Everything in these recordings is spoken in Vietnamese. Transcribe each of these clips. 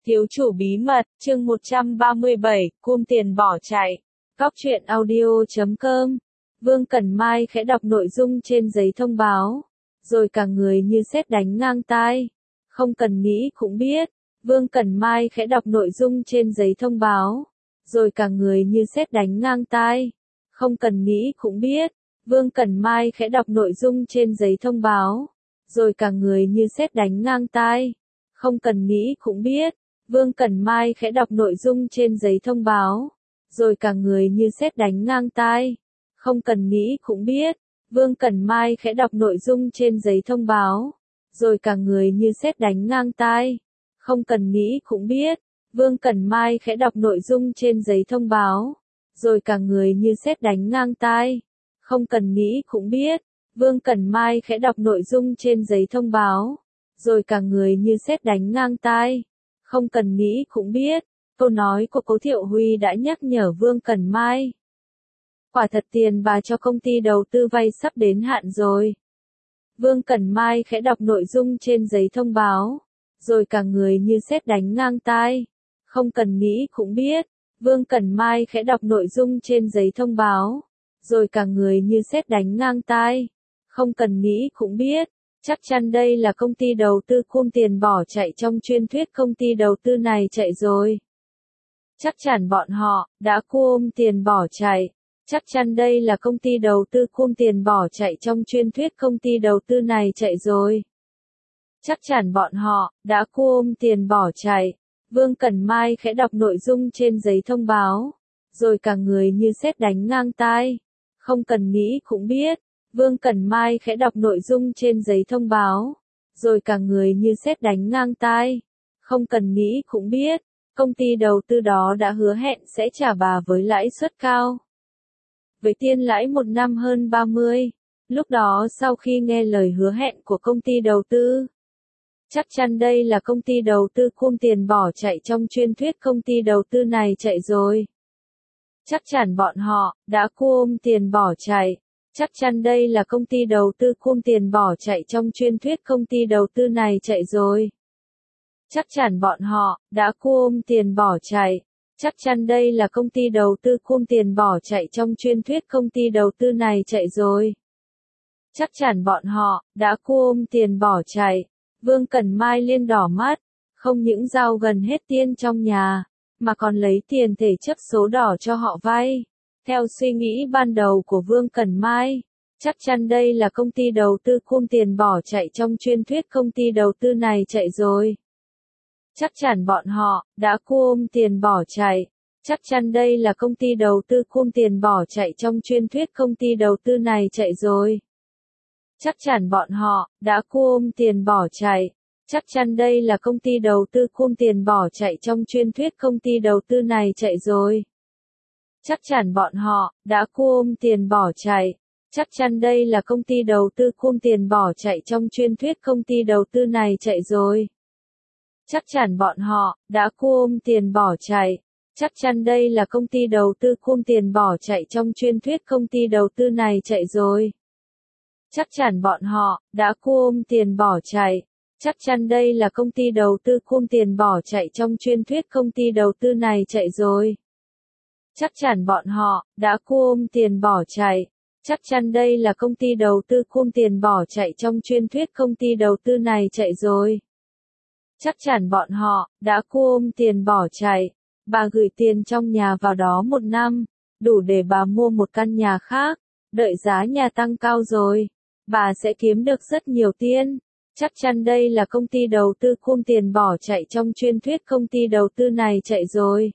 Thiếu chủ bí mật, chương 137, cung tiền bỏ chạy. Góc truyện audio.com. Vương Cẩn Mai khẽ đọc nội dung trên giấy thông báo, rồi cả người như sét đánh ngang tai. Không cần nghĩ cũng biết. Vương Cẩn Mai khẽ đọc nội dung trên giấy thông báo, rồi cả người như sét đánh ngang tai. Không cần nghĩ cũng biết. Vương Cẩn Mai khẽ đọc nội dung trên giấy thông báo, rồi cả người như sét đánh ngang tai. Không cần nghĩ cũng biết. Vương Cẩn Mai khẽ đọc nội dung trên giấy thông báo, rồi cả người như sét đánh ngang tai. Không cần nghĩ cũng biết. Vương Cẩn Mai khẽ đọc nội dung trên giấy thông báo, rồi cả người như sét đánh ngang tai. Không cần nghĩ cũng biết. Vương Cẩn Mai khẽ đọc nội dung trên giấy thông báo, rồi cả người như sét đánh ngang tai. Không cần nghĩ cũng biết. Vương Cẩn Mai khẽ đọc nội dung trên giấy thông báo, rồi cả người như sét đánh ngang tai. Không cần nghĩ cũng biết. Câu nói của Cố Thiệu Huy đã nhắc nhở Vương Cẩn Mai. Quả thật tiền bà cho công ty đầu tư vay sắp đến hạn rồi. Vương Cẩn Mai khẽ đọc nội dung trên giấy thông báo, rồi cả người như sét đánh ngang tai. Không cần nghĩ cũng biết. Vương Cẩn Mai khẽ đọc nội dung trên giấy thông báo, rồi cả người như sét đánh ngang tai. Không cần nghĩ cũng biết. Chắc chắn đây là công ty đầu tư cung tiền bỏ chạy trong truyền thuyết công ty đầu tư này chạy rồi. Chắc chắn bọn họ đã cung tiền bỏ chạy. Chắc chắn đây là công ty đầu tư cung tiền bỏ chạy trong truyền thuyết công ty đầu tư này chạy rồi. Chắc chắn bọn họ đã cung tiền bỏ chạy. Vương Cẩn Mai khẽ đọc nội dung trên giấy thông báo, rồi cả người như sét đánh ngang tai. Không cần nghĩ cũng biết. Vương Cẩn Mai khẽ đọc nội dung trên giấy thông báo, rồi cả người như sét đánh ngang tai. Không cần nghĩ cũng biết. Công ty đầu tư đó đã hứa hẹn sẽ trả bà với lãi suất cao, với tiền lãi một năm hơn 30. Lúc đó sau khi nghe lời hứa hẹn của công ty đầu tư, chắc chắn đây là công ty đầu tư cung tiền bỏ chạy trong truyền thuyết công ty đầu tư này chạy rồi. Chắc chắn bọn họ đã cung tiền bỏ chạy. Chắc chắn đây là công ty đầu tư cung tiền bỏ chạy trong truyền thuyết công ty đầu tư này chạy rồi. Chắc chắn bọn họ đã cung tiền bỏ chạy. Chắc chắn đây là công ty đầu tư cung tiền bỏ chạy trong truyền thuyết công ty đầu tư này chạy rồi. Chắc chắn bọn họ đã cung tiền bỏ chạy. Vương Cẩn Mai liên đỏ mắt, không những giao gần hết tiền trong nhà, mà còn lấy tiền thể chấp số đỏ cho họ vay. Theo suy nghĩ ban đầu của Vương Cẩn Mai, chắc chắn đây là công ty đầu tư cung tiền bỏ chạy trong truyền thuyết công ty đầu tư này chạy rồi. Chắc chắn bọn họ đã cung tiền bỏ chạy. Chắc chắn đây là công ty đầu tư cung tiền bỏ chạy trong truyền thuyết công ty đầu tư này chạy rồi. Chắc chắn bọn họ đã cung tiền bỏ chạy. Chắc chắn đây là công ty đầu tư cung tiền bỏ chạy trong truyền thuyết công ty đầu tư này chạy rồi. Chắc chắn bọn họ đã cung tiền bỏ chạy. Chắc chắn đây là công ty đầu tư cung tiền bỏ chạy trong truyền thuyết công ty đầu tư này chạy rồi. Chắc chắn bọn họ đã cung tiền bỏ chạy. Chắc chắn đây là công ty đầu tư cung tiền bỏ chạy trong truyền thuyết công ty đầu tư này chạy rồi. Chắc chắn bọn họ đã cung tiền bỏ chạy. Chắc chắn đây là công ty đầu tư cung tiền bỏ chạy trong truyền thuyết công ty đầu tư này chạy rồi. Chắc chắn bọn họ đã cung tiền bỏ chạy. Chắc chắn đây là công ty đầu tư cung tiền bỏ chạy trong truyền thuyết công ty đầu tư này chạy rồi. Chắc chắn bọn họ đã cung tiền bỏ chạy. Bà gửi tiền trong nhà vào đó một năm, đủ để bà mua một căn nhà khác. Đợi giá nhà tăng cao rồi, bà sẽ kiếm được rất nhiều tiền. Chắc chắn đây là công ty đầu tư cung tiền bỏ chạy trong truyền thuyết công ty đầu tư này chạy rồi.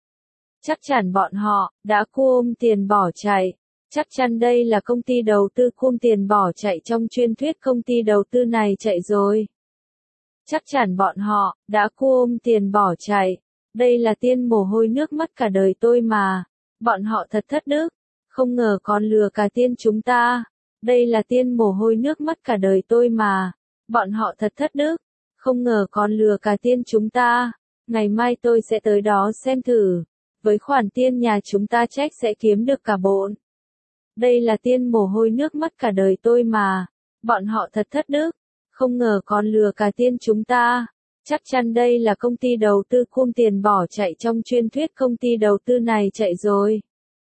Chắc chắn bọn họ đã cung tiền bỏ chạy. Chắc chắn đây là công ty đầu tư cung tiền bỏ chạy trong truyền thuyết công ty đầu tư này chạy rồi. Chắc chắn bọn họ đã cung tiền bỏ chạy. Đây là tiền mồ hôi nước mắt cả đời tôi mà. Bọn họ thật thất đức. Không ngờ còn lừa cả tiền chúng ta. Đây là tiền mồ hôi nước mắt cả đời tôi mà. Bọn họ thật thất đức. Không ngờ còn lừa cả tiền chúng ta. Ngày mai tôi sẽ tới đó xem thử. Với khoản tiền nhà chúng ta chắc sẽ kiếm được cả bộn. Đây là tiền mồ hôi nước mắt cả đời tôi mà. Bọn họ thật thất đức. Không ngờ còn lừa cả tiền chúng ta. Chắc chắn đây là công ty đầu tư cuông tiền bỏ chạy trong truyền thuyết công ty đầu tư này chạy rồi.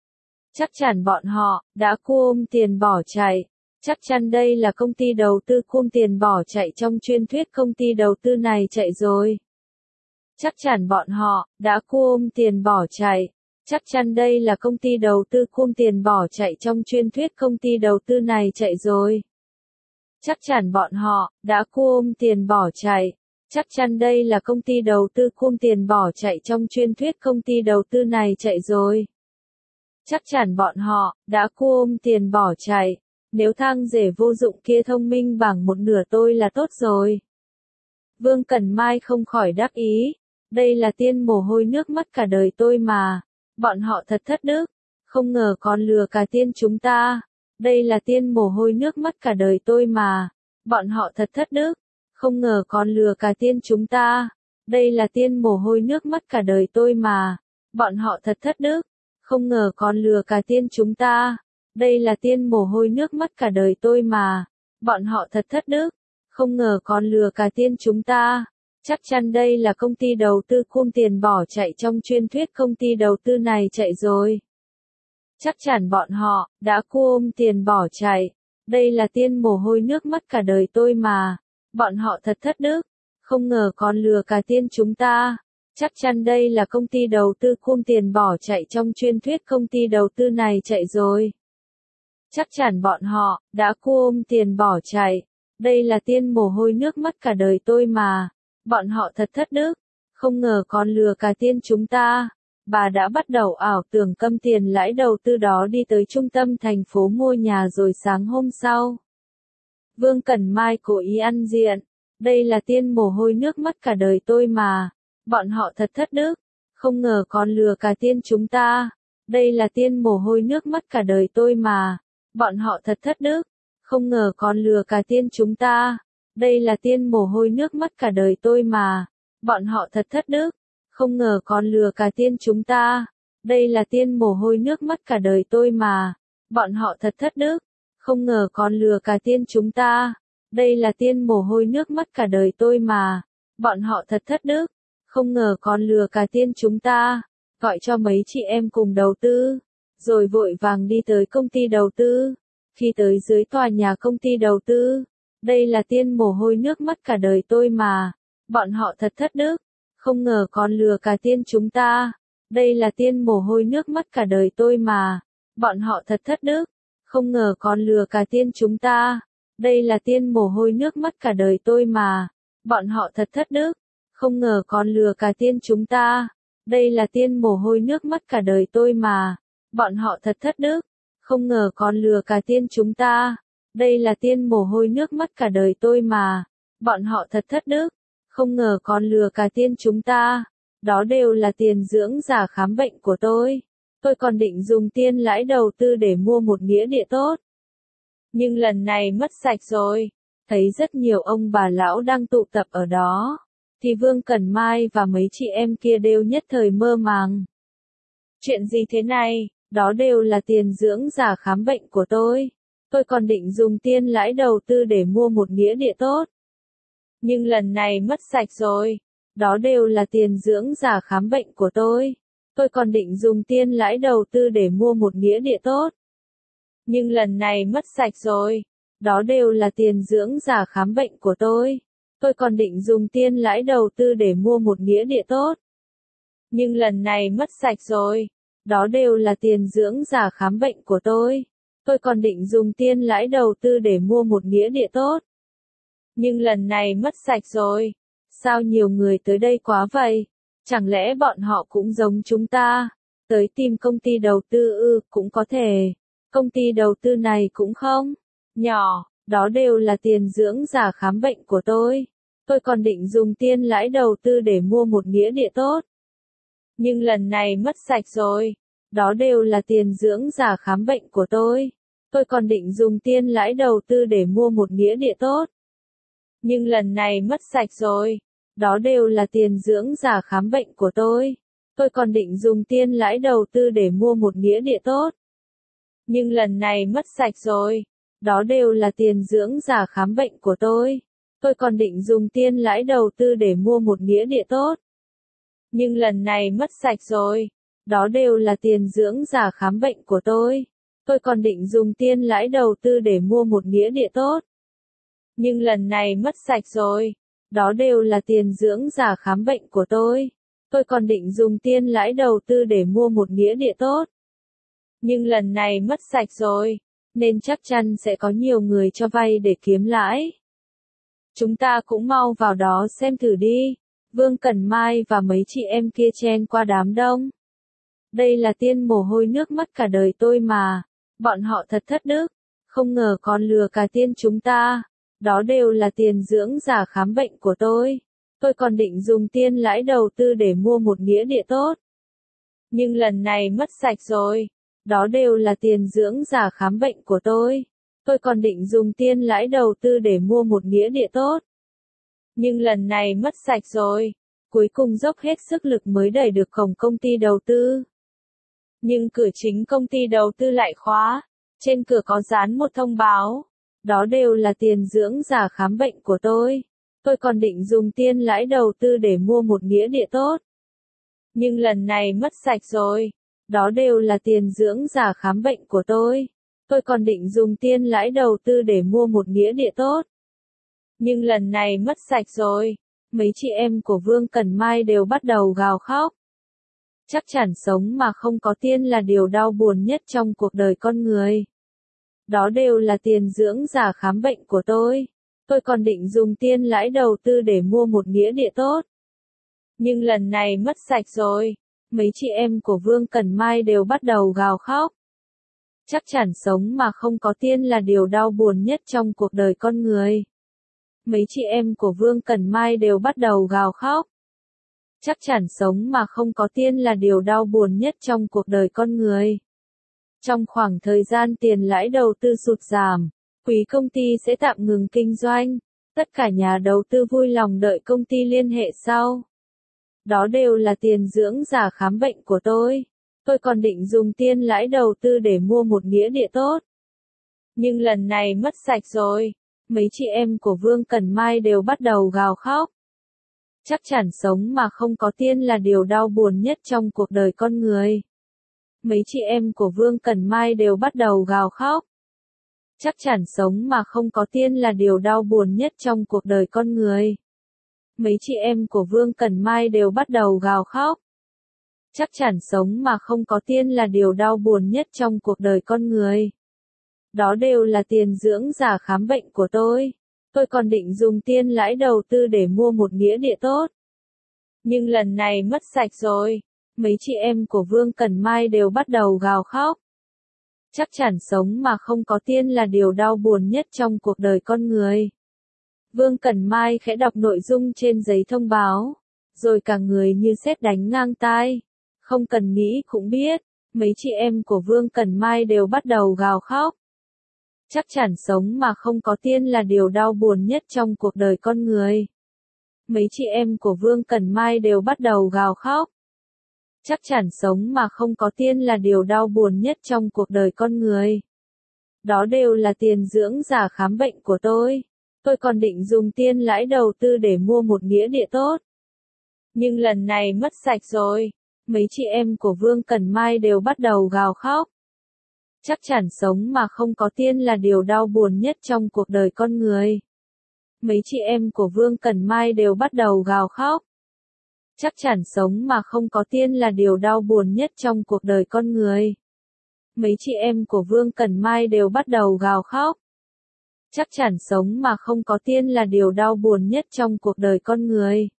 Chắc chắn bọn họ đã cuông tiền bỏ chạy. Chắc chắn đây là công ty đầu tư cuông tiền bỏ chạy trong truyền thuyết công ty đầu tư này chạy rồi. Chắc chắn bọn họ đã cuông tiền bỏ chạy. Chắc chắn đây là công ty đầu tư cuông tiền bỏ chạy trong truyền thuyết công ty đầu tư này chạy rồi. Chắc chắn bọn họ đã cuông tiền bỏ chạy. Chắc chắn đây là công ty đầu tư cuông tiền bỏ chạy trong truyền thuyết công ty đầu tư này chạy rồi. Chắc chắn bọn họ đã cuông tiền bỏ chạy. Nếu thang rể vô dụng kia thông minh bằng một nửa tôi là tốt rồi. Vương Cẩn Mai không khỏi đáp ý. Đây là tiên mồ hôi nước mắt cả đời tôi mà. Bọn họ thật thất đức. Không ngờ còn lừa cả tiên chúng ta. Đây là tiên mồ hôi nước mắt cả đời tôi mà. Bọn họ thật thất đức. Không ngờ còn lừa cả tiên chúng ta. Đây là tiên mồ hôi nước mắt cả đời tôi mà. Bọn họ thật thất đức. Không ngờ còn lừa cả tiên chúng ta. Đây là tiên mồ hôi nước mắt cả đời tôi mà. Bọn họ thật thất đức. Không ngờ còn lừa cả tiên chúng ta. Chắc chắn đây là công ty đầu tư cuông tiền bỏ chạy trong truyền thuyết công ty đầu tư này chạy rồi. Chắc chắn bọn họ đã cuông tiền bỏ chạy. Đây là tiên mồ hôi nước mắt cả đời tôi mà. Bọn họ thật thất đức. Không ngờ còn lừa cả tiên chúng ta. Chắc chắn đây là công ty đầu tư cuông tiền bỏ chạy trong truyền thuyết công ty đầu tư này chạy rồi. Chắc chắn bọn họ đã cuông tiền bỏ chạy. Đây là tiên mồ hôi nước mắt cả đời tôi mà. Bọn họ thật thất đức. Không ngờ còn lừa cả tiên chúng ta. Bà đã bắt đầu ảo tưởng cầm tiền lãi đầu tư đó đi tới trung tâm thành phố mua nhà rồi sáng hôm sau. Vương Cẩn Mai cố ý ăn diện. Đây là tiên mồ hôi nước mắt cả đời tôi mà. Bọn họ thật thất đức. Không ngờ còn lừa cả tiên chúng ta. Đây là tiên mồ hôi nước mắt cả đời tôi mà. Bọn họ thật thất đức. Không ngờ còn lừa cả tiên chúng ta. Đây là tiên mồ hôi nước mắt cả đời tôi mà. Bọn họ thật thất đức. Không ngờ còn lừa cả tiên chúng ta. Đây là tiên mồ hôi nước mắt cả đời tôi mà. Bọn họ thật thất đức. Không ngờ còn lừa cả tiên chúng ta. Đây là tiên mồ hôi nước mắt cả đời tôi mà. Bọn họ thật thất đức. Không ngờ còn lừa cả tiên chúng ta. Gọi cho mấy chị em cùng đầu tư. Rồi vội vàng đi tới công ty đầu tư. Khi tới dưới tòa nhà công ty đầu tư. Đây là tiên mồ hôi nước mắt cả đời tôi mà. Bọn họ thật thất đức. Không ngờ còn lừa cả tiên chúng ta. Đây là tiên mồ hôi nước mắt cả đời tôi mà. Bọn họ thật thất đức. Không ngờ còn lừa cả tiên chúng ta. Đây là tiên mồ hôi nước mắt cả đời tôi mà. Bọn họ thật thất đức. Không ngờ còn lừa cả tiên chúng ta. Đây là tiên mồ hôi nước mắt cả đời tôi mà. Bọn họ thật thất đức. Không ngờ còn lừa cả tiên chúng ta. Đây là tiên mồ hôi nước mắt cả đời tôi mà. Bọn họ thật thất đức. Không ngờ còn lừa cả tiên chúng ta. Đó đều là tiền dưỡng giả khám bệnh của tôi. Tôi còn định dùng tiền lãi đầu tư để mua một nghĩa địa tốt. Nhưng lần này mất sạch rồi. Thấy rất nhiều ông bà lão đang tụ tập ở đó. Thì Vương Cẩn Mai và mấy chị em kia đều nhất thời mơ màng. Chuyện gì thế này? Đó đều là tiền dưỡng giả khám bệnh của tôi. Tôi còn định dùng tiền lãi đầu tư để mua một nghĩa địa tốt. Nhưng lần này mất sạch rồi. Đó đều là tiền dưỡng giả khám bệnh của tôi. Tôi còn định dùng tiền lãi đầu tư để mua một nghĩa địa tốt. Nhưng lần này mất sạch rồi. Đó đều là tiền dưỡng giả khám bệnh của tôi. Tôi còn định dùng tiền lãi đầu tư để mua một nghĩa địa tốt. Nhưng lần này mất sạch rồi. Đó đều là tiền dưỡng giả khám bệnh của tôi. Tôi còn định dùng tiền lãi đầu tư để mua một nghĩa địa tốt. Nhưng lần này mất sạch rồi. Sao nhiều người tới đây quá vậy? Chẳng lẽ bọn họ cũng giống chúng ta? Tới tìm công ty đầu tư cũng có thể. Công ty đầu tư này cũng không nhỏ. Đó đều là tiền dưỡng giả khám bệnh của tôi. Tôi còn định dùng tiền lãi đầu tư để mua một nghĩa địa tốt. Nhưng lần này mất sạch rồi. Đó đều là tiền dưỡng giả khám bệnh của tôi. Tôi còn định dùng tiền lãi đầu tư để mua một nghĩa địa tốt. Nhưng lần này mất sạch rồi. Đó đều là tiền dưỡng giả khám bệnh của tôi. Tôi còn định dùng tiền lãi đầu tư để mua một nghĩa địa tốt. Nhưng lần này mất sạch rồi. Đó đều là tiền dưỡng giả khám bệnh của tôi. Tôi còn định dùng tiền lãi đầu tư để mua một nghĩa địa tốt. Nhưng lần này mất sạch rồi. Đó đều là tiền dưỡng giả khám bệnh của tôi. Tôi còn định dùng tiền lãi đầu tư để mua một nghĩa địa tốt. Nhưng lần này mất sạch rồi. Đó đều là tiền dưỡng giả khám bệnh của tôi. Tôi còn định dùng tiền lãi đầu tư để mua một nghĩa địa tốt. Nhưng lần này mất sạch rồi. Nên chắc chắn sẽ có nhiều người cho vay để kiếm lãi. Chúng ta cũng mau vào đó xem thử đi. Vương Cẩn Mai và mấy chị em kia chen qua đám đông. Đây là tiên mồ hôi nước mắt cả đời tôi mà. Bọn họ thật thất đức. Không ngờ còn lừa cả tiên chúng ta. Đó đều là tiền dưỡng giả khám bệnh của tôi. Tôi còn định dùng tiền lãi đầu tư để mua một nghĩa địa tốt. Nhưng lần này mất sạch rồi. Đó đều là tiền dưỡng giả khám bệnh của tôi. Tôi còn định dùng tiền lãi đầu tư để mua một nghĩa địa tốt. Nhưng lần này mất sạch rồi. Cuối cùng dốc hết sức lực mới đẩy được cổng công ty đầu tư. Nhưng cửa chính công ty đầu tư lại khóa. Trên cửa có dán một thông báo. Đó đều là tiền dưỡng giả khám bệnh của tôi. Tôi còn định dùng tiền lãi đầu tư để mua một nghĩa địa tốt. Nhưng lần này mất sạch rồi. Đó đều là tiền dưỡng giả khám bệnh của tôi. Tôi còn định dùng tiền lãi đầu tư để mua một nghĩa địa tốt. Nhưng lần này mất sạch rồi. Mấy chị em của Vương Cẩn Mai đều bắt đầu gào khóc. Chắc chắn sống mà không có tiền là điều đau buồn nhất trong cuộc đời con người. Đó đều là tiền dưỡng giả khám bệnh của tôi. Tôi còn định dùng tiền lãi đầu tư để mua một nghĩa địa tốt. Nhưng lần này mất sạch rồi. Mấy chị em của Vương Cẩn Mai đều bắt đầu gào khóc. Chắc chắn sống mà không có tiền là điều đau buồn nhất trong cuộc đời con người. Mấy chị em của Vương Cẩn Mai đều bắt đầu gào khóc. Chắc chắn sống mà không có tiền là điều đau buồn nhất trong cuộc đời con người. Trong khoảng thời gian tiền lãi đầu tư sụt giảm, quý công ty sẽ tạm ngừng kinh doanh. Tất cả nhà đầu tư vui lòng đợi công ty liên hệ sau. Đó đều là tiền dưỡng giả khám bệnh của tôi. Tôi còn định dùng tiền lãi đầu tư để mua một nghĩa địa tốt. Nhưng lần này mất sạch rồi. Mấy chị em của Vương Cẩn Mai đều bắt đầu gào khóc. Chắc chắn sống mà không có tiền là điều đau buồn nhất trong cuộc đời con người. Mấy chị em của Vương Cẩn Mai đều bắt đầu gào khóc. Chắc chắn sống mà không có tiền là điều đau buồn nhất trong cuộc đời con người. Mấy chị em của Vương Cẩn Mai đều bắt đầu gào khóc. Chắc chắn sống mà không có tiền là điều đau buồn nhất trong cuộc đời con người. Đó đều là tiền dưỡng giả khám bệnh của tôi. Tôi còn định dùng tiền lãi đầu tư để mua một nghĩa địa tốt. Nhưng lần này mất sạch rồi. Mấy chị em của Vương Cẩn Mai đều bắt đầu gào khóc. Chắc chắn sống mà không có tiền là điều đau buồn nhất trong cuộc đời con người. Vương Cẩn Mai khẽ đọc nội dung trên giấy thông báo. Rồi cả người như sét đánh ngang tai. Không cần nghĩ cũng biết. Mấy chị em của Vương Cẩn Mai đều bắt đầu gào khóc. Chắc chắn sống mà không có tiền là điều đau buồn nhất trong cuộc đời con người. Mấy chị em của Vương Cẩn Mai đều bắt đầu gào khóc. Chắc chắn sống mà không có tiền là điều đau buồn nhất trong cuộc đời con người. Đó đều là tiền dưỡng giả khám bệnh của tôi. Tôi còn định dùng tiền lãi đầu tư để mua một nghĩa địa tốt. Nhưng lần này mất sạch rồi. Mấy chị em của Vương Cẩn Mai đều bắt đầu gào khóc. Chắc chắn sống mà không có tiền là điều đau buồn nhất trong cuộc đời con người. Mấy chị em của Vương Cẩn Mai đều bắt đầu gào khóc. Chắc chắn sống mà không có tiền là điều đau buồn nhất trong cuộc đời con người. Mấy chị em của Vương Cẩn Mai đều bắt đầu gào khóc. Chắc chắn sống mà không có tiền là điều đau buồn nhất trong cuộc đời con người.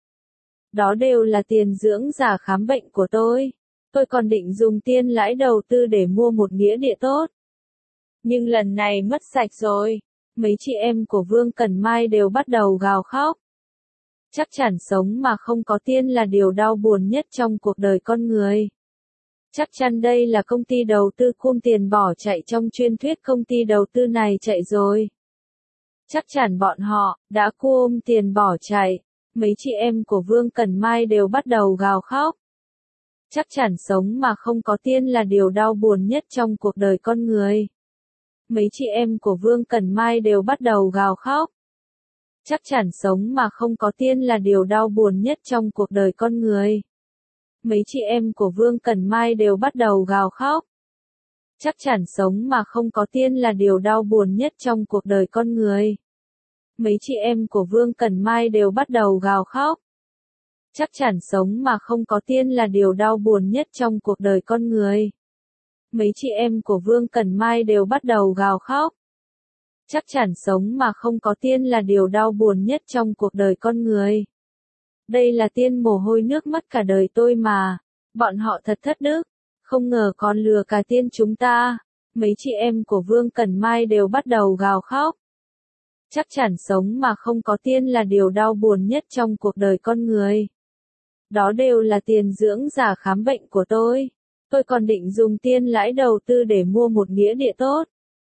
Đó đều là tiền dưỡng giả khám bệnh của tôi. Tôi còn định dùng tiền lãi đầu tư để mua một nghĩa địa tốt. Nhưng lần này mất sạch rồi. Mấy chị em của Vương Cẩn Mai đều bắt đầu gào khóc. Chắc chắn sống mà không có tiền là điều đau buồn nhất trong cuộc đời con người. Chắc chắn đây là công ty đầu tư khum tiền bỏ chạy trong truyền thuyết công ty đầu tư này chạy rồi. Chắc chắn bọn họ đã khum tiền bỏ chạy. Mấy chị em của Vương Cẩn Mai đều bắt đầu gào khóc. Chắc chắn sống mà không có tiền là điều đau buồn nhất trong cuộc đời con người. Mấy chị em của Vương Cẩn Mai đều bắt đầu gào khóc. Chắc chắn sống mà không có tiên là điều đau buồn nhất trong cuộc đời con người. Mấy chị em của Vương Cần Mai đều bắt đầu gào khóc. Chắc chắn sống mà không có tiên là điều đau buồn nhất trong cuộc đời con người. Mấy chị em của Vương Cần Mai đều bắt đầu gào khóc. Chắc chắn sống mà không có tiên là điều đau buồn nhất trong cuộc đời con người. Mấy chị em của Vương Cần Mai đều bắt đầu gào khóc. Chắc chắn sống mà không có tiên là điều đau buồn nhất trong cuộc đời con người. Đây là tiên mồ hôi nước mắt cả đời tôi mà. Bọn họ thật thất đức. Không ngờ còn lừa cả tiên chúng ta. Mấy chị em của Vương Cần Mai đều bắt đầu gào khóc. Chắc chắn sống mà không có tiên là điều đau buồn nhất trong cuộc đời con người. Đó đều là tiền dưỡng giả khám bệnh của tôi. Tôi còn định dùng tiền lãi đầu tư để mua một nghĩa địa tốt.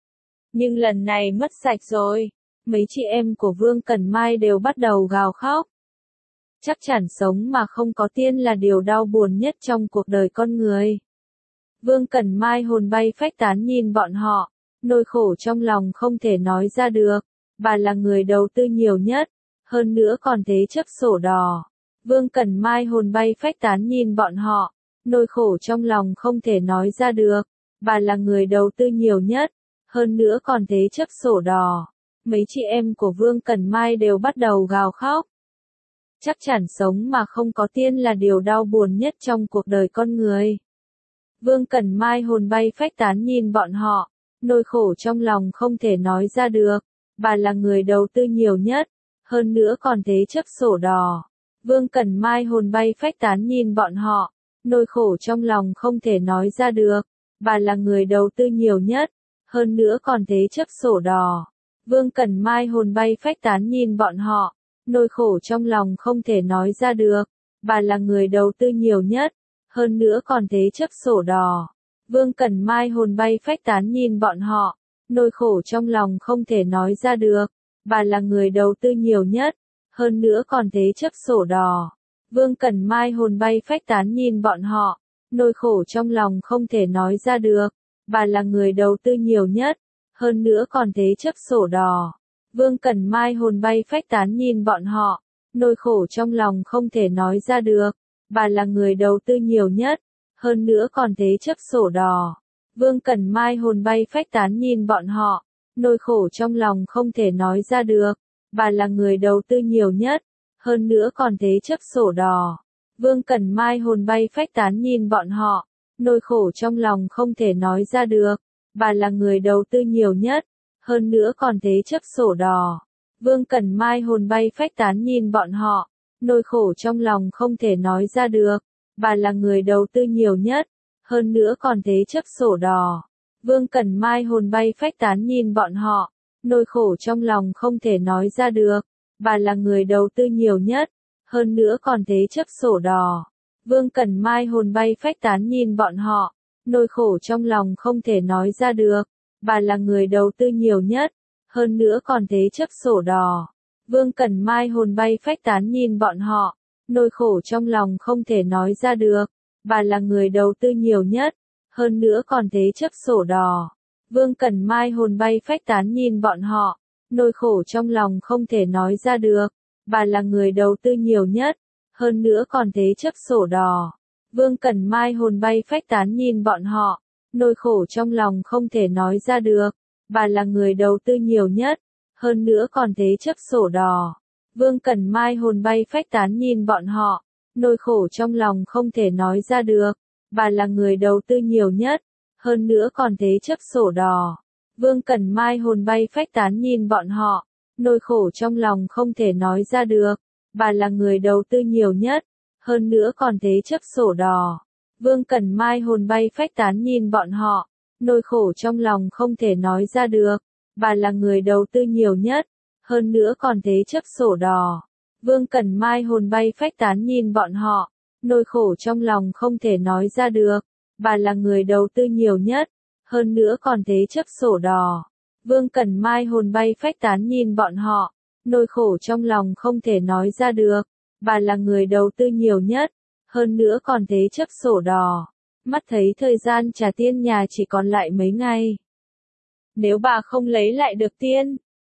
Nhưng lần này mất sạch rồi. Mấy chị em của Vương Cần Mai đều bắt đầu gào khóc. Chắc chắn sống mà không có tiên là điều đau buồn nhất trong cuộc đời con người. Vương Cần Mai hồn bay phách tán nhìn bọn họ. Nỗi khổ trong lòng không thể nói ra được. Bà là người đầu tư nhiều nhất. Hơn nữa còn thế chấp sổ đỏ. Vương Cần Mai hồn bay phách tán nhìn bọn họ. Nỗi khổ trong lòng không thể nói ra được. Bà là người đầu tư nhiều nhất. Hơn nữa còn thế chấp sổ đỏ. Mấy chị em của Vương Cần Mai đều bắt đầu gào khóc. Chắc chắn sống mà không có tiên là điều đau buồn nhất trong cuộc đời con người. Vương Cần Mai hồn bay phách tán nhìn bọn họ. Nỗi khổ trong lòng không thể nói ra được. Bà là người đầu tư nhiều nhất. Hơn nữa còn thế chấp sổ đỏ. Vương Cần Mai hồn bay phách tán nhìn bọn họ. Nỗi khổ trong lòng không thể nói ra được. Bà là người đầu tư nhiều nhất. Hơn nữa còn thế chấp sổ đỏ. Vương Cần Mai hồn bay phách tán nhìn bọn họ. Nỗi khổ trong lòng không thể nói ra được. Bà là người đầu tư nhiều nhất. Hơn nữa còn thế chấp sổ đỏ. Vương Cần Mai hồn bay phách tán nhìn bọn họ. Nỗi khổ trong lòng không thể nói ra được. Bà là người đầu tư nhiều nhất. Hơn nữa còn thế chấp sổ đỏ. Vương Cần Mai hồn bay phách tán nhìn bọn họ. Nỗi khổ trong lòng không thể nói ra được. Bà là người đầu tư nhiều nhất. Hơn nữa còn thế chấp sổ đỏ. Vương Cần Mai hồn bay phách tán nhìn bọn họ. Nỗi khổ trong lòng không thể nói ra được. Bà là người đầu tư nhiều nhất. Hơn nữa còn thế chấp sổ đỏ. Vương Cần Mai hồn bay phách tán nhìn bọn họ. Nỗi khổ trong lòng không thể nói ra được. Bà là người đầu tư nhiều nhất. Hơn nữa còn thế chấp sổ đỏ. Vương Cần Mai hồn bay phách tán nhìn bọn họ. Nỗi khổ trong lòng không thể nói ra được. Bà là người đầu tư nhiều nhất. Hơn nữa còn thế chấp sổ đỏ. Vương Cần Mai hồn bay phách tán nhìn bọn họ. Nỗi khổ trong lòng không thể nói ra được. Bà là người đầu tư nhiều nhất. Hơn nữa còn thế chấp sổ đỏ. Vương Cần Mai hồn bay phách tán nhìn bọn họ. Nỗi khổ trong lòng không thể nói ra được. Bà là người đầu tư nhiều nhất. Hơn nữa còn thế chấp sổ đỏ. Vương Cần Mai hồn bay phách tán nhìn bọn họ. Nỗi khổ trong lòng không thể nói ra được. Bà là người đầu tư nhiều nhất. Hơn nữa còn thế chấp sổ đỏ. Vương Cần Mai hồn bay phách tán nhìn bọn họ. Nỗi khổ trong lòng không thể nói ra được. Bà là người đầu tư nhiều nhất. Hơn nữa còn thế chấp sổ đỏ. Vương Cần Mai hồn bay phách tán nhìn bọn họ. Nỗi khổ trong lòng không thể nói ra được. Bà là người đầu tư nhiều nhất. Hơn nữa còn thế chấp sổ đỏ. Vương Cần Mai hồn bay phách tán nhìn bọn họ. Nỗi khổ trong lòng không thể nói ra được. Bà là người đầu tư nhiều nhất. Hơn nữa còn thế chấp sổ đỏ. Vương Cần Mai hồn bay phách tán nhìn bọn họ. Nỗi khổ trong lòng không thể nói ra được. Bà là người đầu tư nhiều nhất. Hơn nữa còn thế chấp sổ đỏ. Vương Cần Mai hồn bay phách tán nhìn bọn họ. Nỗi khổ trong lòng không thể nói ra được. Bà là người đầu tư nhiều nhất. Hơn nữa còn thế chấp sổ đỏ. Vương Cần Mai hồn bay phách tán nhìn bọn họ. Nỗi khổ trong lòng không thể nói ra được. Bà là người đầu tư nhiều nhất. Hơn nữa còn thế chấp sổ đỏ. Vương Cần Mai hồn bay phách tán nhìn bọn họ. Nỗi khổ trong lòng không thể nói ra được. Bà là người đầu tư nhiều nhất. Hơn nữa còn thế chấp sổ đỏ. Vương Cần Mai hồn bay phách tán nhìn bọn họ. Nỗi khổ trong lòng không thể nói ra được. Bà là người đầu tư nhiều nhất. Hơn nữa còn thế chấp sổ đỏ. Mắt thấy thời gian trả tiền nhà chỉ còn lại mấy ngày. Nếu bà không lấy lại được tiền,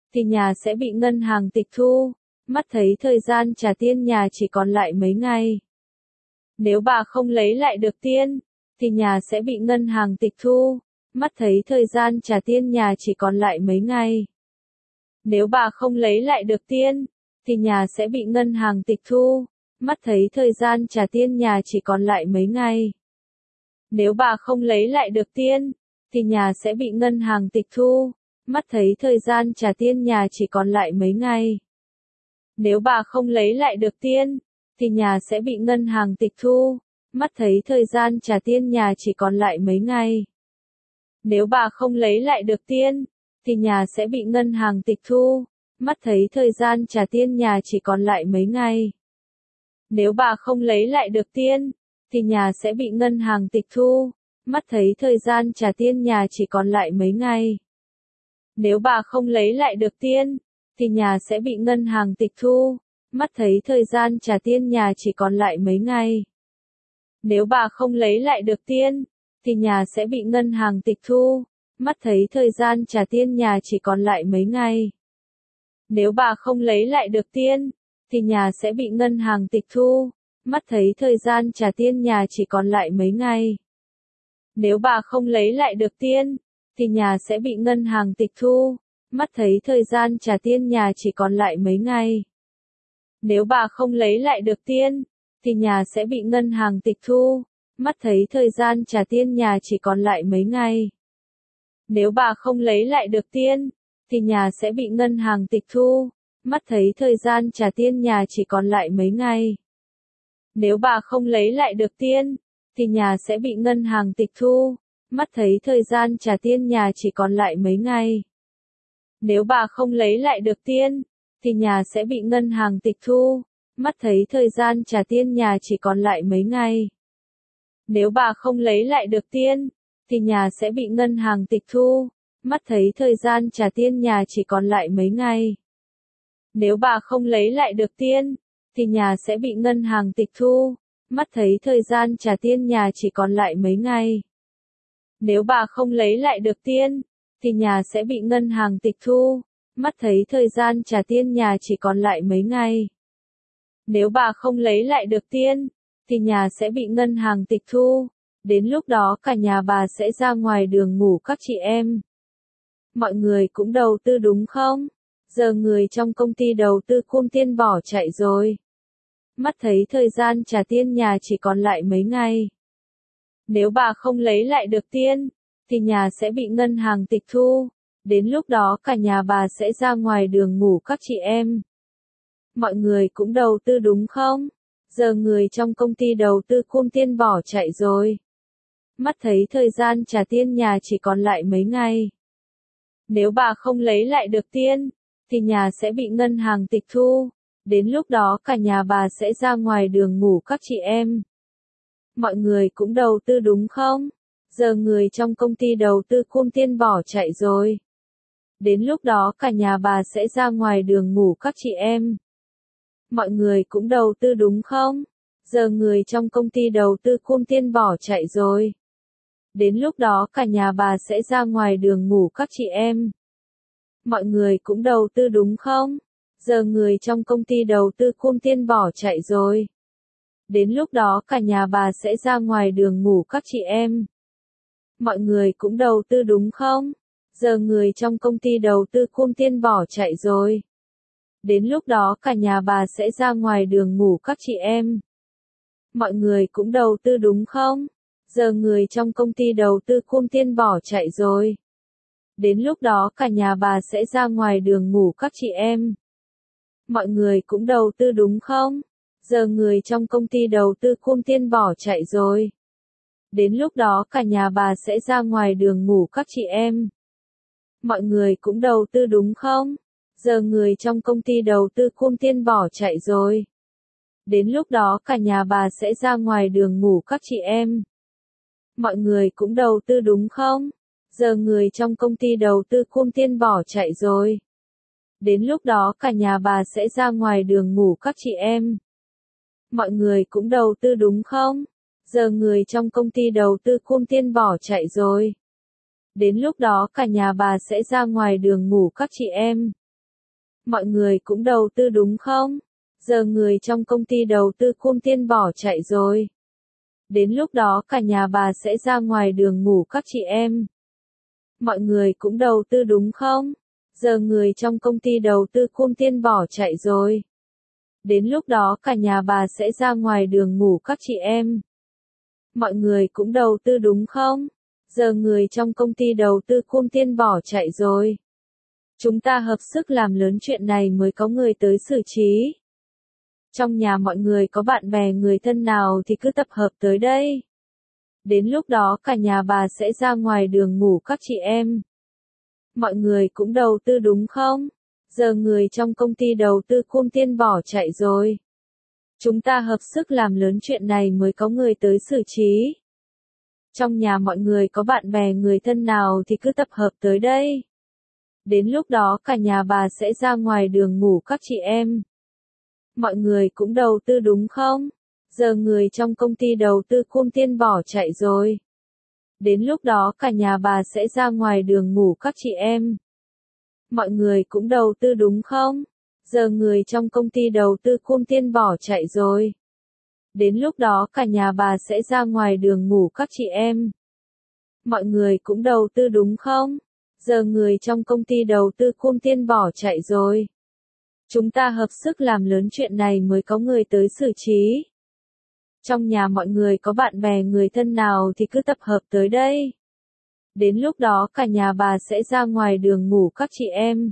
thì nhà sẽ bị ngân hàng tịch thu. Mắt thấy thời gian trả tiền nhà chỉ còn lại mấy ngày. Nếu bà không lấy lại được tiền, thì nhà sẽ bị ngân hàng tịch thu. Mắt thấy thời gian trả tiền nhà chỉ còn lại mấy ngày. Nếu bà không lấy lại được tiền, thì nhà sẽ bị ngân hàng tịch thu. Mắt thấy thời gian trả tiền nhà chỉ còn lại mấy ngày. Nếu bà không lấy lại được tiền, thì nhà sẽ bị ngân hàng tịch thu. Mắt thấy thời gian trả tiền nhà chỉ còn lại mấy ngày. Nếu bà không lấy lại được tiền, thì nhà sẽ bị ngân hàng tịch thu. Mắt thấy thời gian trả tiền nhà chỉ còn lại mấy ngày. Nếu bà không lấy lại được tiền, thì nhà sẽ bị ngân hàng tịch thu. Mắt thấy thời gian trả tiền nhà chỉ còn lại mấy ngày. Nếu bà không lấy lại được tiền, thì nhà sẽ bị ngân hàng tịch thu. Mắt thấy thời gian trả tiền nhà chỉ còn lại mấy ngày. Nếu bà không lấy lại được tiền, thì nhà sẽ bị ngân hàng tịch thu. Mắt thấy thời gian trả tiền nhà chỉ còn lại mấy ngày. Nếu bà không lấy lại được tiền, thì nhà sẽ bị ngân hàng tịch thu. Mắt thấy thời gian trả tiền nhà chỉ còn lại mấy ngày. Nếu bà không lấy lại được tiền, thì nhà sẽ bị ngân hàng tịch thu. Mắt thấy thời gian trả tiền nhà chỉ còn lại mấy ngày. Nếu bà không lấy lại được tiền, thì nhà sẽ bị ngân hàng tịch thu. Mắt thấy thời gian trả tiền nhà chỉ còn lại mấy ngày. Nếu bà không lấy lại được tiền, thì nhà sẽ bị ngân hàng tịch thu. Mắt thấy thời gian trả tiền nhà chỉ còn lại mấy ngày. Nếu bà không lấy lại được tiền, thì nhà sẽ bị ngân hàng tịch thu. Mắt thấy thời gian trả tiền nhà chỉ còn lại mấy ngày. Nếu bà không lấy lại được tiền, thì nhà sẽ bị ngân hàng tịch thu. Mắt thấy thời gian trả tiền nhà chỉ còn lại mấy ngày. Nếu bà không lấy lại được tiền, thì nhà sẽ bị ngân hàng tịch thu. Mắt thấy thời gian trả tiền nhà chỉ còn lại mấy ngày. Nếu bà không lấy lại được tiền, thì nhà sẽ bị ngân hàng tịch thu. Mắt thấy thời gian trả tiền nhà chỉ còn lại mấy ngày. Nếu bà không lấy lại được tiền, thì nhà sẽ bị ngân hàng tịch thu. Mắt thấy thời gian trả tiền nhà chỉ còn lại mấy ngày. Nếu bà không lấy lại được tiền, thì nhà sẽ bị ngân hàng tịch thu. Mắt thấy thời gian trả tiền nhà chỉ còn lại mấy ngày. Nếu bà không lấy lại được tiền, thì nhà sẽ bị ngân hàng tịch thu. Đến lúc đó cả nhà bà sẽ ra ngoài đường ngủ các chị em. Mọi người cũng đầu tư đúng không? Giờ người trong công ty đầu tư cung tiền bỏ chạy rồi. Mắt thấy thời gian trả tiền nhà chỉ còn lại mấy ngày. Nếu bà không lấy lại được tiền, thì nhà sẽ bị ngân hàng tịch thu. Đến lúc đó cả nhà bà sẽ ra ngoài đường ngủ các chị em. Mọi người cũng đầu tư đúng không? Giờ người trong công ty đầu tư cung tiền bỏ chạy rồi. Mắt thấy thời gian trả tiền nhà chỉ còn lại mấy ngày. Nếu bà không lấy lại được tiền, thì nhà sẽ bị ngân hàng tịch thu. Đến lúc đó cả nhà bà sẽ ra ngoài đường ngủ các chị em. Mọi người cũng đầu tư đúng không? Giờ người trong công ty đầu tư cung tiền bỏ chạy rồi. Đến lúc đó cả nhà bà sẽ ra ngoài đường ngủ các chị em. Mọi người cũng đầu tư đúng không? Giờ người trong công ty đầu tư cung tiền bỏ chạy rồi. Đến lúc đó cả nhà bà sẽ ra ngoài đường ngủ các chị em. Mọi người cũng đầu tư đúng không? Giờ người trong công ty đầu tư cung tiền bỏ chạy rồi. Đến lúc đó cả nhà bà sẽ ra ngoài đường ngủ các chị em. Mọi người cũng đầu tư đúng không? Giờ người trong công ty đầu tư cung tiền bỏ chạy rồi. Đến lúc đó cả nhà bà sẽ ra ngoài đường ngủ các chị em. Mọi người cũng đầu tư đúng không? Giờ người trong công ty đầu tư cung tiền bỏ chạy rồi. Đến lúc đó cả nhà bà sẽ ra ngoài đường ngủ các chị em. Mọi người cũng đầu tư đúng không? Giờ người trong công ty đầu tư cung tiền bỏ chạy rồi. Đến lúc đó cả nhà bà sẽ ra ngoài đường ngủ các chị em. Mọi người cũng đầu tư đúng không? Giờ người trong công ty đầu tư cung tiền bỏ chạy rồi. Đến lúc đó cả nhà bà sẽ ra ngoài đường ngủ các chị em. Mọi người cũng đầu tư đúng không? Giờ người trong công ty đầu tư cung tiền bỏ chạy rồi. Đến lúc đó cả nhà bà sẽ ra ngoài đường ngủ các chị em. Mọi người cũng đầu tư đúng không? Giờ người trong công ty đầu tư cung tiền bỏ chạy rồi. Đến lúc đó cả nhà bà sẽ ra ngoài đường ngủ các chị em. Mọi người cũng đầu tư đúng không? Giờ người trong công ty đầu tư khum tiền bỏ chạy rồi. Đến lúc đó cả nhà bà sẽ ra ngoài đường ngủ các chị em. Mọi người cũng đầu tư đúng không? Giờ người trong công ty đầu tư khum tiền bỏ chạy rồi. Đến lúc đó cả nhà bà sẽ ra ngoài đường ngủ các chị em. Mọi người cũng đầu tư đúng không? Giờ người trong công ty đầu tư khum tiền bỏ chạy rồi. Chúng ta hợp sức làm lớn chuyện này mới có người tới xử trí. Trong nhà mọi người có bạn bè người thân nào thì cứ tập hợp tới đây. Đến lúc đó cả nhà bà sẽ ra ngoài đường ngủ các chị em. Mọi người cũng đầu tư đúng không? Giờ người trong công ty đầu tư khum tiền bỏ chạy rồi. Chúng ta hợp sức làm lớn chuyện này mới có người tới xử trí. Trong nhà mọi người có bạn bè người thân nào thì cứ tập hợp tới đây. Đến lúc đó cả nhà bà sẽ ra ngoài đường ngủ các chị em. Mọi người cũng đầu tư đúng không? Giờ người trong công ty đầu tư khum tiền bỏ chạy rồi. Đến lúc đó cả nhà bà sẽ ra ngoài đường ngủ các chị em. Mọi người cũng đầu tư đúng không? Giờ người trong công ty đầu tư khum tiền bỏ chạy rồi. Đến lúc đó cả nhà bà sẽ ra ngoài đường ngủ các chị em. Mọi người cũng đầu tư đúng không? Giờ người trong công ty đầu tư khum tiền bỏ chạy rồi. Chúng ta hợp sức làm lớn chuyện này mới có người tới xử trí. Trong nhà mọi người có bạn bè người thân nào thì cứ tập hợp tới đây. Đến lúc đó cả nhà bà sẽ ra ngoài đường ngủ các chị em.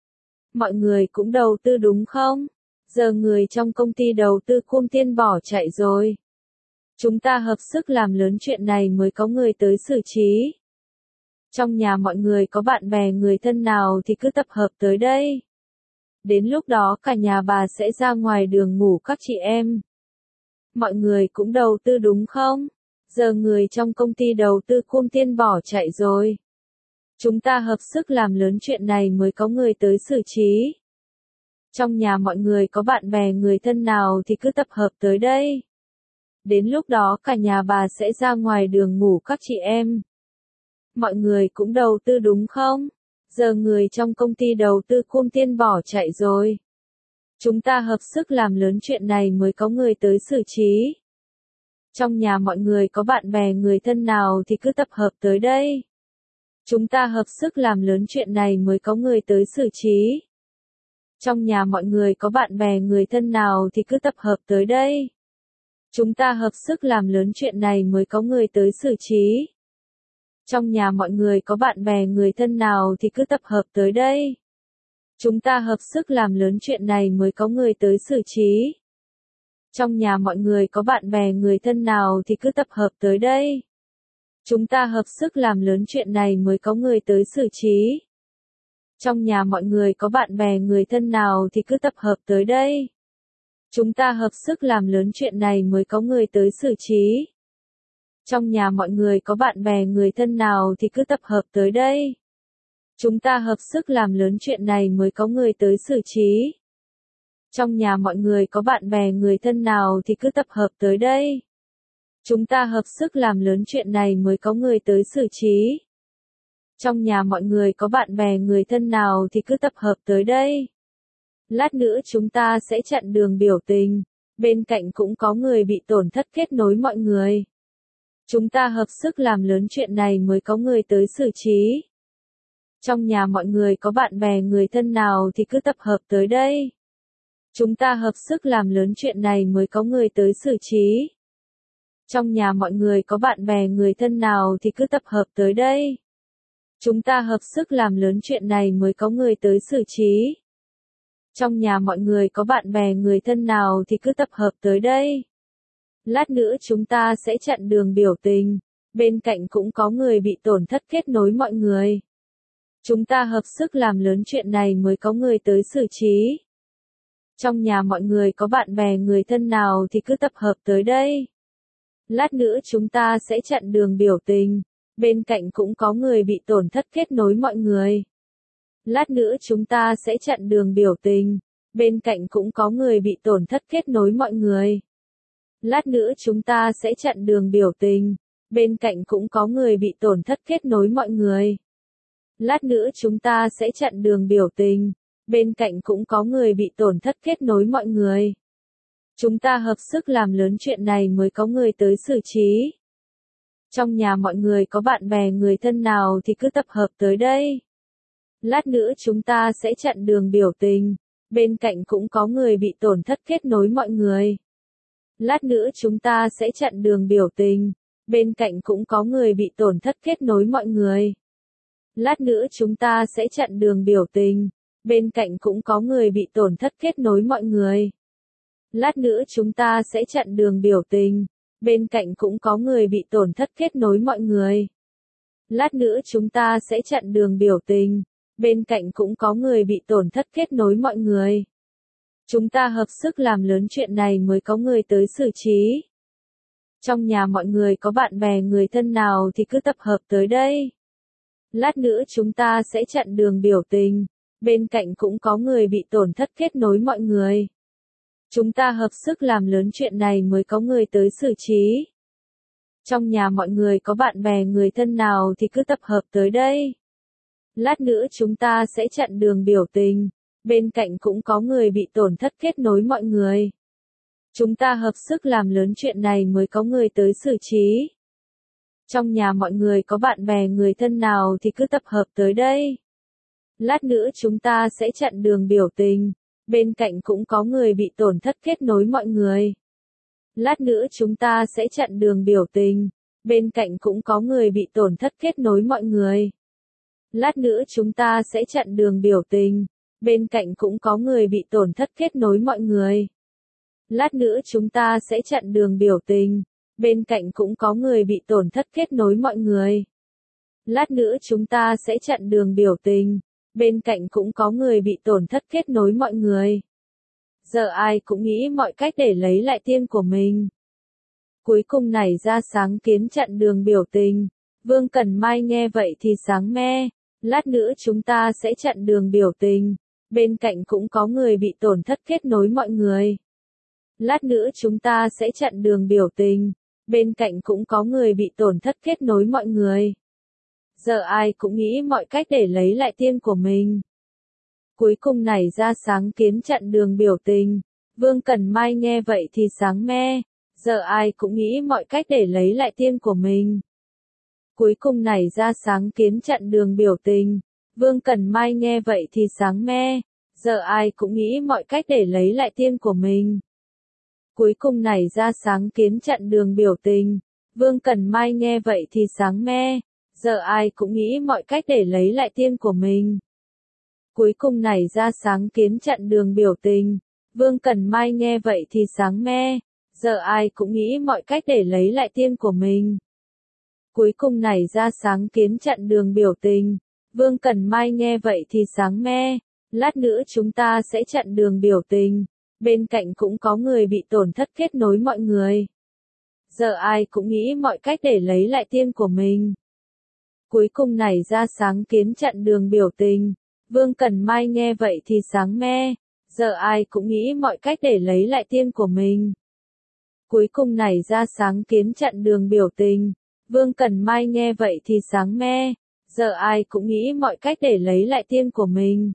Mọi người cũng đầu tư đúng không? Giờ người trong công ty đầu tư khum tiền bỏ chạy rồi. Chúng ta hợp sức làm lớn chuyện này mới có người tới xử trí. Trong nhà mọi người có bạn bè người thân nào thì cứ tập hợp tới đây. Đến lúc đó cả nhà bà sẽ ra ngoài đường ngủ các chị em. Mọi người cũng đầu tư đúng không? Giờ người trong công ty đầu tư khum tiền bỏ chạy rồi. Chúng ta hợp sức làm lớn chuyện này mới có người tới xử trí. Trong nhà mọi người có bạn bè người thân nào thì cứ tập hợp tới đây. Đến lúc đó cả nhà bà sẽ ra ngoài đường ngủ các chị em. Mọi người cũng đầu tư đúng không? Giờ người trong công ty đầu tư khum tiền bỏ chạy rồi. Chúng ta hợp sức làm lớn chuyện này mới có người tới xử trí. Trong nhà mọi người có bạn bè người thân nào thì cứ tập hợp tới đây. Chúng ta hợp sức làm lớn chuyện này mới có người tới xử trí. Trong nhà mọi người có bạn bè người thân nào thì cứ tập hợp tới đây. Chúng ta hợp sức làm lớn chuyện này mới có người tới xử trí. Trong nhà mọi người có bạn bè người thân nào thì cứ tập hợp tới đây. Chúng ta hợp sức làm lớn chuyện này mới có người tới xử trí. Trong nhà mọi người có bạn bè người thân nào thì cứ tập hợp tới đây. Chúng ta hợp sức làm lớn chuyện này mới có người tới xử trí. Trong nhà mọi người có bạn bè người thân nào thì cứ tập hợp tới đây. Chúng ta hợp sức làm lớn chuyện này mới có người tới xử trí. Trong nhà mọi người có bạn bè người thân nào thì cứ tập hợp tới đây. Chúng ta hợp sức làm lớn chuyện này mới có người tới xử trí. Trong nhà mọi người có bạn bè người thân nào thì cứ tập hợp tới đây. Chúng ta hợp sức làm lớn chuyện này mới có người tới xử trí. Trong nhà mọi người có bạn bè người thân nào thì cứ tập hợp tới đây. Lát nữa chúng ta sẽ chặn đường biểu tình. Bên cạnh cũng có người bị tổn thất kết nối mọi người. Chúng ta hợp sức làm lớn chuyện này mới có người tới xử trí. Trong nhà mọi người có bạn bè người thân nào thì cứ tập hợp tới đây. Chúng ta hợp sức làm lớn chuyện này mới có người tới xử trí. Trong nhà mọi người có bạn bè người thân nào thì cứ tập hợp tới đây. Chúng ta hợp sức làm lớn chuyện này mới có người tới xử trí. Trong nhà mọi người có bạn bè người thân nào thì cứ tập hợp tới đây. Lát nữa chúng ta sẽ chặn đường biểu tình. Bên cạnh cũng có người bị tổn thất kết nối mọi người. Chúng ta hợp sức làm lớn chuyện này mới có người tới xử trí. Trong nhà mọi người có bạn bè người thân nào thì cứ tập hợp tới đây. Lát nữa chúng ta sẽ chặn đường biểu tình. Bên cạnh cũng có người bị tổn thất kết nối mọi người. Lát nữa chúng ta sẽ chặn đường biểu tình. Bên cạnh cũng có người bị tổn thất kết nối mọi người. Lát nữa chúng ta sẽ chặn đường biểu tình. Bên cạnh cũng có người bị tổn thất kết nối mọi người. Lát nữa chúng ta sẽ chặn đường biểu tình. bên cạnh cũng có người bị tổn thất kết nối mọi người. Chúng ta hợp sức làm lớn chuyện này mới có người tới xử trí. Trong nhà mọi người có bạn bè người thân nào thì cứ tập hợp tới đây. Lát nữa chúng ta sẽ chặn đường biểu tình. Bên cạnh cũng có người bị tổn thất kết nối mọi người. Lát nữa chúng ta sẽ chặn đường biểu tình. Bên cạnh cũng có người bị tổn thất kết nối mọi người. Lát nữa chúng ta sẽ chặn đường biểu tình. Bên cạnh cũng có người bị tổn thất kết nối mọi người. Lát nữa chúng ta sẽ chặn đường biểu tình. Bên cạnh cũng có người bị tổn thất kết nối mọi người. Lát nữa chúng ta sẽ chặn đường biểu tình. Bên cạnh cũng có người bị tổn thất kết nối mọi người. Chúng ta hợp sức làm lớn chuyện này mới có người tới xử trí. Trong nhà mọi người có bạn bè người thân nào thì cứ tập hợp tới đây. Lát nữa chúng ta sẽ chặn đường biểu tình. Bên cạnh cũng có người bị tổn thất kết nối mọi người. Chúng ta hợp sức làm lớn chuyện này mới có người tới xử trí. Trong nhà mọi người có bạn bè người thân nào thì cứ tập hợp tới đây. Lát nữa chúng ta sẽ chặn đường biểu tình. Bên cạnh cũng có người bị tổn thất kết nối mọi người. Chúng ta hợp sức làm lớn chuyện này mới có người tới xử trí. Trong nhà mọi người có bạn bè người thân nào thì cứ tập hợp tới đây. Lát nữa chúng ta sẽ chặn đường biểu tình. Bên cạnh cũng có người bị tổn thất kết nối mọi người. Lát nữa chúng ta sẽ chặn đường biểu tình. Bên cạnh cũng có người bị tổn thất kết nối mọi người. Lát nữa chúng ta sẽ chặn đường biểu tình. Bên cạnh cũng có người bị tổn thất kết nối mọi người. Lát nữa chúng ta sẽ chặn đường biểu tình. Bên cạnh cũng có người bị tổn thất kết nối mọi người. Lát nữa chúng ta sẽ chặn đường biểu tình. Bên cạnh cũng có người bị tổn thất kết nối mọi người. Giờ ai cũng nghĩ mọi cách để lấy lại tiền của mình. Cuối cùng nảy ra sáng kiến chặn đường biểu tình. Vương Cẩn Mai nghe vậy thì sáng me. Lát nữa chúng ta sẽ chặn đường biểu tình. Bên cạnh cũng có người bị tổn thất kết nối mọi người. Lát nữa chúng ta sẽ chặn đường biểu tình. Bên cạnh cũng có người bị tổn thất kết nối mọi người. Giờ ai cũng nghĩ mọi cách để lấy lại tiền của mình. Cuối cùng nảy ra sáng kiến chặn đường biểu tình. Vương Cẩn Mai nghe vậy thì sáng me. Giờ ai cũng nghĩ mọi cách để lấy lại tiền của mình. Cuối cùng nảy ra sáng kiến chặn đường biểu tình. Vương Cẩn Mai nghe vậy thì sáng me. Giờ ai cũng nghĩ mọi cách để lấy lại tiền của mình. Cuối cùng nảy ra sáng kiến chặn đường biểu tình. Vương Cẩn Mai nghe vậy thì sáng me. Giờ ai cũng nghĩ mọi cách để lấy lại tiền của mình. Cuối cùng nảy ra sáng kiến chặn đường biểu tình. Vương Cẩn Mai nghe vậy thì sáng me. Giờ ai cũng nghĩ mọi cách để lấy lại tiền của mình. Cuối cùng nảy ra sáng kiến chặn đường biểu tình. Vương Cẩn Mai nghe vậy thì sáng me. Lát nữa chúng ta sẽ chặn đường biểu tình. Bên cạnh cũng có người bị tổn thất kết nối mọi người. Giờ ai cũng nghĩ mọi cách để lấy lại tiền của mình. Cuối cùng nảy ra sáng kiến chặn đường biểu tình. Vương Cẩn Mai nghe vậy thì sáng me. Giờ ai cũng nghĩ mọi cách để lấy lại tiền của mình. Cuối cùng nảy ra sáng kiến chặn đường biểu tình. Vương Cẩn Mai nghe vậy thì sáng me. Giờ ai cũng nghĩ mọi cách để lấy lại tiền của mình.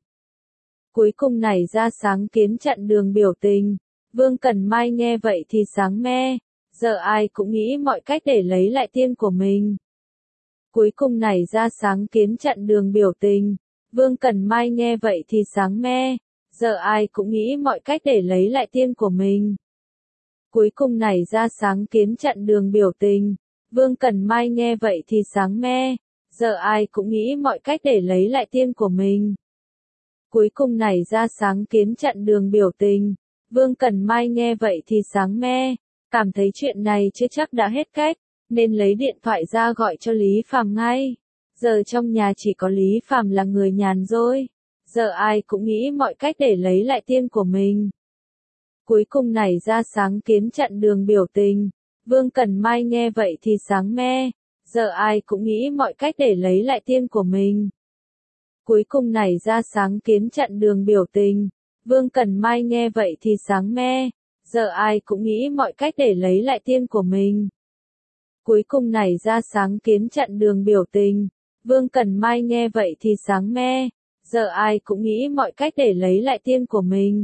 Cuối cùng nảy ra sáng kiến chặn đường biểu tình. Vương Cẩn Mai nghe vậy thì sáng me. Giờ ai cũng nghĩ mọi cách để lấy lại tiền của mình. Cuối cùng nảy ra sáng kiến chặn đường biểu tình. Vương Cẩn Mai nghe vậy thì sáng me. Giờ ai cũng nghĩ mọi cách để lấy lại tiền của mình. Cuối cùng nảy ra sáng kiến chặn đường biểu tình. Vương Cẩn Mai nghe vậy thì sáng me. Giờ ai cũng nghĩ mọi cách để lấy lại tiền của mình. Cuối cùng nảy ra sáng kiến chặn đường biểu tình. Vương Cẩn Mai nghe vậy thì sáng me. Cảm thấy chuyện này chưa chắc đã hết cách, nên lấy điện thoại ra gọi cho Lý Phàm ngay. Giờ trong nhà chỉ có Lý Phàm là người nhàn rỗi. Giờ ai cũng nghĩ mọi cách để lấy lại tiền của mình. Cuối cùng nảy ra sáng kiến chặn đường biểu tình. Vương Cẩn Mai nghe vậy thì sáng me. Giờ ai cũng nghĩ mọi cách để lấy lại tiền của mình. Cuối cùng nảy ra sáng kiến chặn đường biểu tình. Vương Cẩn Mai nghe vậy thì sáng me. Giờ ai cũng nghĩ mọi cách để lấy lại tiền của mình. Cuối cùng nảy ra sáng kiến chặn đường biểu tình. Vương Cẩn Mai nghe vậy thì sáng me. Giờ ai cũng nghĩ mọi cách để lấy lại tiền của mình.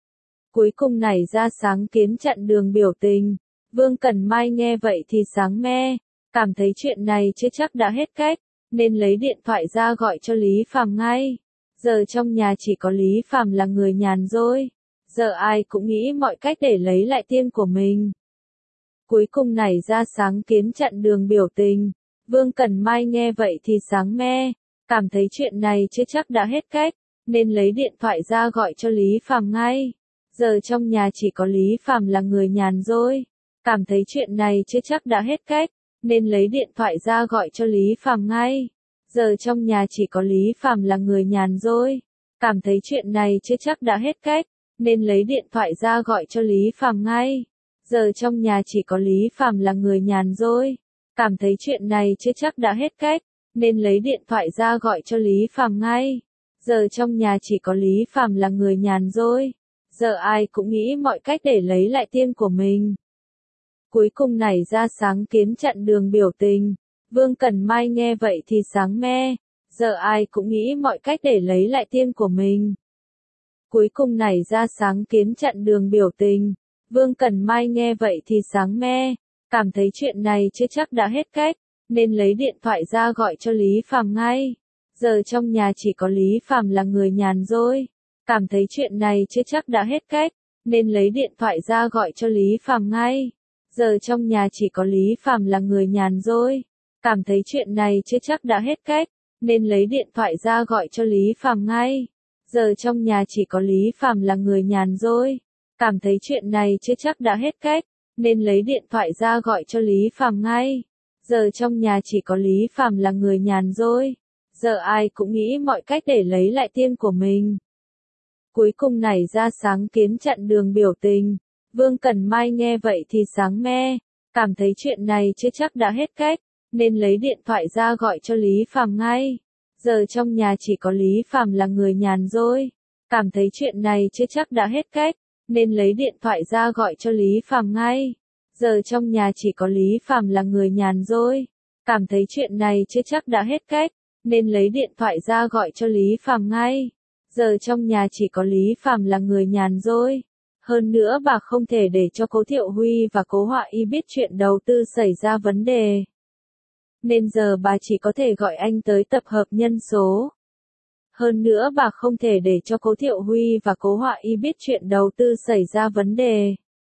Cuối cùng nảy ra sáng kiến chặn đường biểu tình. Vương Cẩn Mai nghe vậy thì sáng me, cảm thấy chuyện này chưa chắc đã hết cách, nên lấy điện thoại ra gọi cho Lý Phàm ngay. Giờ trong nhà chỉ có Lý Phàm là người nhàn rỗi. Giờ ai cũng nghĩ mọi cách để lấy lại tiền của mình. Cuối cùng nảy ra sáng kiến chặn đường biểu tình. Vương Cẩn Mai nghe vậy thì sáng me, cảm thấy chuyện này chưa chắc đã hết cách, nên lấy điện thoại ra gọi cho Lý Phàm ngay. Giờ trong nhà chỉ có Lý Phàm là người nhàn rỗi. Cảm thấy chuyện này chưa chắc đã hết cách, nên lấy điện thoại ra gọi cho Lý Phàm ngay. Giờ trong nhà chỉ có Lý Phàm là người nhàn rỗi. Cảm thấy chuyện này chưa chắc đã hết cách, nên lấy điện thoại ra gọi cho Lý Phàm ngay. Giờ trong nhà chỉ có Lý Phàm là người nhàn rỗi. Cảm thấy chuyện này chưa chắc đã hết cách, nên lấy điện thoại ra gọi cho Lý Phàm ngay. Giờ trong nhà chỉ có Lý Phàm là người nhàn rỗi. Giờ ai cũng nghĩ mọi cách để lấy lại tiền của mình. Cuối cùng nảy ra sáng kiến chặn đường biểu tình. Vương Cẩn Mai nghe vậy thì sáng me. Giờ ai cũng nghĩ mọi cách để lấy lại tiền của mình. Cuối cùng nảy ra sáng kiến chặn đường biểu tình. Vương Cẩn Mai nghe vậy thì sáng me. Cảm thấy chuyện này chưa chắc đã hết cách, nên lấy điện thoại ra gọi cho Lý Phàm ngay. Giờ trong nhà chỉ có Lý Phàm là người nhàn rỗi. Cảm thấy chuyện này chưa chắc đã hết cách, nên lấy điện thoại ra gọi cho Lý Phàm ngay. Giờ trong nhà chỉ có Lý Phàm là người nhàn rỗi. Cảm thấy chuyện này chưa chắc đã hết cách, nên lấy điện thoại ra gọi cho Lý Phàm ngay. Giờ trong nhà chỉ có Lý Phàm là người nhàn rỗi. Cảm thấy chuyện này chưa chắc đã hết cách, nên lấy điện thoại ra gọi cho Lý Phàm ngay. Giờ trong nhà chỉ có Lý Phàm là người nhàn rỗi. Giờ ai cũng nghĩ mọi cách để lấy lại tiền của mình. Cuối cùng nảy ra sáng kiến chặn đường biểu tình. Vương Cẩn Mai nghe vậy thì sáng me, cảm thấy chuyện này chưa chắc đã hết cách, nên lấy điện thoại ra gọi cho Lý Phàm ngay. Giờ trong nhà chỉ có Lý Phàm là người nhàn rỗi. Cảm thấy chuyện này chưa chắc đã hết cách, nên lấy điện thoại ra gọi cho Lý Phàm ngay. Giờ trong nhà chỉ có Lý Phàm là người nhàn rỗi. Cảm thấy chuyện này chưa chắc đã hết cách, nên lấy điện thoại ra gọi cho Lý Phàm ngay. Giờ trong nhà chỉ có Lý Phàm là người nhàn rỗi. Hơn nữa bà không thể để cho Cố Thiệu Huy và Cố Họa Y biết chuyện đầu tư xảy ra vấn đề. Nên giờ bà chỉ có thể gọi anh tới tập hợp nhân số. Hơn nữa bà không thể để cho Cố Thiệu Huy và Cố Họa Y biết chuyện đầu tư xảy ra vấn đề.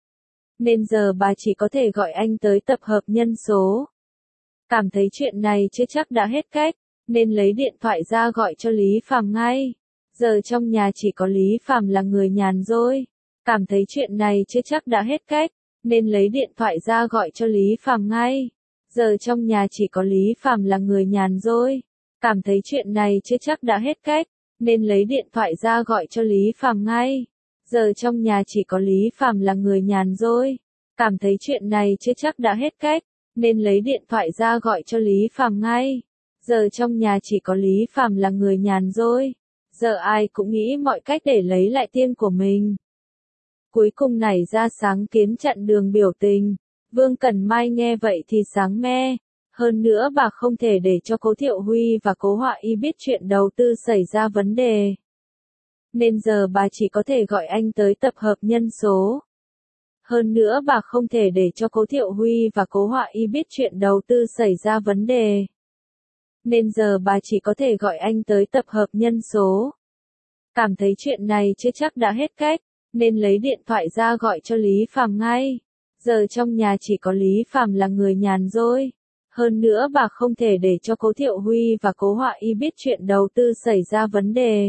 Nên giờ bà chỉ có thể gọi anh tới tập hợp nhân số. Cảm thấy chuyện này chưa chắc đã hết cách, nên lấy điện thoại ra gọi cho Lý Phàm ngay. Giờ trong nhà chỉ có Lý Phàm là người nhàn rỗi. Cảm thấy chuyện này chưa chắc đã hết cách, nên lấy điện thoại ra gọi cho Lý Phàm ngay. Giờ trong nhà chỉ có Lý Phàm là người nhàn rỗi. Cảm thấy chuyện này chưa chắc đã hết cách, nên lấy điện thoại ra gọi cho Lý Phàm ngay. Giờ trong nhà chỉ có Lý Phàm là người nhàn rỗi. Cảm thấy chuyện này chưa chắc đã hết cách, nên lấy điện thoại ra gọi cho Lý Phàm ngay. Giờ trong nhà chỉ có Lý Phàm là người nhàn rỗi. Giờ ai cũng nghĩ mọi cách để lấy lại tiền của mình. Cuối cùng nảy ra sáng kiến chặn đường biểu tình. Vương Cẩn Mai nghe vậy thì sáng me. Hơn nữa bà không thể để cho Cố Thiệu Huy và Cố Họa Y biết chuyện đầu tư xảy ra vấn đề. Nên giờ bà chỉ có thể gọi anh tới tập hợp nhân số. Hơn nữa bà không thể để cho Cố Thiệu Huy và Cố Họa Y biết chuyện đầu tư xảy ra vấn đề. Nên giờ bà chỉ có thể gọi anh tới tập hợp nhân số. Cảm thấy chuyện này chưa chắc đã hết cách, nên lấy điện thoại ra gọi cho Lý Phàm ngay. Giờ trong nhà chỉ có Lý Phàm là người nhàn rỗi. Hơn nữa bà không thể để cho Cố Thiệu Huy và Cố Họa Y biết chuyện đầu tư xảy ra vấn đề.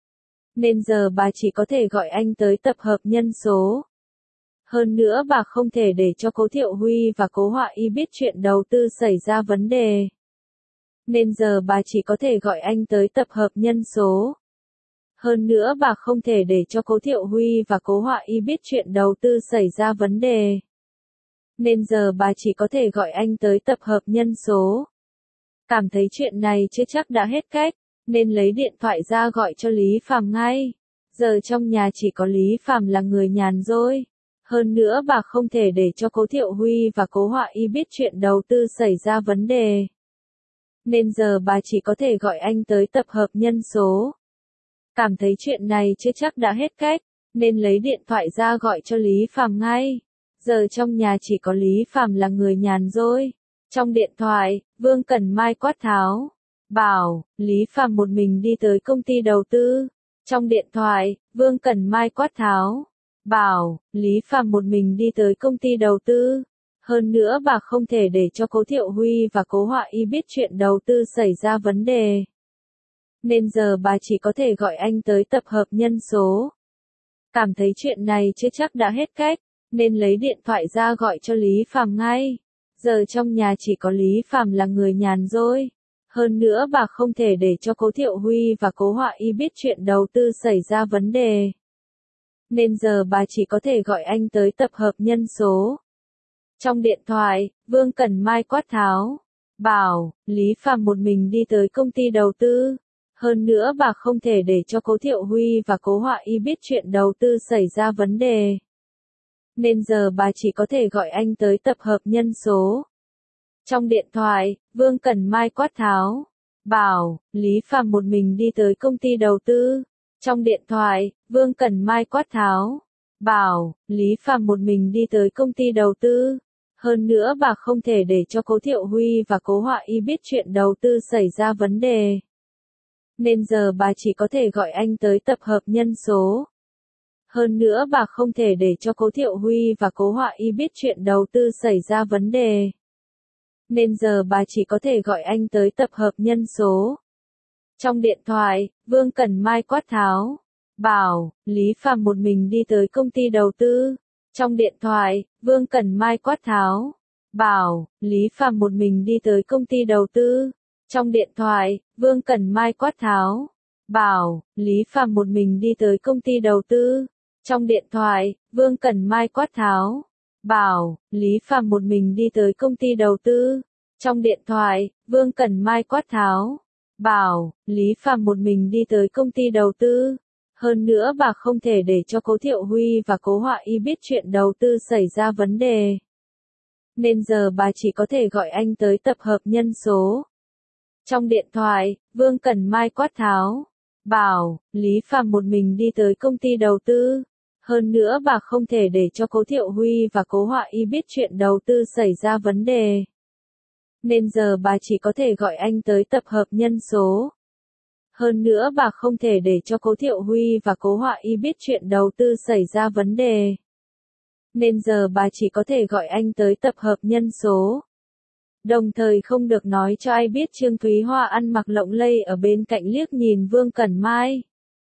Nên giờ bà chỉ có thể gọi anh tới tập hợp nhân số. Hơn nữa bà không thể để cho Cố Thiệu Huy và Cố Họa Y biết chuyện đầu tư xảy ra vấn đề. Nên giờ bà chỉ có thể gọi anh tới tập hợp nhân số. Hơn nữa bà không thể để cho Cố Thiệu Huy và Cố Họa Y biết chuyện đầu tư xảy ra vấn đề. Nên giờ bà chỉ có thể gọi anh tới tập hợp nhân số. Cảm thấy chuyện này chưa chắc đã hết cách, nên lấy điện thoại ra gọi cho Lý Phàm ngay. Giờ trong nhà chỉ có Lý Phàm là người nhàn rỗi. Hơn nữa bà không thể để cho Cố Thiệu Huy và Cố Họa Y biết chuyện đầu tư xảy ra vấn đề. Nên giờ bà chỉ có thể gọi anh tới tập hợp nhân số. Cảm thấy chuyện này chưa chắc đã hết cách, nên lấy điện thoại ra gọi cho Lý Phàm ngay. Giờ trong nhà chỉ có Lý Phàm là người nhàn rỗi. Trong điện thoại, Vương Cẩn Mai quát tháo, bảo Lý Phàm một mình đi tới công ty đầu tư. Trong điện thoại, Vương Cẩn Mai quát tháo, bảo Lý Phàm một mình đi tới công ty đầu tư. Hơn nữa bà không thể để cho Cố Thiệu Huy và Cố Họa Y biết chuyện đầu tư xảy ra vấn đề. Nên giờ bà chỉ có thể gọi anh tới tập hợp nhân số. Cảm thấy chuyện này chưa chắc đã hết cách, nên lấy điện thoại ra gọi cho Lý Phàm ngay. Giờ trong nhà chỉ có Lý Phàm là người nhàn rỗi. Hơn nữa bà không thể để cho Cố Thiệu Huy và Cố Họa Y biết chuyện đầu tư xảy ra vấn đề. Nên giờ bà chỉ có thể gọi anh tới tập hợp nhân số. Trong điện thoại, Vương Cẩn Mai quát tháo, bảo Lý Phàm một mình đi tới công ty đầu tư. Hơn nữa bà không thể để cho Cố Thiệu Huy và Cố Họa Y biết chuyện đầu tư xảy ra vấn đề. Nên giờ bà chỉ có thể gọi anh tới tập hợp nhân số. Trong điện thoại, Vương Cẩn Mai quát tháo, bảo Lý Phàm một mình đi tới công ty đầu tư. Trong điện thoại, Vương Cẩn Mai quát tháo, bảo Lý Phàm một mình đi tới công ty đầu tư. Hơn nữa bà không thể để cho Cố Thiệu Huy và Cố Họa Y biết chuyện đầu tư xảy ra vấn đề. Nên giờ bà chỉ có thể gọi anh tới tập hợp nhân số. Hơn nữa bà không thể để cho Cố Thiệu Huy và Cố Họa Y biết chuyện đầu tư xảy ra vấn đề. Nên giờ bà chỉ có thể gọi anh tới tập hợp nhân số. Trong điện thoại, Vương Cẩn Mai quát tháo, bảo Lý Phàm một mình đi tới công ty đầu tư. Trong điện thoại, Vương Cẩn Mai quát tháo, bảo Lý Phàm một mình đi tới công ty đầu tư. Trong điện thoại, Vương Cẩn Mai quát tháo, bảo Lý Phàm một mình đi tới công ty đầu tư. Trong điện thoại, Vương Cẩn Mai quát tháo, bảo Lý Phàm một mình đi tới công ty đầu tư. Trong điện thoại, Vương Cẩn Mai quát tháo, bảo Lý Phàm một mình đi tới công ty đầu tư. Hơn nữa bà không thể để cho Cố Thiệu Huy và Cố Họa Y biết chuyện đầu tư xảy ra vấn đề. Nên giờ bà chỉ có thể gọi anh tới tập hợp nhân số. Trong điện thoại, Vương Cẩn Mai quát tháo, bảo Lý Phàm một mình đi tới công ty đầu tư. Hơn nữa bà không thể để cho Cố Thiệu Huy và Cố Họa Y biết chuyện đầu tư xảy ra vấn đề. Nên giờ bà chỉ có thể gọi anh tới tập hợp nhân số. Hơn nữa bà không thể để cho Cố Thiệu Huy và Cố Họa Y biết chuyện đầu tư xảy ra vấn đề. Nên giờ bà chỉ có thể gọi anh tới tập hợp nhân số. Đồng thời không được nói cho ai biết Trương Thúy Hoa ăn mặc lộng lẫy ở bên cạnh liếc nhìn Vương Cẩn Mai.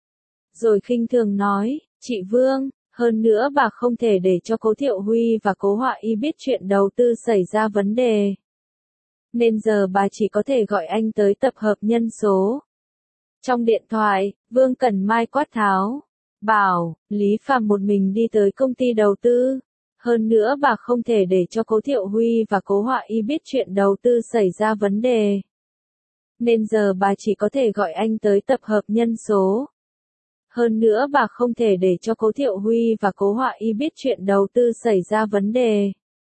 Rồi khinh thường nói, chị Vương, hơn nữa bà không thể để cho Cố Thiệu Huy và Cố Họa Y biết chuyện đầu tư xảy ra vấn đề. Nên giờ bà chỉ có thể gọi anh tới tập hợp nhân số. Trong điện thoại, Vương Cẩn Mai quát tháo, bảo Lý Phàm một mình đi tới công ty đầu tư. Hơn nữa bà không thể để cho Cố Thiệu Huy và Cố Họa Y biết chuyện đầu tư xảy ra vấn đề. Nên giờ bà chỉ có thể gọi anh tới tập hợp nhân số. Hơn nữa bà không thể để cho Cố Thiệu Huy và Cố Họa Y biết chuyện đầu tư xảy ra vấn đề.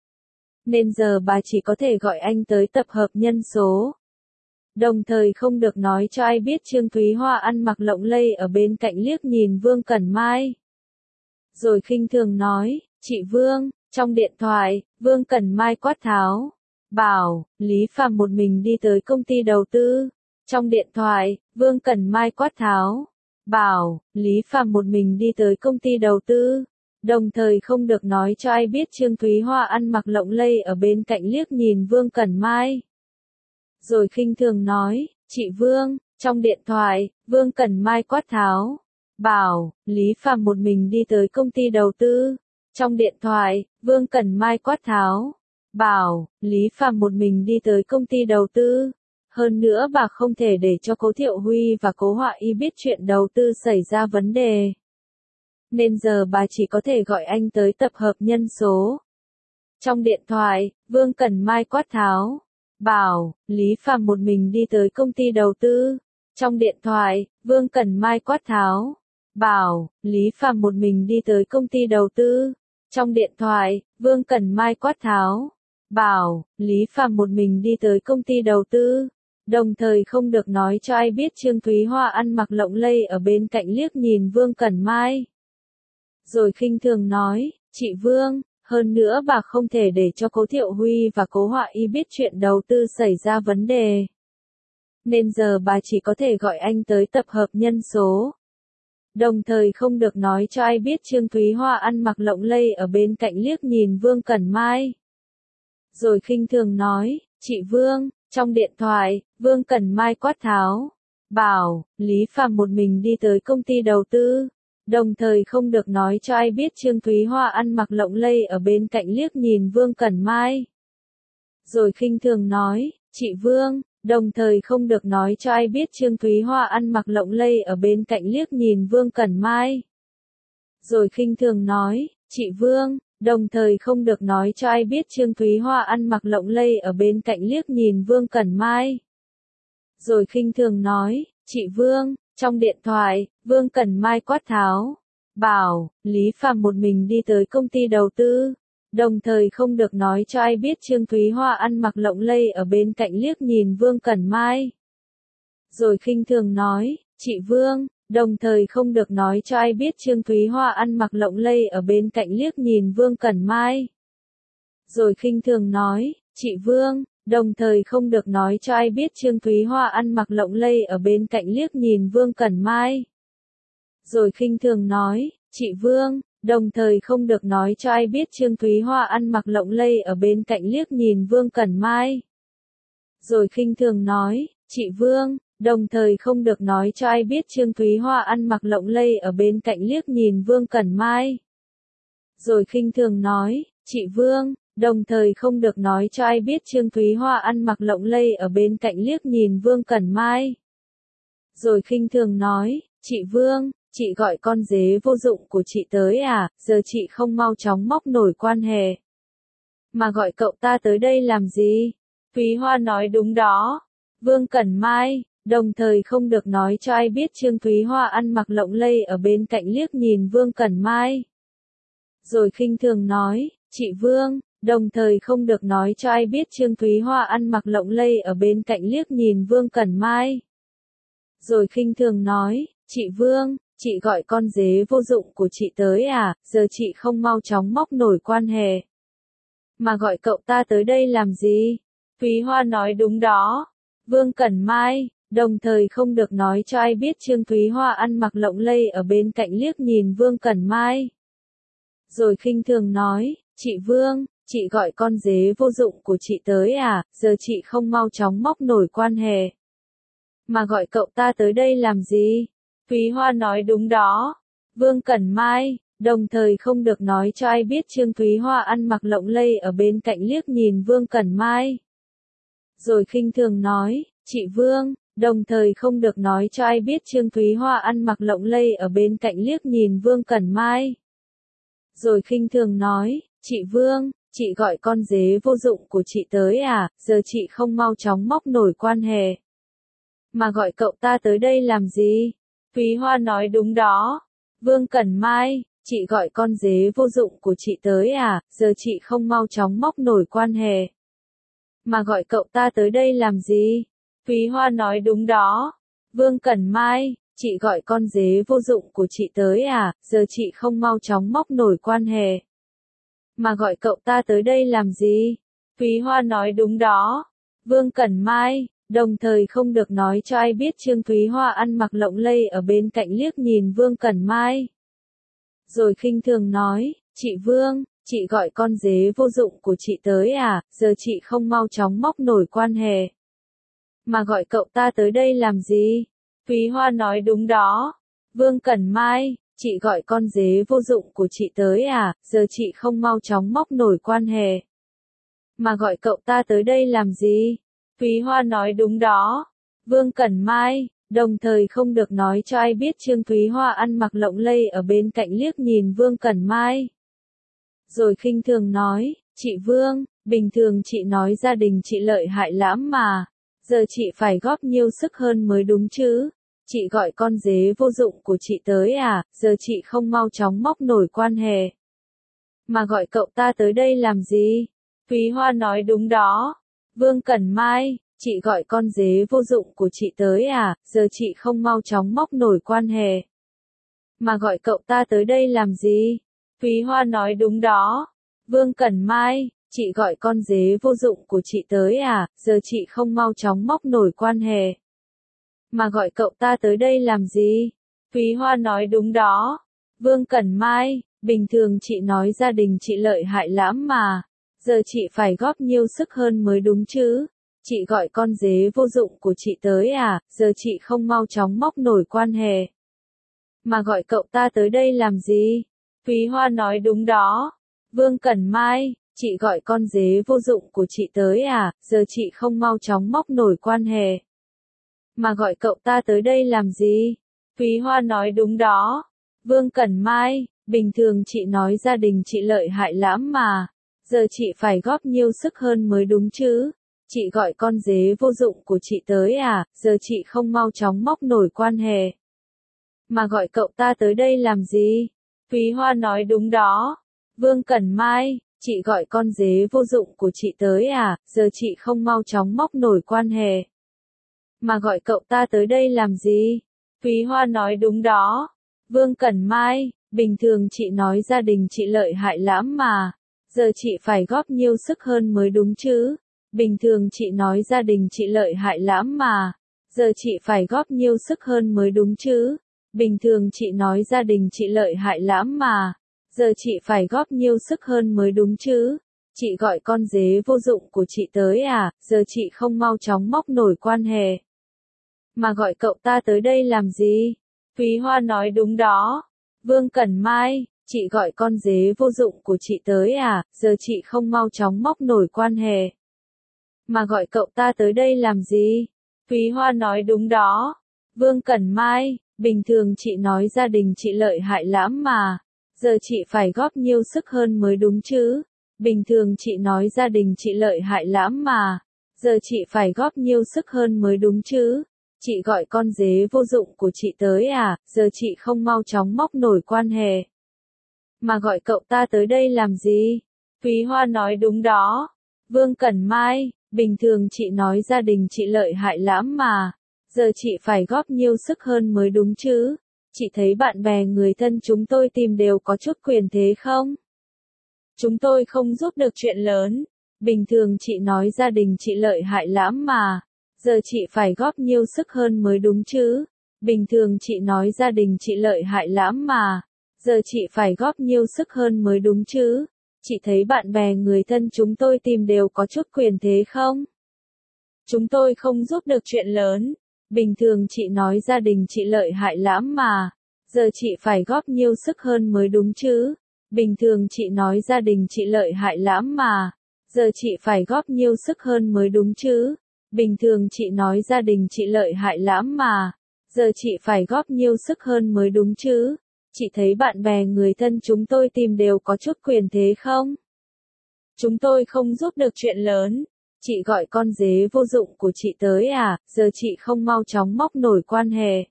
Nên giờ bà chỉ có thể gọi anh tới tập hợp nhân số. Đồng thời không được nói cho ai biết Trương Thúy Hoa ăn mặc lộng lẫy ở bên cạnh liếc nhìn Vương Cẩn Mai. Rồi khinh thường nói, chị Vương, trong điện thoại, Vương Cẩn Mai quát tháo, bảo Lý Phàm một mình đi tới công ty đầu tư. Trong điện thoại, Vương Cẩn Mai quát tháo, bảo Lý Phàm một mình đi tới công ty đầu tư. Đồng thời không được nói cho ai biết Trương Thúy Hoa ăn mặc lộng lẫy ở bên cạnh liếc nhìn Vương Cẩn Mai. Rồi khinh thường nói, chị Vương, trong điện thoại, Vương Cẩn Mai quát tháo, bảo Lý Phàm một mình đi tới công ty đầu tư. Trong điện thoại, Vương Cẩn Mai quát tháo, bảo Lý Phàm một mình đi tới công ty đầu tư. Hơn nữa bà không thể để cho Cố Thiệu Huy và Cố Họa Y biết chuyện đầu tư xảy ra vấn đề. Nên giờ bà chỉ có thể gọi anh tới tập hợp nhân số. Trong điện thoại, Vương Cẩn Mai quát tháo, bảo Lý Phàm một mình đi tới công ty đầu tư. Trong điện thoại, Vương Cẩn Mai quát tháo, bảo Lý Phàm một mình đi tới công ty đầu tư. Trong điện thoại, Vương Cẩn Mai quát tháo, bảo Lý Phàm một mình đi tới công ty đầu tư. Đồng thời không được nói cho ai biết Trương Thúy Hoa ăn mặc lộng lây ở bên cạnh liếc nhìn Vương Cẩn Mai. Rồi khinh thường nói, chị Vương, hơn nữa bà không thể để cho Cố Thiệu Huy và Cố Họa Y biết chuyện đầu tư xảy ra vấn đề. Nên giờ bà chỉ có thể gọi anh tới tập hợp nhân số. Đồng thời không được nói cho ai biết Trương Thúy Hoa ăn mặc lộng lây ở bên cạnh liếc nhìn Vương Cẩn Mai. Rồi khinh thường nói, chị Vương, trong điện thoại, Vương Cẩn Mai quát tháo, bảo, Lý Phàm một mình đi tới công ty đầu tư. Đồng thời không được nói cho ai biết Trương Thúy Hoa ăn mặc lộng lây ở bên cạnh liếc nhìn Vương Cẩn Mai. Rồi khinh thường nói, chị Vương, đồng thời không được nói cho ai biết Trương Thúy Hoa ăn mặc lộng lây ở bên cạnh liếc nhìn Vương Cẩn Mai. Rồi khinh thường nói, chị Vương, đồng thời không được nói cho ai biết Trương Thúy Hoa ăn mặc lộng lây ở bên cạnh liếc nhìn Vương Cẩn Mai. Rồi khinh thường nói, chị Vương, trong điện thoại, Vương Cẩn Mai quát tháo, bảo, Lý Phàm một mình đi tới công ty đầu tư. Đồng thời không được nói cho ai biết Trương Thúy Hoa ăn mặc lộng lây ở bên cạnh liếc nhìn Vương Cẩn Mai. Rồi khinh thường nói, chị Vương, đồng thời không được nói cho ai biết Trương Thúy Hoa ăn mặc lộng lây ở bên cạnh liếc nhìn Vương Cẩn Mai. Rồi khinh thường nói, chị Vương, đồng thời không được nói cho ai biết Trương Thúy Hoa ăn mặc lộng lây ở bên cạnh liếc nhìn Vương Cẩn Mai. Rồi khinh thường nói, chị Vương, đồng thời không được nói cho ai biết Trương Thúy Hoa ăn mặc lộng lây ở bên cạnh liếc nhìn Vương Cẩn Mai. Rồi khinh thường nói, chị Vương, đồng thời không được nói cho ai biết Trương Thúy Hoa ăn mặc lộng lây ở bên cạnh liếc nhìn Vương Cẩn Mai. Rồi khinh thường nói, chị Vương, đồng thời không được nói cho ai biết Trương Thúy Hoa ăn mặc lộng lây ở bên cạnh liếc nhìn Vương Cẩn Mai. Rồi khinh thường nói, chị Vương, chị gọi con dế vô dụng của chị tới à, giờ chị không mau chóng móc nổi quan hệ. Mà gọi cậu ta tới đây làm gì? Thúy Hoa nói đúng đó. Vương Cẩn Mai, đồng thời không được nói cho ai biết Trương Thúy Hoa ăn mặc lộng lây ở bên cạnh liếc nhìn Vương Cẩn Mai. Rồi khinh thường nói, chị Vương, đồng thời không được nói cho ai biết Trương Thúy Hoa ăn mặc lộng lây ở bên cạnh liếc nhìn Vương Cẩn Mai. Rồi khinh thường nói, chị Vương, chị gọi con dế vô dụng của chị tới à, giờ chị không mau chóng móc nổi quan hệ. Mà gọi cậu ta tới đây làm gì? Thúy Hoa nói đúng đó. Vương Cẩn Mai, đồng thời không được nói cho ai biết Trương Thúy Hoa ăn mặc lộng lây ở bên cạnh liếc nhìn Vương Cẩn Mai. Rồi khinh thường nói, chị Vương, chị gọi con dế vô dụng của chị tới à, giờ chị không mau chóng móc nổi quan hệ. Mà gọi cậu ta tới đây làm gì? Thúy Hoa nói đúng đó. Vương Cẩn Mai, đồng thời không được nói cho ai biết Trương Thúy Hoa ăn mặc lộng lây ở bên cạnh liếc nhìn Vương Cẩn Mai. Rồi khinh thường nói, chị Vương, đồng thời không được nói cho ai biết Trương Thúy Hoa ăn mặc lộng lây ở bên cạnh liếc nhìn Vương Cẩn Mai. Rồi khinh thường nói, chị Vương, chị gọi con dế vô dụng của chị tới à, giờ chị không mau chóng móc nổi quan hệ. Mà gọi cậu ta tới đây làm gì? Thúy Hoa nói đúng đó. Vương Cẩn Mai, chị gọi con dế vô dụng của chị tới à, giờ chị không mau chóng móc nổi quan hệ. Mà gọi cậu ta tới đây làm gì? Thúy Hoa nói đúng đó. Vương Cẩn Mai, chị gọi con dế vô dụng của chị tới à, giờ chị không mau chóng móc nổi quan hệ. Mà gọi cậu ta tới đây làm gì? Thúy Hoa nói đúng đó. Vương Cẩn Mai, đồng thời không được nói cho ai biết Trương Thúy Hoa ăn mặc lộng lây ở bên cạnh liếc nhìn Vương Cẩn Mai. Rồi khinh thường nói, chị Vương, chị gọi con dế vô dụng của chị tới à, giờ chị không mau chóng móc nổi quan hệ. Mà gọi cậu ta tới đây làm gì? Thúy Hoa nói đúng đó. Vương Cẩn Mai, chị gọi con dế vô dụng của chị tới à, giờ chị không mau chóng móc nổi quan hệ. Mà gọi cậu ta tới đây làm gì? Thúy Hoa nói đúng đó. Vương Cẩn Mai, đồng thời không được nói cho ai biết Trương Thúy Hoa ăn mặc lộng lây ở bên cạnh liếc nhìn Vương Cẩn Mai. Rồi khinh thường nói, chị Vương, bình thường chị nói gia đình chị lợi hại lắm mà. Giờ chị phải góp nhiều sức hơn mới đúng chứ. Chị gọi con dế vô dụng của chị tới à, giờ chị không mau chóng móc nổi quan hệ. Mà gọi cậu ta tới đây làm gì? Thúy Hoa nói đúng đó. Vương Cẩn Mai, Chị gọi con dế vô dụng của chị tới à, giờ chị không mau chóng móc nổi quan hệ. Mà gọi cậu ta tới đây làm gì? Thúy Hoa nói đúng đó. Vương Cẩn Mai, chị gọi con dế vô dụng của chị tới à, giờ chị không mau chóng móc nổi quan hệ. Mà gọi cậu ta tới đây làm gì? Thúy Hoa nói đúng đó. Vương Cẩn Mai, bình thường chị nói gia đình chị lợi hại lắm mà. Giờ chị phải góp nhiều sức hơn mới đúng chứ. Chị gọi con dế vô dụng của chị tới à, giờ chị không mau chóng móc nổi quan hệ. Mà gọi cậu ta tới đây làm gì? Thúy Hoa nói đúng đó. Vương Cẩn Mai, chị gọi con dế vô dụng của chị tới à, giờ chị không mau chóng móc nổi quan hệ. Mà gọi cậu ta tới đây làm gì? Thúy Hoa nói đúng đó. Vương Cẩn Mai, bình thường chị nói gia đình chị lợi hại lắm mà. Giờ chị phải góp nhiều sức hơn mới đúng chứ. Chị gọi con dế vô dụng của chị tới à, giờ chị không mau chóng móc nổi quan hệ. Mà gọi cậu ta tới đây làm gì? Thúy Hoa nói đúng đó. Vương Cẩn Mai, chị gọi con dế vô dụng của chị tới à, giờ chị không mau chóng móc nổi quan hệ. Mà gọi cậu ta tới đây làm gì? Thúy Hoa nói đúng đó. Vương Cẩn Mai, bình thường chị nói gia đình chị lợi hại lắm mà. Giờ chị phải góp nhiều sức hơn mới đúng chứ. Bình thường chị nói gia đình chị lợi hại lắm mà. Giờ chị phải góp nhiều sức hơn mới đúng chứ. Bình thường chị nói gia đình chị lợi hại lắm mà. Giờ chị phải góp nhiều sức hơn mới đúng chứ. Chị gọi con dế vô dụng của chị tới à, giờ chị không mau chóng móc nổi quan hệ. Mà gọi cậu ta tới đây làm gì? Thúy Hoa nói đúng đó. Vương Cẩn Mai, chị gọi con dế vô dụng của chị tới à, giờ chị không mau chóng móc nổi quan hệ. Mà gọi cậu ta tới đây làm gì? Thúy Hoa nói đúng đó. Vương Cẩn Mai, bình thường chị nói gia đình chị lợi hại lắm mà. Giờ chị phải góp nhiều sức hơn mới đúng chứ. Bình thường chị nói gia đình chị lợi hại lắm mà. Giờ chị phải góp nhiều sức hơn mới đúng chứ. Chị gọi con dế vô dụng của chị tới à, giờ chị không mau chóng móc nổi quan hệ. Mà gọi cậu ta tới đây làm gì? Thúy Hoa nói đúng đó. Vương Cẩn Mai, bình thường chị nói gia đình chị lợi hại lắm mà. Giờ chị phải góp nhiều sức hơn mới đúng chứ. Chị thấy bạn bè người thân chúng tôi tìm đều có chút quyền thế không? Chúng tôi không giúp được chuyện lớn. Bình thường chị nói gia đình chị lợi hại lắm mà. Giờ chị phải góp nhiều sức hơn mới đúng chứ. Bình thường chị nói gia đình chị lợi hại lắm mà. Giờ chị phải góp nhiều sức hơn mới đúng chứ. Chị thấy bạn bè người thân chúng tôi tìm đều có chút quyền thế không? Chúng tôi không giúp được chuyện lớn. Bình thường chị nói gia đình chị lợi hại lắm mà. Giờ chị phải góp nhiều sức hơn mới đúng chứ. Bình thường chị nói gia đình chị lợi hại lắm mà. Giờ chị phải góp nhiều sức hơn mới đúng chứ. Bình thường chị nói gia đình chị lợi hại lắm mà. Giờ chị phải góp nhiều sức hơn mới đúng chứ. Chị thấy bạn bè người thân chúng tôi tìm đều có chút quyền thế không? Chúng tôi không giúp được chuyện lớn. Chị gọi con dế vô dụng của chị tới à, giờ chị không mau chóng móc nổi quan hệ.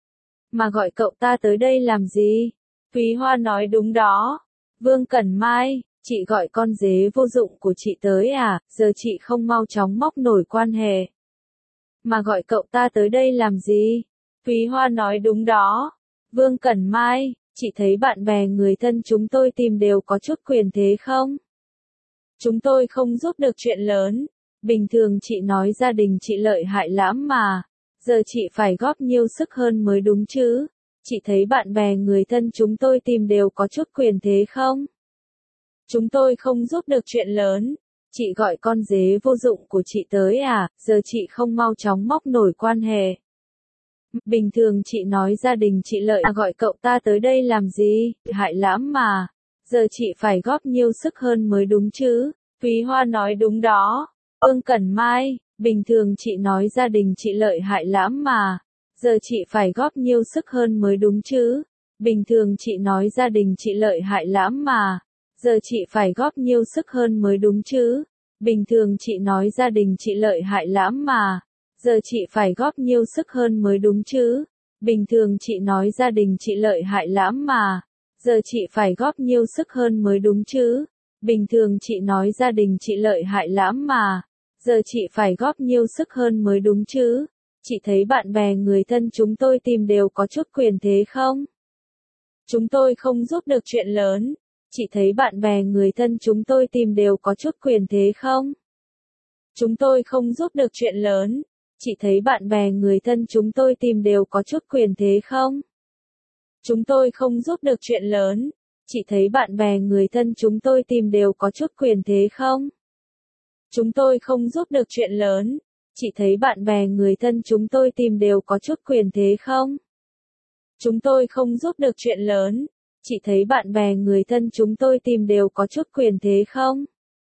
Mà gọi cậu ta tới đây làm gì? Thúy Hoa nói đúng đó. Vương Cẩn Mai, chị gọi con dế vô dụng của chị tới à, giờ chị không mau chóng móc nổi quan hệ. Mà gọi cậu ta tới đây làm gì? Thúy Hoa nói đúng đó. Vương Cẩn Mai, chị thấy bạn bè người thân chúng tôi tìm đều có chút quyền thế không? Chúng tôi không giúp được chuyện lớn. Bình thường chị nói gia đình chị lợi hại lắm mà. Giờ chị phải góp nhiều sức hơn mới đúng chứ. Chị thấy bạn bè người thân chúng tôi tìm đều có chút quyền thế không? Chúng tôi không giúp được chuyện lớn. Chị gọi con dế vô dụng của chị tới à, giờ chị không mau chóng móc nổi quan hệ. Bình thường chị nói gia đình chị lợi à, gọi cậu ta tới đây làm gì? Hại lắm mà. Giờ chị phải góp nhiều sức hơn mới đúng chứ. Thúy Hoa nói đúng đó. Vương Cẩn Mai, bình thường chị nói gia đình chị lợi hại lắm mà. Giờ chị phải góp nhiều sức hơn mới đúng chứ. Bình thường chị nói gia đình chị lợi hại lắm mà. Giờ chị phải góp nhiều sức hơn mới đúng chứ. Bình thường chị nói gia đình chị lợi hại lắm mà. Giờ chị phải góp nhiều sức hơn mới đúng chứ. Bình thường chị nói gia đình chị lợi hại lắm mà. Giờ chị phải góp nhiều sức hơn mới đúng chứ. Bình thường chị nói gia đình chị lợi hại lắm mà. Giờ chị phải góp nhiều sức hơn mới đúng chứ. Chị thấy bạn bè người thân chúng tôi tìm đều có chút quyền thế không? Chúng tôi không giúp được chuyện lớn. Chị thấy bạn bè người thân chúng tôi tìm đều có chút quyền thế không? Chúng tôi không giúp được chuyện lớn. Chị thấy bạn bè người thân chúng tôi tìm đều có chút quyền thế không? Chúng tôi không giúp được chuyện lớn. Chị thấy bạn bè người thân chúng tôi tìm đều có chút quyền thế không? Chúng tôi không giúp được chuyện lớn. Chị thấy bạn bè người thân chúng tôi tìm đều có chút quyền thế không? Chúng tôi không giúp được chuyện lớn. Chị thấy bạn bè người thân chúng tôi tìm đều có chút quyền thế không?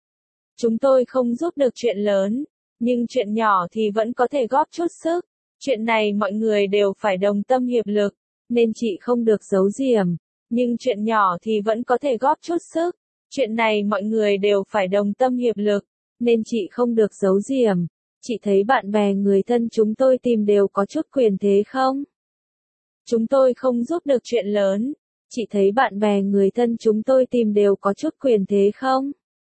Chúng tôi không giúp được chuyện lớn, nhưng chuyện nhỏ thì vẫn có thể góp chút sức. Chuyện này mọi người đều phải đồng tâm hiệp lực, nên chị không được giấu giếm. Nhưng chuyện nhỏ thì vẫn có thể góp chút sức. Chuyện này mọi người đều phải đồng tâm hiệp lực, nên chị không được giấu giếm. Chị thấy bạn bè người thân chúng tôi tìm đều có chút quyền thế không? Chúng tôi không giúp được chuyện lớn. Chị thấy bạn bè người thân chúng tôi tìm đều có chút quyền thế không?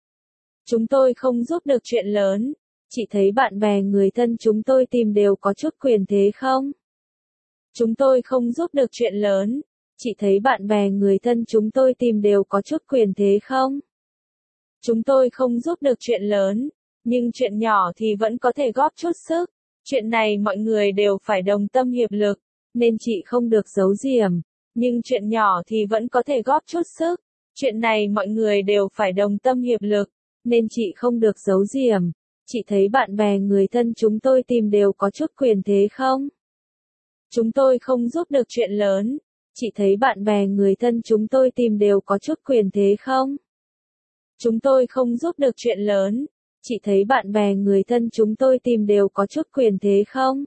Chúng tôi không giúp được chuyện lớn. Chị thấy bạn bè người thân chúng tôi tìm đều có chút quyền thế không? Chúng tôi không giúp được chuyện lớn. Chị thấy bạn bè người thân chúng tôi tìm đều có chút quyền thế không? Chúng tôi không giúp được chuyện lớn, nhưng chuyện nhỏ thì vẫn có thể góp chút sức. Chuyện này mọi người đều phải đồng tâm hiệp lực, nên chị không được giấu giếm. Nhưng chuyện nhỏ thì vẫn có thể góp chút sức. Chuyện này mọi người đều phải đồng tâm hiệp lực, nên chị không được giấu giếm. Chị thấy bạn bè người thân chúng tôi tìm đều có chút quyền thế không? Chúng tôi không giúp được chuyện lớn. Chị thấy bạn bè người thân chúng tôi tìm đều có chút quyền thế không? Chúng tôi không giúp được chuyện lớn. Chị thấy bạn bè người thân chúng tôi tìm đều có chút quyền thế không?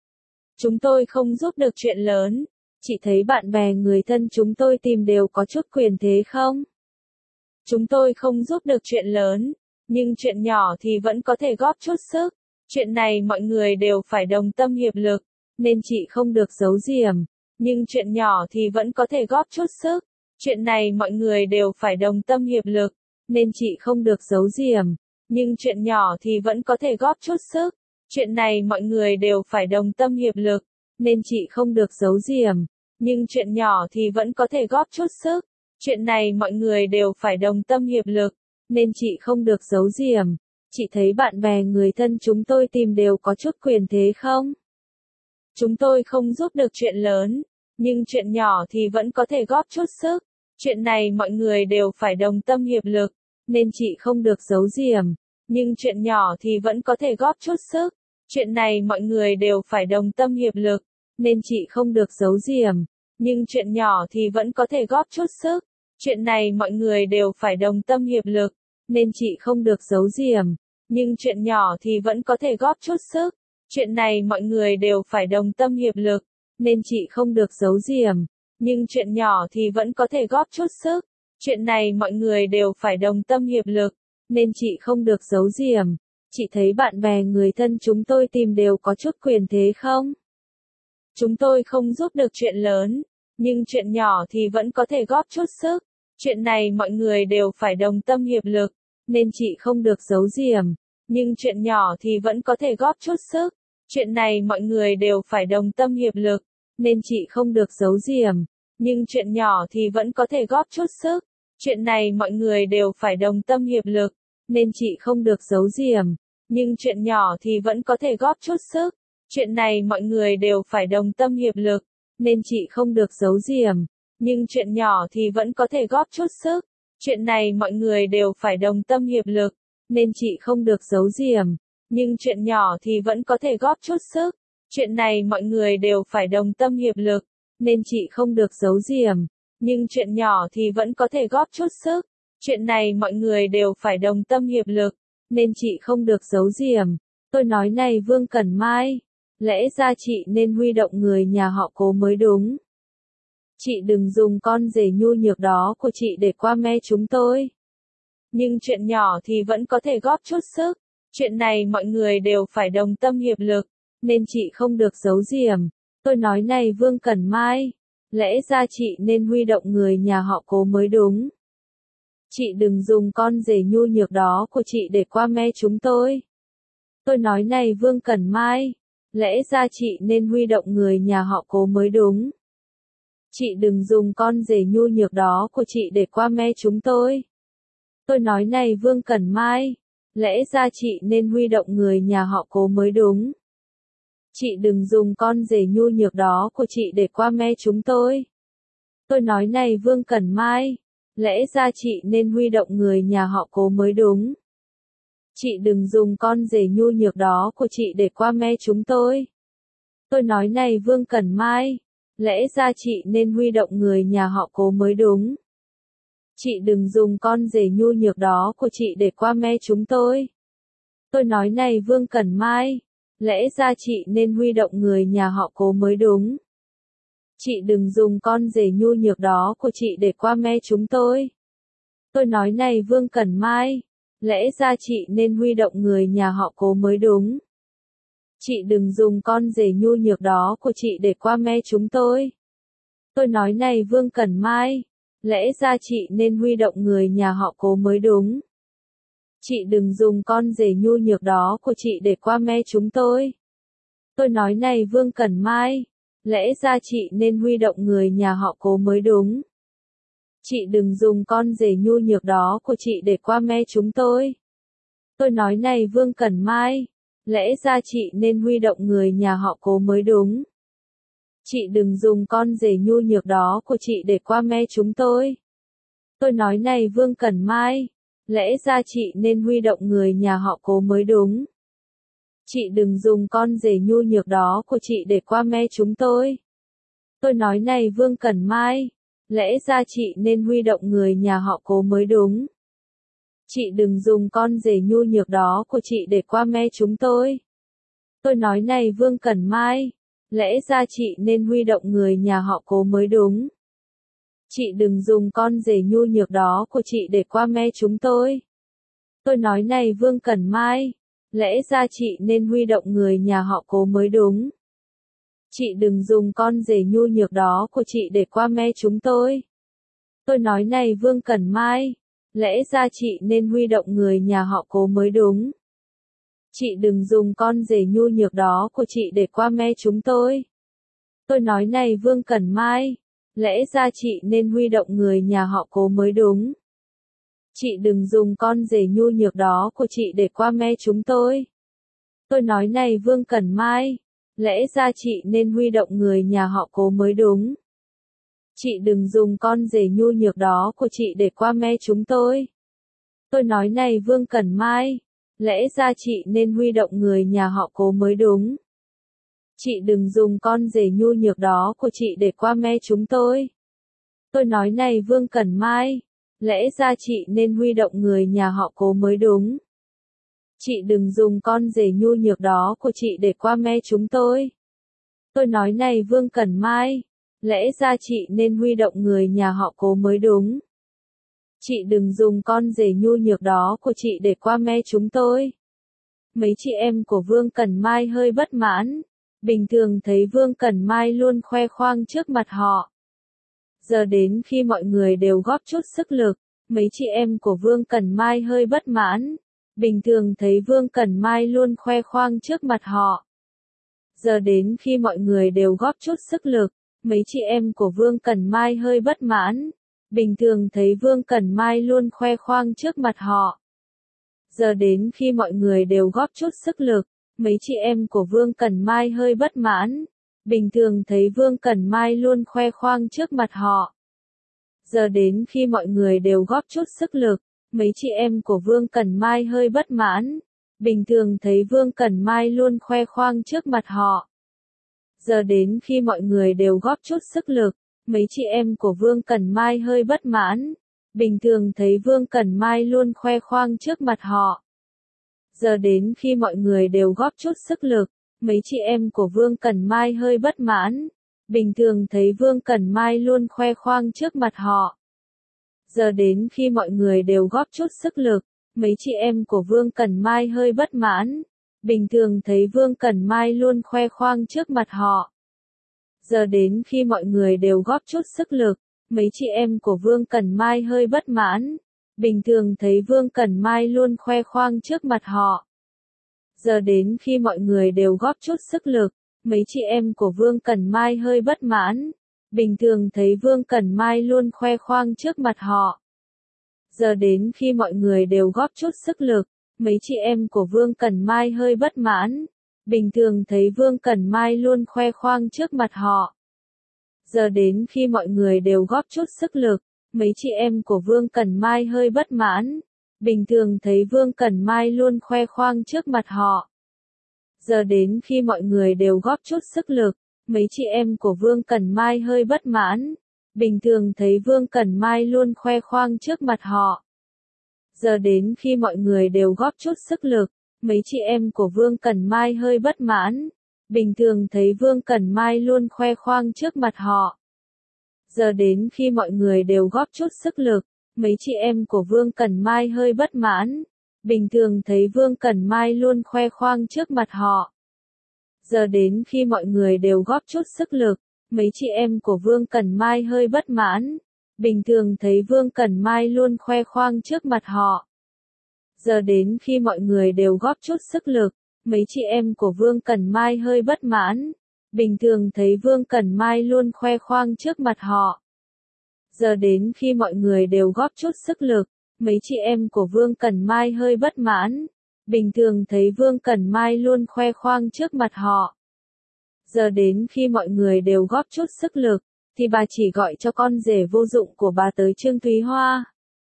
Chúng tôi không giúp được chuyện lớn. Chị thấy bạn bè người thân chúng tôi tìm đều có chút quyền thế không? Chúng tôi không giúp được chuyện lớn, nhưng chuyện nhỏ thì vẫn có thể góp chút sức. Chuyện này mọi người đều phải đồng tâm hiệp lực, nên chị không được giấu giếm. Nhưng chuyện nhỏ thì vẫn có thể góp chút sức. Chuyện này mọi người đều phải đồng tâm hiệp lực, nên chị không được giấu giếm. Nhưng chuyện nhỏ thì vẫn có thể góp chút sức. Chuyện này mọi người đều phải đồng tâm hiệp lực, nên chị không được giấu giếm. Nhưng chuyện nhỏ thì vẫn có thể góp chút sức. Chuyện này mọi người đều phải đồng tâm hiệp lực, nên chị không được giấu giếm. Chị thấy bạn bè người thân chúng tôi tìm đều có chút quyền thế không? Chúng tôi không giúp được chuyện lớn, nhưng chuyện nhỏ thì vẫn có thể góp chút sức. Chuyện này mọi người đều phải đồng tâm hiệp lực, nên chị không được giấu giếm. Nhưng chuyện nhỏ thì vẫn có thể góp chút sức. Chuyện này mọi người đều phải đồng tâm hiệp lực, nên chị không được giấu giếm. Nhưng chuyện nhỏ thì vẫn có thể góp chút sức. Chuyện này mọi người đều phải đồng tâm hiệp lực, nên chị không được giấu giếm. Nhưng chuyện nhỏ thì vẫn có thể góp chút sức. Chuyện này mọi người đều phải đồng tâm hiệp lực, nên chị không được giấu giếm. Nhưng chuyện nhỏ thì vẫn có thể góp chút sức. Chuyện này mọi người đều phải đồng tâm hiệp lực, nên chị không được giấu giếm. Chị thấy bạn bè người thân chúng tôi tìm đều có chút quyền thế không? Chúng tôi không giúp được chuyện lớn, nhưng chuyện nhỏ thì vẫn có thể góp chút sức. Chuyện này mọi người đều phải đồng tâm hiệp lực, nên chị không được giấu giếm. Nhưng chuyện nhỏ thì vẫn có thể góp chút sức. Chuyện này mọi người đều phải đồng tâm hiệp lực, nên chị không được giấu giếm. Nhưng chuyện nhỏ thì vẫn có thể góp chút sức. Chuyện này mọi người đều phải đồng tâm hiệp lực, nên chị không được giấu giếm. Nhưng chuyện nhỏ thì vẫn có thể góp chút sức. Chuyện này mọi người đều phải đồng tâm hiệp lực, nên chị không được giấu giếm. Nhưng chuyện nhỏ thì vẫn có thể góp chút sức. Chuyện này mọi người đều phải đồng tâm hiệp lực, nên chị không được giấu giếm. Nhưng chuyện nhỏ thì vẫn có thể góp chút sức. Chuyện này mọi người đều phải đồng tâm hiệp lực, nên chị không được giấu giếm. Nhưng chuyện nhỏ thì vẫn có thể góp chút sức. Chuyện này mọi người đều phải đồng tâm hiệp lực, nên chị không được giấu giếm. Tôi nói này Vương Cẩn Mai, lẽ ra chị nên huy động người nhà họ Cố mới đúng. Chị đừng dùng con rể nhu nhược đó của chị để qua me chúng tôi. Nhưng chuyện nhỏ thì vẫn có thể góp chút sức. Chuyện này mọi người đều phải đồng tâm hiệp lực, nên chị không được giấu giếm. Tôi nói này Vương Cẩn Mai, lẽ ra chị nên huy động người nhà họ Cố mới đúng. Chị đừng dùng con rể nhu nhược đó của chị để qua me chúng tôi. Tôi nói này Vương Cẩn Mai, lẽ ra chị nên huy động người nhà họ Cố mới đúng. Chị đừng dùng con rể nhu nhược đó của chị để qua me chúng tôi. Tôi nói này Vương Cẩn Mai, lẽ ra chị nên huy động người nhà họ Cố mới đúng. Chị đừng dùng con rể nhu nhược đó của chị để qua me chúng tôi. Tôi nói này Vương Cẩn Mai, lẽ ra chị nên huy động người nhà họ Cố mới đúng. Chị đừng dùng con rể nhu nhược đó của chị để qua me chúng tôi. Tôi nói này Vương Cẩn Mai, lẽ ra chị nên huy động người nhà họ Cố mới đúng. Chị đừng dùng con rể nhu nhược đó của chị để qua me chúng tôi. Tôi nói này Vương Cẩn Mai, lẽ ra chị nên huy động người nhà họ Cố mới đúng. Chị đừng dùng con rể nhu nhược đó của chị để qua me chúng tôi. Tôi nói này Vương Cẩn Mai, lẽ ra chị nên huy động người nhà họ Cố mới đúng. Chị đừng dùng con rể nhu nhược đó của chị để qua me chúng tôi. Tôi nói này Vương Cẩn Mai, lẽ ra chị nên huy động người nhà họ Cố mới đúng. Chị đừng dùng con rể nhu nhược đó của chị để qua me chúng tôi. Tôi nói này Vương Cẩn Mai, lẽ ra chị nên huy động người nhà họ Cố mới đúng. Chị đừng dùng con rể nhu nhược đó của chị để qua me chúng tôi. Tôi nói này Vương Cẩn Mai, lẽ ra chị nên huy động người nhà họ Cố mới đúng. Chị đừng dùng con rể nhu nhược đó của chị để qua me chúng tôi. Tôi nói này Vương Cẩn Mai, lẽ ra chị nên huy động người nhà họ Cố mới đúng. Chị đừng dùng con rể nhu nhược đó của chị để qua me chúng tôi. Tôi nói này Vương Cẩn Mai, lẽ ra chị nên huy động người nhà họ Cố mới đúng. Chị đừng dùng con rể nhu nhược đó của chị để qua me chúng tôi. Tôi nói này Vương Cẩn Mai, lẽ ra chị nên huy động người nhà họ Cố mới đúng. Chị đừng dùng con rể nhu nhược đó của chị để qua me chúng tôi. Tôi nói này Vương Cẩn Mai, lẽ ra chị nên huy động người nhà họ Cố mới đúng. Chị đừng dùng con rể nhu nhược đó của chị để qua me chúng tôi. Tôi nói này Vương Cẩn Mai, lẽ ra chị nên huy động người nhà họ Cố mới đúng. Chị đừng dùng con rể nhu nhược đó của chị để qua me chúng tôi. Tôi nói này Vương Cẩn Mai, lẽ ra chị nên huy động người nhà họ Cố mới đúng. Chị đừng dùng con rể nhu nhược đó của chị để qua me chúng tôi. Tôi nói này Vương Cẩn Mai, lẽ ra chị nên huy động người nhà họ Cố mới đúng. Chị đừng dùng con rể nhu nhược đó của chị để qua me chúng tôi. Tôi nói này Vương Cẩn Mai, lẽ ra chị nên huy động người nhà họ Cố mới đúng. Chị đừng dùng con rể nhu nhược đó của chị để qua me chúng tôi. Tôi nói này Vương Cẩn Mai, lẽ ra chị nên huy động người nhà họ Cố mới đúng. Chị đừng dùng con rể nhu nhược đó của chị để qua me chúng tôi. Tôi nói này Vương Cẩn Mai, lẽ ra chị nên huy động người nhà họ Cố mới đúng. Chị đừng dùng con rể nhu nhược đó của chị để qua me chúng tôi. Mấy chị em của Vương Cẩn Mai hơi bất mãn. Bình thường thấy Vương Cẩn Mai luôn khoe khoang trước mặt họ. Giờ đến khi mọi người đều góp chút sức lực, mấy chị em của Vương Cẩn Mai hơi bất mãn. Bình thường thấy Vương Cẩn Mai luôn khoe khoang trước mặt họ. Giờ đến khi mọi người đều góp chút sức lực, mấy chị em của Vương Cẩn Mai hơi bất mãn. Bình thường thấy Vương Cẩn Mai luôn khoe khoang trước mặt họ. Giờ đến khi mọi người đều góp chút sức lực, mấy chị em của Vương Cẩn Mai hơi bất mãn. Bình thường thấy Vương Cẩn Mai luôn khoe khoang trước mặt họ. Giờ đến khi mọi người đều góp chút sức lực, mấy chị em của Vương Cẩn Mai hơi bất mãn. Bình thường thấy Vương Cẩn Mai luôn khoe khoang trước mặt họ. Giờ đến khi mọi người đều góp chút sức lực, mấy chị em của Vương Cẩn Mai hơi bất mãn. Bình thường thấy Vương Cẩn Mai luôn khoe khoang trước mặt họ. Giờ đến khi mọi người đều góp chút sức lực, mấy chị em của Vương Cẩn Mai hơi bất mãn. Bình thường thấy Vương Cẩn Mai luôn khoe khoang trước mặt họ. Giờ đến khi mọi người đều góp chút sức lực, mấy chị em của Vương Cẩn Mai hơi bất mãn. Bình thường thấy Vương Cẩn Mai luôn khoe khoang trước mặt họ. Giờ đến khi mọi người đều góp chút sức lực, mấy chị em của Vương Cẩn Mai hơi bất mãn. Bình thường thấy Vương Cẩn Mai luôn khoe khoang trước mặt họ. Giờ đến khi mọi người đều góp chút sức lực, mấy chị em của Vương Cẩn Mai hơi bất mãn. Bình thường thấy Vương Cẩn Mai luôn khoe khoang trước mặt họ. Giờ đến khi mọi người đều góp chút sức lực, mấy chị em của Vương Cẩn Mai hơi bất mãn. Bình thường thấy Vương Cẩn Mai luôn khoe khoang trước mặt họ. Giờ đến khi mọi người đều góp chút sức lực, mấy chị em của Vương Cẩn Mai hơi bất mãn. Bình thường thấy Vương Cẩn Mai luôn khoe khoang trước mặt họ. Giờ đến khi mọi người đều góp chút sức lực, mấy chị em của Vương Cẩn Mai hơi bất mãn. Bình thường thấy Vương Cẩn Mai luôn khoe khoang trước mặt họ. Giờ đến khi mọi người đều góp chút sức lực, mấy chị em của Vương Cẩn Mai hơi bất mãn. Bình thường thấy Vương Cẩn Mai luôn khoe khoang trước mặt họ. Giờ đến khi mọi người đều góp chút sức lực, mấy chị em của Vương Cẩn Mai hơi bất mãn. Bình thường thấy Vương Cẩn Mai luôn khoe khoang trước mặt họ. Giờ đến khi mọi người đều góp chút sức lực, mấy chị em của Vương Cẩn Mai hơi bất mãn. Bình thường thấy Vương Cẩn Mai luôn khoe khoang trước mặt họ. Giờ đến khi mọi người đều góp chút sức lực, mấy chị em của Vương Cẩn Mai hơi bất mãn. Bình thường thấy Vương Cẩn Mai luôn khoe khoang trước mặt họ. Giờ đến khi mọi người đều góp chút sức lực, mấy chị em của Vương Cẩn Mai hơi bất mãn. Bình thường thấy Vương Cẩn Mai luôn khoe khoang trước mặt họ. Giờ đến khi mọi người đều góp chút sức lực, thì bà chỉ gọi cho con rể vô dụng của bà tới Trương Thúy Hoa.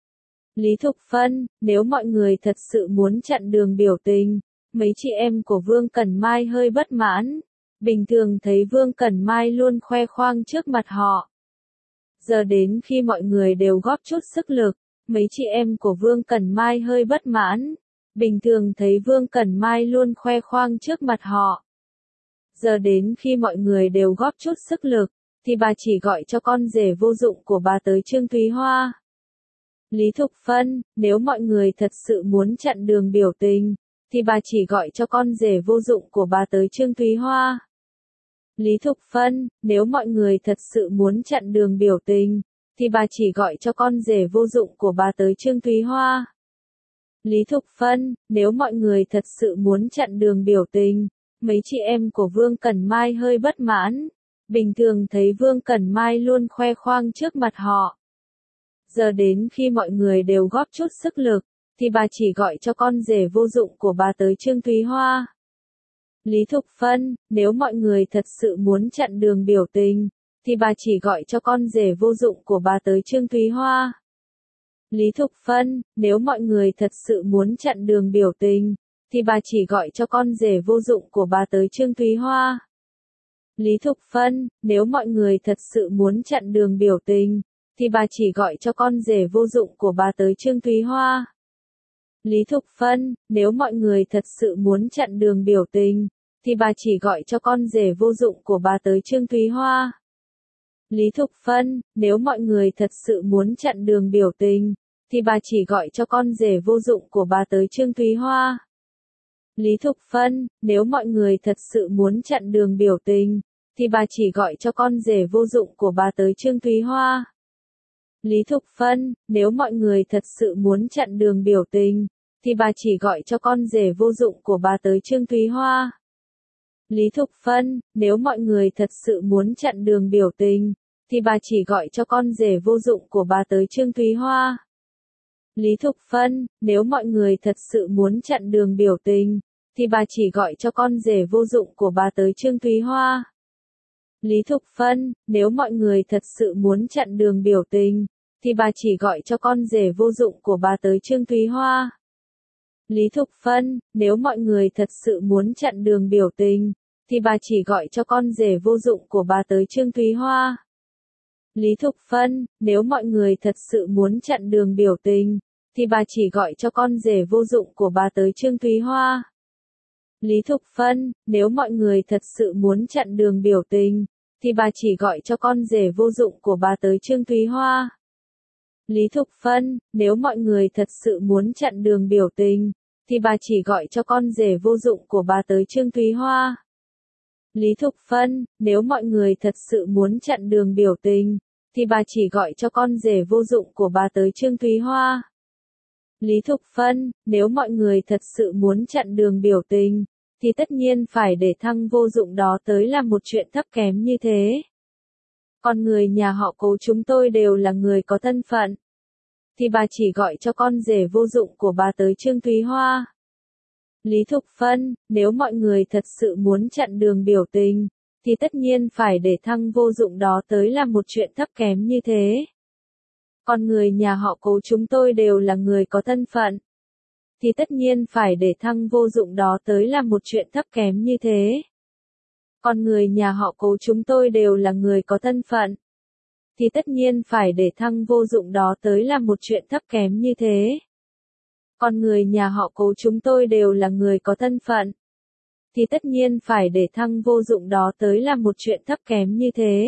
Lý Thục Phân, nếu mọi người thật sự muốn chặn đường biểu tình, mấy chị em của Vương Cẩn Mai hơi bất mãn. Bình thường thấy Vương Cẩn Mai luôn khoe khoang trước mặt họ. Giờ đến khi mọi người đều góp chút sức lực, mấy chị em của Vương Cẩn Mai hơi bất mãn. Bình thường thấy Vương Cẩn Mai luôn khoe khoang trước mặt họ. Giờ đến khi mọi người đều góp chút sức lực, thì bà chỉ gọi cho con rể vô dụng của bà tới Trương Thúy Hoa. Lý Thục Phân, nếu mọi người thật sự muốn chặn đường biểu tình, thì bà chỉ gọi cho con rể vô dụng của bà tới Trương Thúy Hoa. Lý Thục Phân, nếu mọi người thật sự muốn chặn đường biểu tình, thì bà chỉ gọi cho con rể vô dụng của bà tới Trương Thúy Hoa. Lý Thục Phân, nếu mọi người thật sự muốn chặn đường biểu tình, mấy chị em của Vương Cẩn Mai hơi bất mãn. Bình thường thấy Vương Cẩn Mai luôn khoe khoang trước mặt họ. Giờ đến khi mọi người đều góp chút sức lực, thì bà chỉ gọi cho con rể vô dụng của bà tới Trương Thúy Hoa. Lý Thục Phân, nếu mọi người thật sự muốn chặn đường biểu tình, thì bà chỉ gọi cho con rể vô dụng của bà tới Trương Thúy Hoa. Lý Thục Phân, nếu mọi người thật sự muốn chặn đường biểu tình, thì bà chỉ gọi cho con rể vô dụng của bà tới Trương Thúy Hoa. Lý Thục Phân, nếu mọi người thật sự muốn chặn đường biểu tình, thì bà chỉ gọi cho con rể vô dụng của bà tới Trương Thúy Hoa. Lý Thục Phân, nếu mọi người thật sự muốn chặn đường biểu tình, thì bà chỉ gọi cho con rể vô dụng của bà tới Trương Thúy Hoa. Lý Thục Phân, nếu mọi người thật sự muốn chặn đường biểu tình, thì bà chỉ gọi cho con rể vô dụng của bà tới Trương Thúy Hoa. Lý Thục Phân, nếu mọi người thật sự muốn chặn đường biểu tình, thì bà chỉ gọi cho con rể vô dụng của bà tới Trương Thúy Hoa. Lý Thục Phân, nếu mọi người thật sự muốn chặn đường biểu tình, thì bà chỉ gọi cho con rể vô dụng của bà tới Trương Thúy Hoa. Lý Thục Phân, nếu mọi người thật sự muốn chặn đường biểu tình, thì bà chỉ gọi cho con rể vô dụng của bà tới Trương Thúy Hoa. Lý Thục Phân, nếu mọi người thật sự muốn chặn đường biểu tình, thì bà chỉ gọi cho con rể vô dụng của bà tới Trương Thúy Hoa. Lý Thục Phân, nếu mọi người thật sự muốn chặn đường biểu tình, thì bà chỉ gọi cho con rể vô dụng của bà tới Trương Thúy Hoa. Lý Thục Phân, nếu mọi người thật sự muốn chặn đường biểu tình, thì bà chỉ gọi cho con rể vô dụng của bà tới Trương Thúy Hoa. Lý Thục Phân, nếu mọi người thật sự muốn chặn đường biểu tình, thì bà chỉ gọi cho con rể vô dụng của bà tới Trương Thúy Hoa. Lý Thục Phân, nếu mọi người thật sự muốn chặn đường biểu tình, thì bà chỉ gọi cho con rể vô dụng của bà tới Trương Thúy Hoa. Lý Thục Phân, nếu mọi người thật sự muốn chặn đường biểu tình, thì bà chỉ gọi cho con rể vô dụng của bà tới Trương Thúy Hoa. Lý Thục Phân, nếu mọi người thật sự muốn chặn đường biểu tình, thì bà chỉ gọi cho con rể vô dụng của bà tới Trương Thúy Hoa. Lý Thục Phân, nếu mọi người thật sự muốn chặn đường biểu tình, thì tất nhiên phải để thằng vô dụng đó tới làm một chuyện thấp kém như thế. Con người nhà họ Cố chúng tôi đều là người có thân phận. Thì bà chỉ gọi cho con rể vô dụng của bà tới Trương Thúy Hoa. Lý Thục Phân, nếu mọi người thật sự muốn chặn đường biểu tình, thì tất nhiên phải để thằng vô dụng đó tới làm một chuyện thấp kém như thế. Con người nhà họ Cố chúng tôi đều là người có thân phận. Thì tất nhiên phải để thằng vô dụng đó tới làm một chuyện thấp kém như thế. Con người nhà họ Cố chúng tôi đều là người có thân phận. Thì tất nhiên phải để thằng vô dụng đó tới làm một chuyện thấp kém như thế. Con người nhà họ Cố chúng tôi đều là người có thân phận. Thì tất nhiên phải để thằng vô dụng đó tới làm một chuyện thấp kém như thế.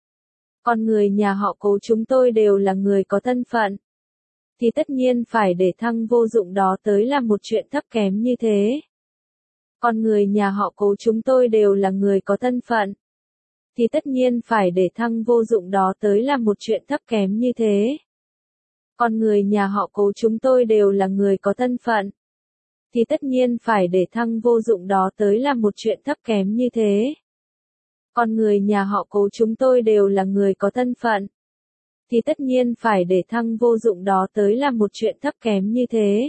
Con người nhà họ Cố chúng tôi đều là người có thân phận. Thì tất nhiên phải để thằng vô dụng đó tới làm một chuyện thấp kém như thế. Con người nhà họ Cố chúng tôi đều là người có thân phận. Thì tất nhiên phải để thằng vô dụng đó tới làm một chuyện thấp kém như thế. Con người nhà họ Cố chúng tôi đều là người có thân phận. Thì tất nhiên phải để thằng vô dụng đó tới làm một chuyện thấp kém như thế. Con người nhà họ Cố chúng tôi đều là người có thân phận. Thì tất nhiên phải để thằng vô dụng đó tới làm một chuyện thấp kém như thế.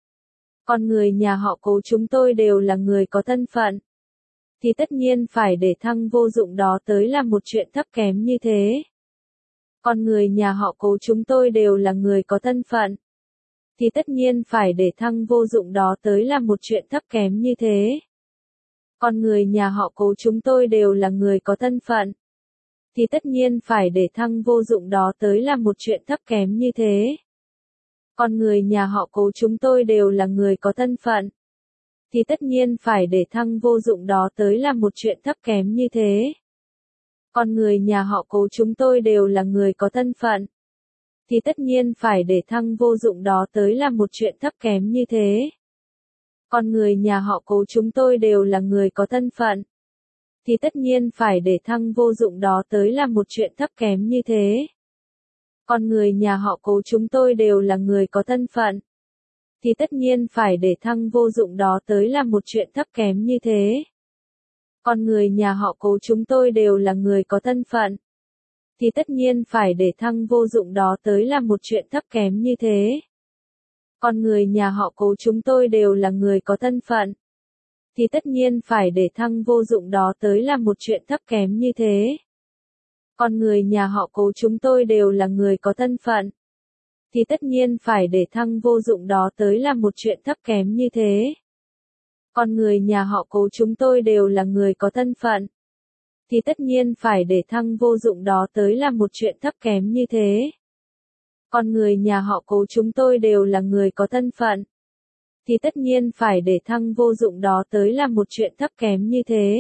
Con người nhà họ Cố chúng tôi đều là người có thân phận. Thì tất nhiên phải để thằng vô dụng đó tới làm một chuyện thấp kém như thế. Con người nhà họ Cố chúng tôi đều là người có thân phận. Thì tất nhiên phải để thằng vô dụng đó tới làm một chuyện thấp kém như thế. Con người nhà họ Cố chúng tôi đều là người có thân phận. Thì tất nhiên phải để thằng vô dụng đó tới làm một chuyện thấp kém như thế. Con người nhà họ Cố chúng tôi đều là người có thân phận. Thì tất nhiên phải để thằng vô dụng đó tới làm một chuyện thấp kém như thế. Con người nhà họ Cố chúng tôi đều là người có thân phận. Thì tất nhiên phải để thằng vô dụng đó tới làm một chuyện thấp kém như thế. Con người nhà họ Cố chúng tôi đều là người có thân phận. Thì tất nhiên phải để thằng vô dụng đó tới làm một chuyện thấp kém như thế. Con người nhà họ Cố chúng tôi đều là người có thân phận. Thì tất nhiên phải để thằng vô dụng đó tới làm một chuyện thấp kém như thế. Con người nhà họ Cố chúng tôi đều là người có thân phận. Thì tất nhiên phải để thằng vô dụng đó tới làm một chuyện thấp kém như thế. Con người nhà họ Cố chúng tôi đều là người có thân phận. Thì tất nhiên phải để thằng vô dụng đó tới làm một chuyện thấp kém như thế. Con người nhà họ Cố chúng tôi đều là người có thân phận. Thì tất nhiên phải để thằng vô dụng đó tới làm một chuyện thấp kém như thế. Con người nhà họ Cố chúng tôi đều là người có thân phận. Thì tất nhiên phải để thằng vô dụng đó tới làm một chuyện thấp kém như thế. Con người nhà họ Cố chúng tôi đều là người có thân phận. Thì tất nhiên phải để thằng vô dụng đó tới làm một chuyện thấp kém như thế.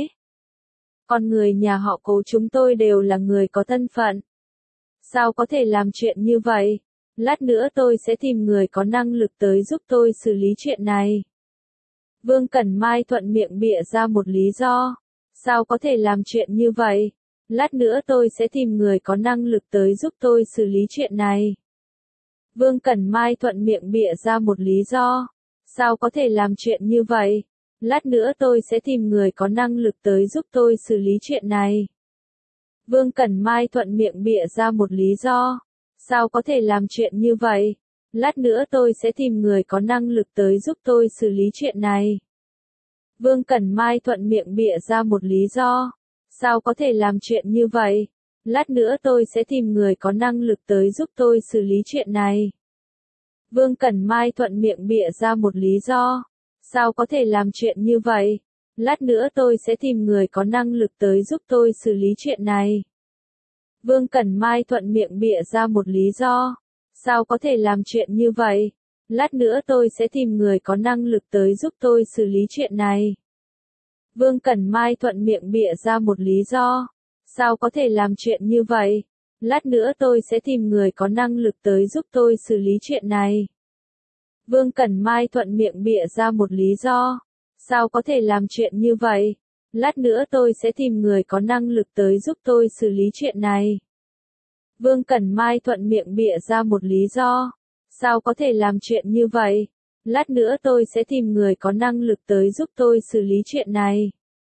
Con người nhà họ Cố chúng tôi đều là người có thân phận. Sao có thể làm chuyện như vậy? Lát nữa tôi sẽ tìm người có năng lực tới giúp tôi xử lý chuyện này. Vương Cẩn Mai thuận miệng bịa ra một lý do. Sao có thể làm chuyện như vậy? Lát nữa tôi sẽ tìm người có năng lực tới giúp tôi xử lý chuyện này. Vương Cẩn Mai thuận miệng bịa ra một lý do. Sao có thể làm chuyện như vậy? Lát nữa tôi sẽ tìm người có năng lực tới giúp tôi xử lý chuyện này. Vương Cẩn Mai thuận miệng bịa ra một lý do. Sao có thể làm chuyện như vậy? Lát nữa tôi sẽ tìm người có năng lực tới giúp tôi xử lý chuyện này. Vương Cẩn Mai thuận miệng bịa ra một lý do. Sao có thể làm chuyện như vậy? Lát nữa tôi sẽ tìm người có năng lực tới giúp tôi xử lý chuyện này. Vương Cẩn Mai thuận miệng bịa ra một lý do. Sao có thể làm chuyện như vậy? Lát nữa tôi sẽ tìm người có năng lực tới giúp tôi xử lý chuyện này. Vương Cẩn Mai thuận miệng bịa ra một lý do. Sao có thể làm chuyện như vậy? Lát nữa tôi sẽ tìm người có năng lực tới giúp tôi xử lý chuyện này. Vương Cẩn Mai thuận miệng bịa ra một lý do. Sao có thể làm chuyện như vậy? Lát nữa tôi sẽ tìm người có năng lực tới giúp tôi xử lý chuyện này. Vương Cẩn Mai thuận miệng bịa ra một lý do. Sao có thể làm chuyện như vậy? Lát nữa tôi sẽ tìm người có năng lực tới giúp tôi xử lý chuyện này. Vương Cẩn Mai thuận miệng bịa ra một lý do. Sao có thể làm chuyện như vậy? Lát nữa tôi sẽ tìm người có năng lực tới giúp tôi xử lý chuyện này.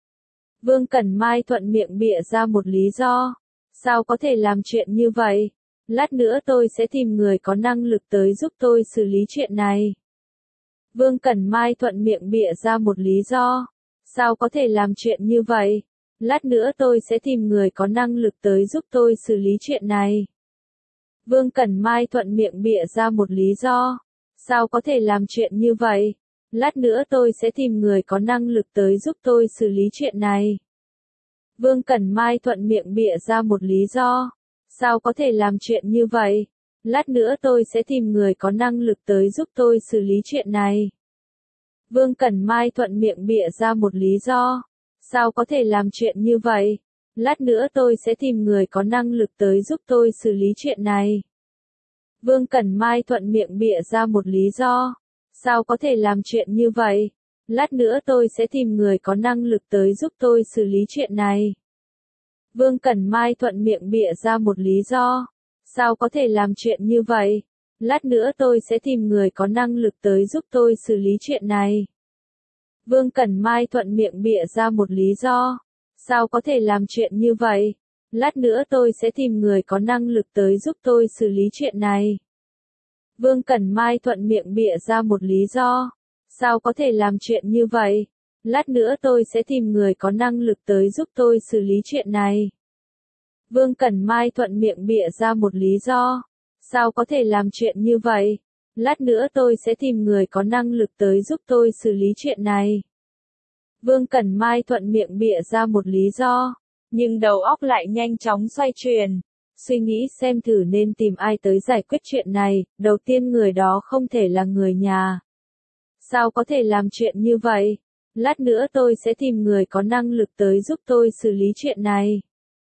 Vương Cẩn Mai thuận miệng bịa ra một lý do. Sao có thể làm chuyện như vậy? Lát nữa tôi sẽ tìm người có năng lực tới giúp tôi xử lý chuyện này. Vương Cẩn Mai thuận miệng bịa ra một lý do. Sao có thể làm chuyện như vậy? Lát nữa tôi sẽ tìm người có năng lực tới giúp tôi xử lý chuyện này. Vương Cẩn Mai thuận miệng bịa ra một lý do. Sao có thể làm chuyện như vậy? Lát nữa tôi sẽ tìm người có năng lực tới giúp tôi xử lý chuyện này. Vương Cẩn Mai thuận miệng bịa ra một lý do. Sao có thể làm chuyện như vậy? Lát nữa tôi sẽ tìm người có năng lực tới giúp tôi xử lý chuyện này. Vương Cẩn Mai thuận miệng bịa ra một lý do. Sao có thể làm chuyện như vậy? Lát nữa tôi sẽ tìm người có năng lực tới giúp tôi xử lý chuyện này. Vương Cẩn Mai thuận miệng bịa ra một lý do. Sao có thể làm chuyện như vậy? Lát nữa tôi sẽ tìm người có năng lực tới giúp tôi xử lý chuyện này. Vương Cẩn Mai thuận miệng bịa ra một lý do. Sao có thể làm chuyện như vậy? Lát nữa tôi sẽ tìm người có năng lực tới giúp tôi xử lý chuyện này. Vương Cẩn Mai thuận miệng bịa ra một lý do. Sao có thể làm chuyện như vậy? Lát nữa tôi sẽ tìm người có năng lực tới giúp tôi xử lý chuyện này. Vương Cẩn Mai thuận miệng bịa ra một lý do. Sao có thể làm chuyện như vậy? Lát nữa tôi sẽ tìm người có năng lực tới giúp tôi xử lý chuyện này. Vương Cẩn Mai thuận miệng bịa ra một lý do. Sao có thể làm chuyện như vậy? Lát nữa tôi sẽ tìm người có năng lực tới giúp tôi xử lý chuyện này. Vương Cẩn Mai thuận miệng bịa ra một lý do. Nhưng đầu óc lại nhanh chóng xoay chuyển. Suy nghĩ xem thử nên tìm ai tới giải quyết chuyện này, đầu tiên người đó không thể là người nhà. Sao có thể làm chuyện như vậy? Lát nữa tôi sẽ tìm người có năng lực tới giúp tôi xử lý chuyện này.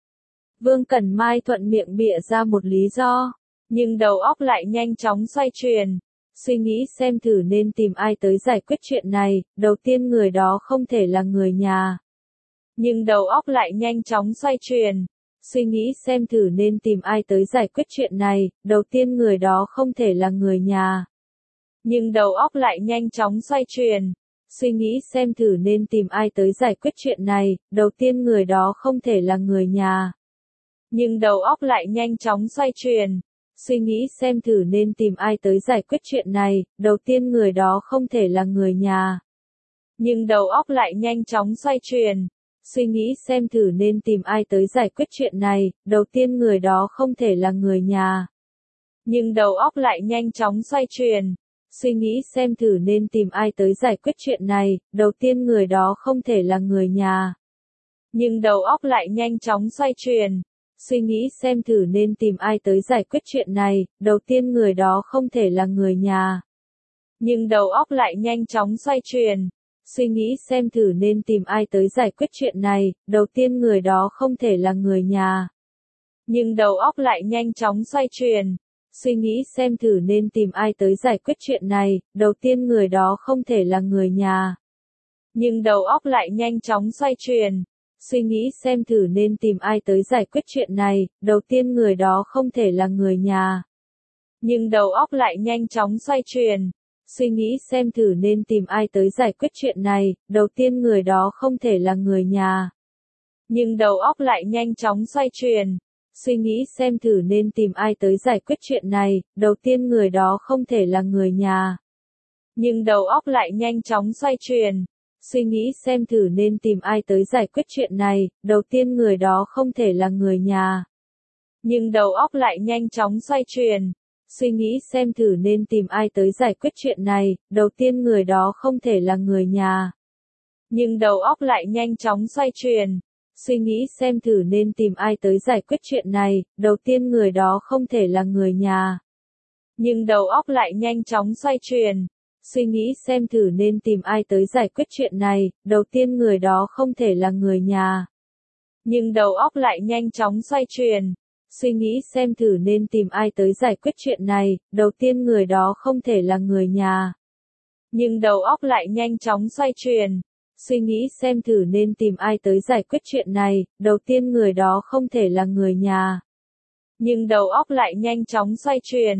Vương Cẩn Mai thuận miệng bịa ra một lý do. Nhưng đầu óc lại nhanh chóng xoay chuyển. Suy nghĩ xem thử nên tìm ai tới giải quyết chuyện này, đầu tiên người đó không thể là người nhà. Nhưng đầu óc lại nhanh chóng xoay chuyển. Suy nghĩ xem thử nên tìm ai tới giải quyết chuyện này, đầu tiên người đó không thể là người nhà. Nhưng đầu óc lại nhanh chóng xoay chuyển. Suy nghĩ xem thử nên tìm ai tới giải quyết chuyện này, đầu tiên người đó không thể là người nhà. Nhưng đầu óc lại nhanh chóng xoay chuyển. Suy nghĩ xem thử nên tìm ai tới giải quyết chuyện này, đầu tiên người đó không thể là người nhà. Nhưng đầu óc lại nhanh chóng xoay chuyển. Suy nghĩ xem thử nên tìm ai tới giải quyết chuyện này, đầu tiên người đó không thể là người nhà. Nhưng đầu óc lại nhanh chóng xoay chuyển. Suy nghĩ xem thử nên tìm ai tới giải quyết chuyện này, đầu tiên người đó không thể là người nhà. Nhưng đầu óc lại nhanh chóng xoay chuyển. Suy nghĩ xem thử nên tìm ai tới giải quyết chuyện này, đầu tiên người đó không thể là người nhà. Nhưng đầu óc lại nhanh chóng xoay chuyển. Suy nghĩ xem thử nên tìm ai tới giải quyết chuyện này, đầu tiên người đó không thể là người nhà. Nhưng đầu óc lại nhanh chóng xoay chuyển. Suy nghĩ xem thử nên tìm ai tới giải quyết chuyện này, đầu tiên người đó không thể là người nhà. Nhưng đầu óc lại nhanh chóng xoay chuyển. Suy nghĩ xem thử nên tìm ai tới giải quyết chuyện này, đầu tiên người đó không thể là người nhà. Nhưng đầu óc lại nhanh chóng xoay chuyển. Suy nghĩ xem thử nên tìm ai tới giải quyết chuyện này, đầu tiên người đó không thể là người nhà. Nhưng đầu óc lại nhanh chóng xoay chuyển. Suy nghĩ xem thử nên tìm ai tới giải quyết chuyện này, đầu tiên người đó không thể là người nhà. Nhưng đầu óc lại nhanh chóng xoay chuyển. Suy nghĩ xem thử nên tìm ai tới giải quyết chuyện này, đầu tiên người đó không thể là người nhà. Nhưng đầu óc lại nhanh chóng xoay chuyển. Suy nghĩ xem thử nên tìm ai tới giải quyết chuyện này, đầu tiên người đó không thể là người nhà. Nhưng đầu óc lại nhanh chóng xoay chuyển. Suy nghĩ xem thử nên tìm ai tới giải quyết chuyện này, đầu tiên người đó không thể là người nhà. Nhưng đầu óc lại nhanh chóng xoay chuyển. Suy nghĩ xem thử nên tìm ai tới giải quyết chuyện này, đầu tiên người đó không thể là người nhà. Nhưng đầu óc lại nhanh chóng xoay chuyển. Suy nghĩ xem thử nên tìm ai tới giải quyết chuyện này, đầu tiên người đó không thể là người nhà. Nhưng đầu óc lại nhanh chóng xoay chuyển. Suy nghĩ xem thử nên tìm ai tới giải quyết chuyện này, đầu tiên người đó không thể là người nhà. Nhưng đầu óc lại nhanh chóng xoay chuyển.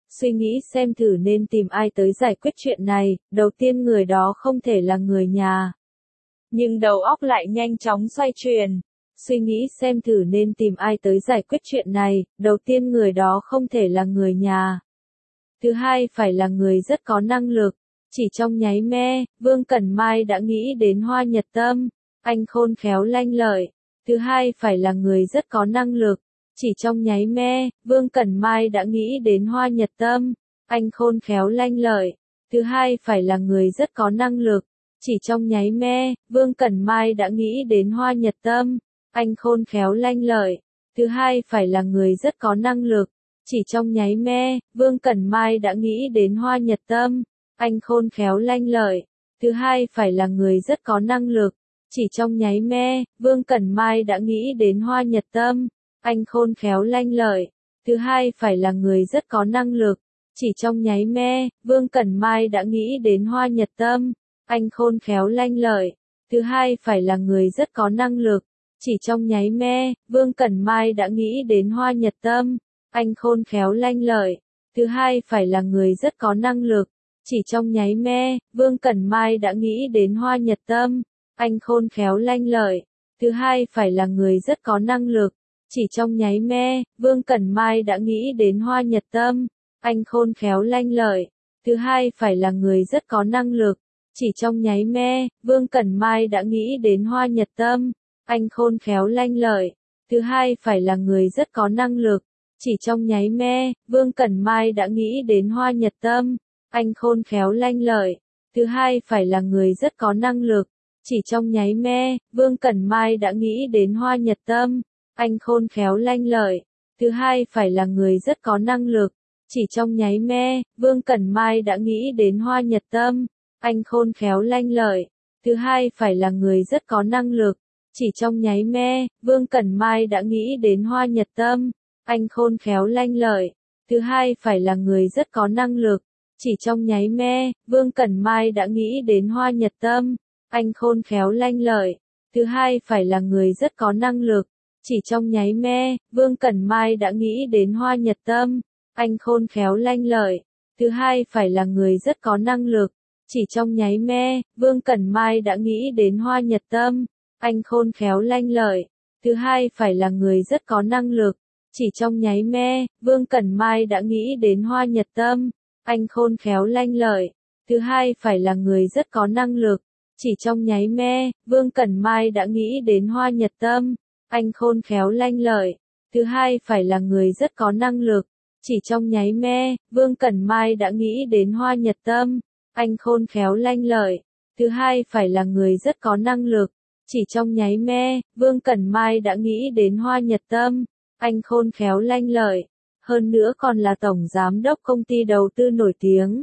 Suy nghĩ xem thử nên tìm ai tới giải quyết chuyện này, đầu tiên người đó không thể là người nhà. Nhưng đầu óc lại nhanh chóng xoay chuyển. Suy nghĩ xem thử nên tìm ai tới giải quyết chuyện này, đầu tiên người đó không thể là người nhà. Thứ hai phải là người rất có năng lực. Chỉ trong nháy me, Vương Cẩn Mai đã nghĩ đến Hoa Nhật Tâm. Anh khôn khéo lanh lợi. Thứ hai phải là người rất có năng lực. Chỉ trong nháy me, Vương Cẩn Mai đã nghĩ đến Hoa Nhật Tâm. Anh khôn khéo lanh lợi. Thứ hai phải là người rất có năng lực. Chỉ trong nháy me, Vương Cẩn Mai đã nghĩ đến Hoa Nhật Tâm. Anh khôn khéo lanh lợi. Thứ hai phải là người rất có năng lực. Chỉ trong nháy me, Vương Cẩn Mai đã nghĩ đến Hoa Nhật Tâm. Anh khôn khéo lanh lợi. Thứ hai phải là người rất có năng lực. Chỉ trong nháy me, Vương Cẩn Mai đã nghĩ đến Hoa Nhật Tâm. Anh khôn khéo lanh lợi. Thứ hai phải là người rất có năng lực. Chỉ trong nháy me, Vương Cẩn Mai đã nghĩ đến Hoa Nhật Tâm. Anh khôn khéo lanh lợi. Thứ hai phải là người rất có năng lực. Chỉ trong nháy me, Vương Cẩn Mai đã nghĩ đến Hoa Nhật Tâm. Anh khôn khéo lanh lợi. Thứ hai phải là người rất có năng lực. Chỉ trong nháy me, Vương Cẩn Mai đã nghĩ đến Hoa Nhật Tâm. Anh khôn khéo lanh lợi. Thứ hai phải là người rất có năng lực. Chỉ trong nháy me, Vương Cẩn Mai đã nghĩ đến Hoa Nhật Tâm. Anh khôn khéo lanh lợi. Thứ hai phải là người rất có năng lực. Chỉ trong nháy me, Vương Cẩn Mai đã nghĩ đến Hoa Nhật Tâm. Anh khôn khéo lanh lợi. Thứ hai phải là người rất có năng lực. Chỉ trong nháy me, Vương Cẩn Mai đã nghĩ đến Hoa Nhật Tâm. Anh khôn khéo lanh lợi. Thứ hai phải là người rất có năng lực. Chỉ trong nháy me, Vương Cẩn Mai đã nghĩ đến Hoa Nhật Tâm. Anh khôn khéo lanh lợi. Thứ hai phải là người rất có năng lực. Chỉ trong nháy me, Vương Cẩn Mai đã nghĩ đến Hoa Nhật Tâm. Anh khôn khéo lanh lợi. Thứ hai phải là người rất có năng lực. Chỉ trong nháy me, Vương Cẩn Mai đã nghĩ đến Hoa Nhật Tâm. Anh khôn khéo lanh lợi. Thứ hai phải là người rất có năng lực. Chỉ trong nháy me, Vương Cẩn Mai đã nghĩ đến Hoa Nhật Tâm. Anh khôn khéo lanh lợi. Thứ hai phải là người rất có năng lực. Chỉ trong nháy me, Vương Cẩn Mai đã nghĩ đến Hoa Nhật Tâm. Anh khôn khéo lanh lợi. Thứ hai phải là người rất có năng lực. Chỉ trong nháy me, Vương Cẩn Mai đã nghĩ đến Hoa Nhật Tâm. Anh khôn khéo lanh lợi. Thứ hai phải là người rất có năng lực. Chỉ trong nháy me, Vương Cẩn Mai đã nghĩ đến Hoa Nhật Tâm. Anh khôn khéo lanh lợi. Thứ hai phải là người rất có năng lực. Chỉ trong nháy me, Vương Cẩn Mai đã nghĩ đến Hoa Nhật Tâm. Anh khôn khéo lanh lợi. Thứ hai phải là người rất có năng lực. Chỉ trong nháy me, Vương Cẩn Mai đã nghĩ đến Hoa Nhật Tâm. Anh khôn khéo lanh lợi. Thứ hai phải là người rất có năng lực. Chỉ trong nháy me, Vương Cẩn Mai đã nghĩ đến Hoa Nhật Tâm. Anh khôn khéo lanh lợi. Hơn nữa còn là tổng giám đốc công ty đầu tư nổi tiếng.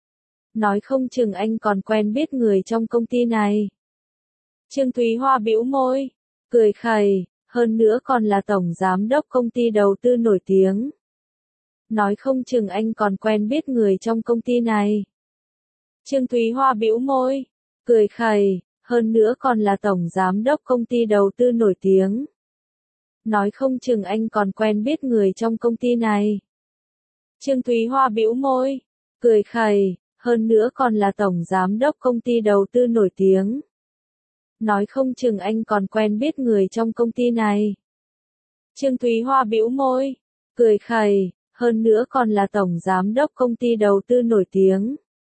Nói không chừng anh còn quen biết người trong công ty này. Trương Thúy Hoa bĩu môi, cười khẩy, hơn nữa còn là tổng giám đốc công ty đầu tư nổi tiếng. Nói không chừng anh còn quen biết người trong công ty này. Trương Thúy Hoa bĩu môi, cười khẩy, hơn nữa còn là tổng giám đốc công ty đầu tư nổi tiếng. Nói không chừng anh còn quen biết người trong công ty này. Trương Thúy Hoa bĩu môi, cười khẩy, hơn nữa còn là tổng giám đốc công ty đầu tư nổi tiếng. Nói không chừng anh còn quen biết người trong công ty này. Trương Thúy Hoa bĩu môi, cười khẩy, hơn nữa còn là tổng giám đốc công ty đầu tư nổi tiếng.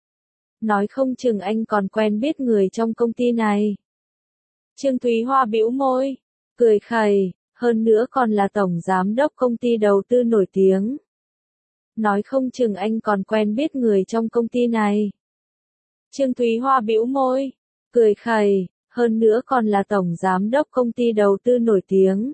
Nói không chừng anh còn quen biết người trong công ty này. Trương Thúy Hoa bĩu môi, cười khẩy, hơn nữa còn là tổng giám đốc công ty đầu tư nổi tiếng. Nói không chừng anh còn quen biết người trong công ty này. Trương Thúy Hoa bĩu môi, cười khẩy, hơn nữa còn là tổng giám đốc công ty đầu tư nổi tiếng.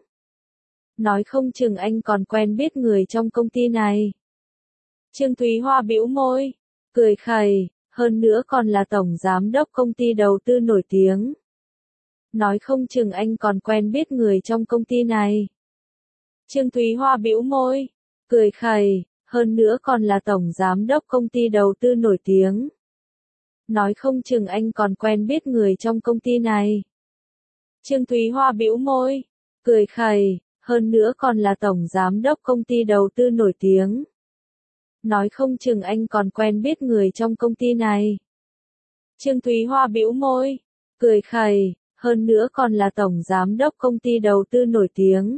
Nói không chừng anh còn quen biết người trong công ty này. Trương Thúy Hoa bĩu môi, cười khẩy, hơn nữa còn là tổng giám đốc công ty đầu tư nổi tiếng. Nói không chừng anh còn quen biết người trong công ty này. Trương Thúy Hoa bĩu môi, cười khẩy, hơn nữa còn là tổng giám đốc công ty đầu tư nổi tiếng. Nói không chừng anh còn quen biết người trong công ty này. Trương Thúy Hoa bĩu môi, cười khẩy, hơn nữa còn là tổng giám đốc công ty đầu tư nổi tiếng. Nói không chừng anh còn quen biết người trong công ty này. Trương Thúy Hoa bĩu môi, cười khẩy, hơn nữa còn là tổng giám đốc công ty đầu tư nổi tiếng.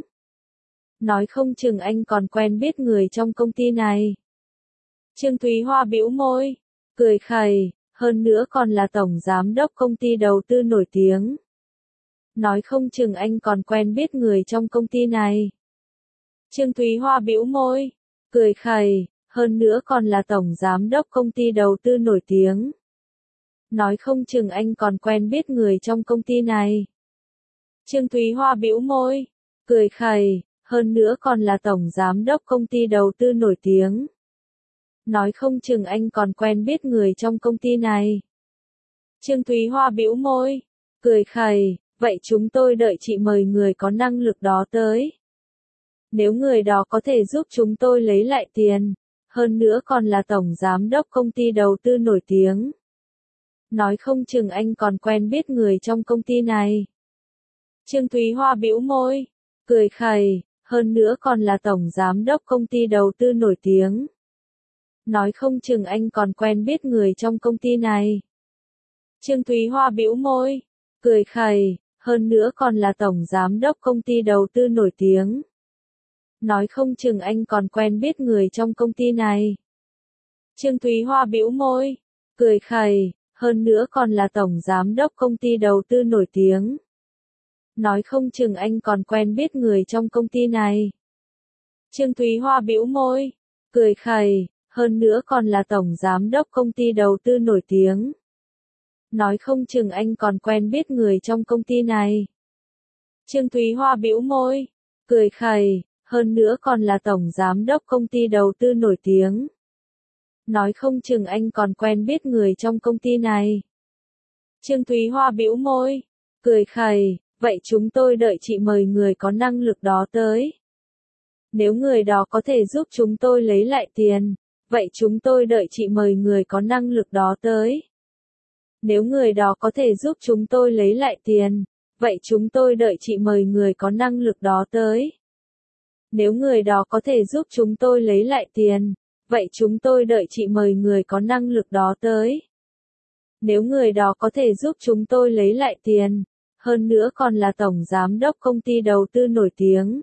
Nói không chừng anh còn quen biết người trong công ty này. Trương Thúy Hoa bĩu môi, cười khẩy, hơn nữa còn là tổng giám đốc công ty đầu tư nổi tiếng. Nói không chừng anh còn quen biết người trong công ty này. Trương Thúy Hoa bĩu môi, cười khẩy, hơn nữa còn là tổng giám đốc công ty đầu tư nổi tiếng. Nói không chừng anh còn quen biết người trong công ty này. Trương Thúy Hoa bĩu môi, cười khẩy, hơn nữa còn là tổng giám đốc công ty đầu tư nổi tiếng. Nói không chừng anh còn quen biết người trong công ty này. Trương Thúy Hoa bĩu môi, cười khẩy, vậy chúng tôi đợi chị mời người có năng lực đó tới. Nếu người đó có thể giúp chúng tôi lấy lại tiền, hơn nữa còn là tổng giám đốc công ty đầu tư nổi tiếng. Nói không chừng anh còn quen biết người trong công ty này. Trương Thúy Hoa bĩu môi, cười khẩy, hơn nữa còn là tổng giám đốc công ty đầu tư nổi tiếng. Nói không chừng anh còn quen biết người trong công ty này. Trương Thúy Hoa bĩu môi, cười khẩy, hơn nữa còn là tổng giám đốc công ty đầu tư nổi tiếng. Nói không chừng anh còn quen biết người trong công ty này. Trương Thúy Hoa bĩu môi, cười khẩy, hơn nữa còn là tổng giám đốc công ty đầu tư nổi tiếng. Nói không chừng anh còn quen biết người trong công ty này. Trương Thúy Hoa bĩu môi, cười khẩy, hơn nữa còn là tổng giám đốc công ty đầu tư nổi tiếng. Nói không chừng anh còn quen biết người trong công ty này. Trương Thúy Hoa bĩu môi, cười khẩy, hơn nữa còn là tổng giám đốc công ty đầu tư nổi tiếng. Nói không chừng anh còn quen biết người trong công ty này. Trương Thúy Hoa bĩu môi, cười khẩy, vậy chúng tôi đợi chị mời người có năng lực đó tới. Nếu người đó có thể giúp chúng tôi lấy lại tiền, vậy chúng tôi đợi chị mời người có năng lực đó tới. Nếu người đó có thể giúp chúng tôi lấy lại tiền, vậy chúng tôi đợi chị mời người có năng lực đó tới. Nếu người đó có thể giúp chúng tôi lấy lại tiền, vậy chúng tôi đợi chị mời người có năng lực đó tới. Nếu người đó có thể giúp chúng tôi lấy lại tiền, hơn nữa còn là tổng giám đốc công ty đầu tư nổi tiếng.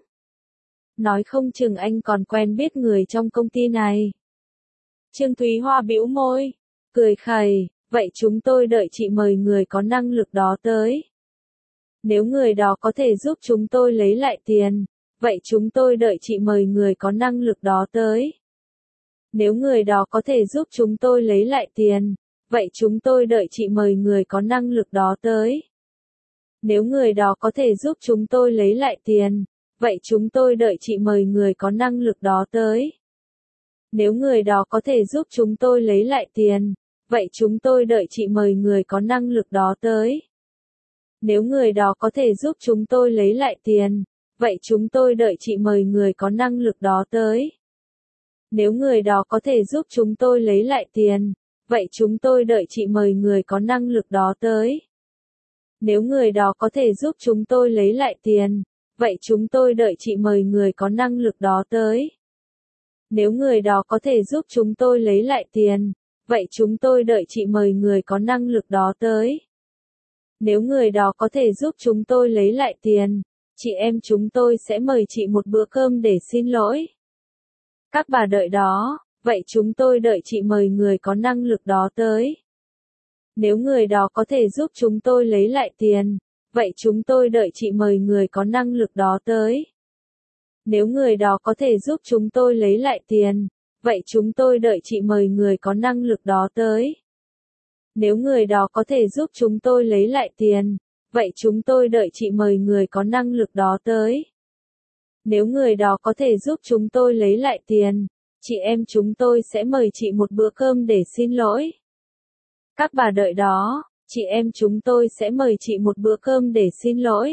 Nói không chừng anh còn quen biết người trong công ty này. Trương Thúy Hoa bĩu môi, cười khẩy, vậy chúng tôi đợi chị mời người có năng lực đó tới. Nếu người đó có thể giúp chúng tôi lấy lại tiền, vậy chúng tôi đợi chị mời người có năng lực đó tới. Nếu người đó có thể giúp chúng tôi lấy lại tiền, vậy chúng tôi đợi chị mời người có năng lực đó tới. Nếu người đó có thể giúp chúng tôi lấy lại tiền, vậy chúng tôi đợi chị mời người có năng lực đó tới. Nếu người đó có thể giúp chúng tôi lấy lại tiền, vậy chúng tôi đợi chị mời người có năng lực đó tới. Nếu người đó có thể giúp chúng tôi lấy lại tiền, vậy chúng tôi đợi chị mời người có năng lực đó tới. Nếu người đó có thể giúp chúng tôi lấy lại tiền, vậy chúng tôi đợi chị mời người có năng lực đó tới. Nếu người đó có thể giúp chúng tôi lấy lại tiền, vậy chúng tôi đợi chị mời người có năng lực đó tới. Nếu người đó có thể giúp chúng tôi lấy lại tiền, vậy chúng tôi đợi chị mời người có năng lực đó tới. Nếu người đó có thể giúp chúng tôi lấy lại tiền, chị em chúng tôi sẽ mời chị một bữa cơm để xin lỗi. Các bà đợi đó, vậy chúng tôi đợi chị mời người có năng lực đó tới. Nếu người đó có thể giúp chúng tôi lấy lại tiền, vậy chúng tôi đợi chị mời người có năng lực đó tới. Nếu người đó có thể giúp chúng tôi lấy lại tiền, vậy chúng tôi đợi chị mời người có năng lực đó tới. Nếu người đó có thể giúp chúng tôi lấy lại tiền, vậy chúng tôi đợi chị mời người có năng lực đó tới. Nếu người đó có thể giúp chúng tôi lấy lại tiền, chị em chúng tôi sẽ mời chị một bữa cơm để xin lỗi. Các bà đợi đó, chị em chúng tôi sẽ mời chị một bữa cơm để xin lỗi.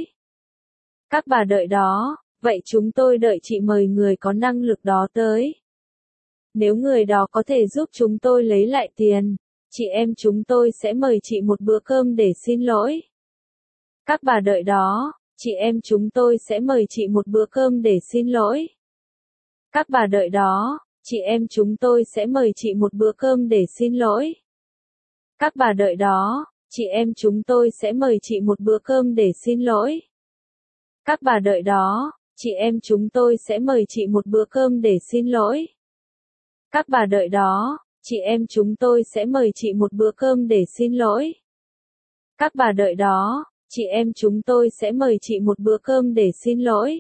Các bà đợi đó, vậy chúng tôi đợi chị mời người có năng lực đó tới. Nếu người đó có thể giúp chúng tôi lấy lại tiền, chị em chúng tôi sẽ mời chị một bữa cơm để xin lỗi. Các bà đợi đó, chị em chúng tôi sẽ mời chị một bữa cơm để xin lỗi. Các bà đợi đó, chị em chúng tôi sẽ mời chị một bữa cơm để xin lỗi. Các bà đợi đó, chị em chúng tôi sẽ mời chị một bữa cơm để xin lỗi. Các bà đợi đó, chị em chúng tôi sẽ mời chị một bữa cơm để xin lỗi. Các bà đợi đó, chị em chúng tôi sẽ mời chị một bữa cơm để xin lỗi. Các bà đợi đó, chị em chúng tôi sẽ mời chị một bữa cơm để xin lỗi.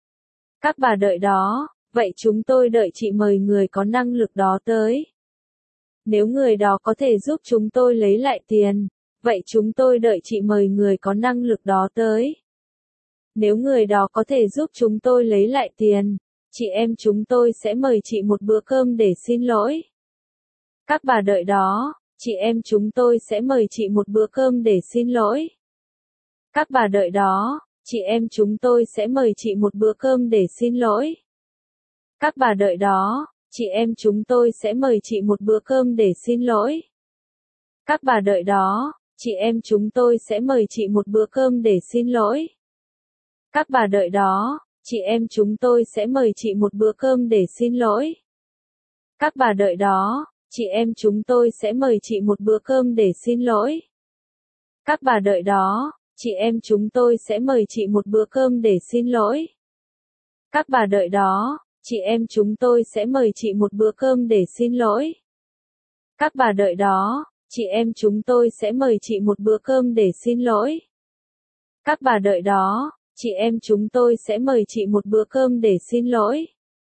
Các bà đợi đó, vậy chúng tôi đợi chị mời người có năng lực đó tới. Nếu người đó có thể giúp chúng tôi lấy lại tiền, vậy chúng tôi đợi chị mời người có năng lực đó tới. Nếu người đó có thể giúp chúng tôi lấy lại tiền, chị em chúng tôi sẽ mời chị một bữa cơm để xin lỗi. Các bà đợi đó, chị em chúng tôi sẽ mời chị một bữa cơm để xin lỗi. Các bà đợi đó, chị em chúng tôi sẽ mời chị một bữa cơm để xin lỗi. Các bà đợi đó, chị em chúng tôi sẽ mời chị một bữa cơm để xin lỗi. Các bà đợi đó, chị em chúng tôi sẽ mời chị một bữa cơm để xin lỗi. Các bà đợi đó, chị em chúng tôi sẽ mời chị một bữa cơm để xin lỗi. Các bà đợi đó, chị em chúng tôi sẽ mời chị một bữa cơm để xin lỗi. Các bà đợi đó, chị em chúng tôi sẽ mời chị một bữa cơm để xin lỗi. Các bà đợi đó, chị em chúng tôi sẽ mời chị một bữa cơm để xin lỗi. Các bà đợi đó, chị em chúng tôi sẽ mời chị một bữa cơm để xin lỗi. Các bà đợi đó, chị em chúng tôi sẽ mời chị một bữa cơm để xin lỗi.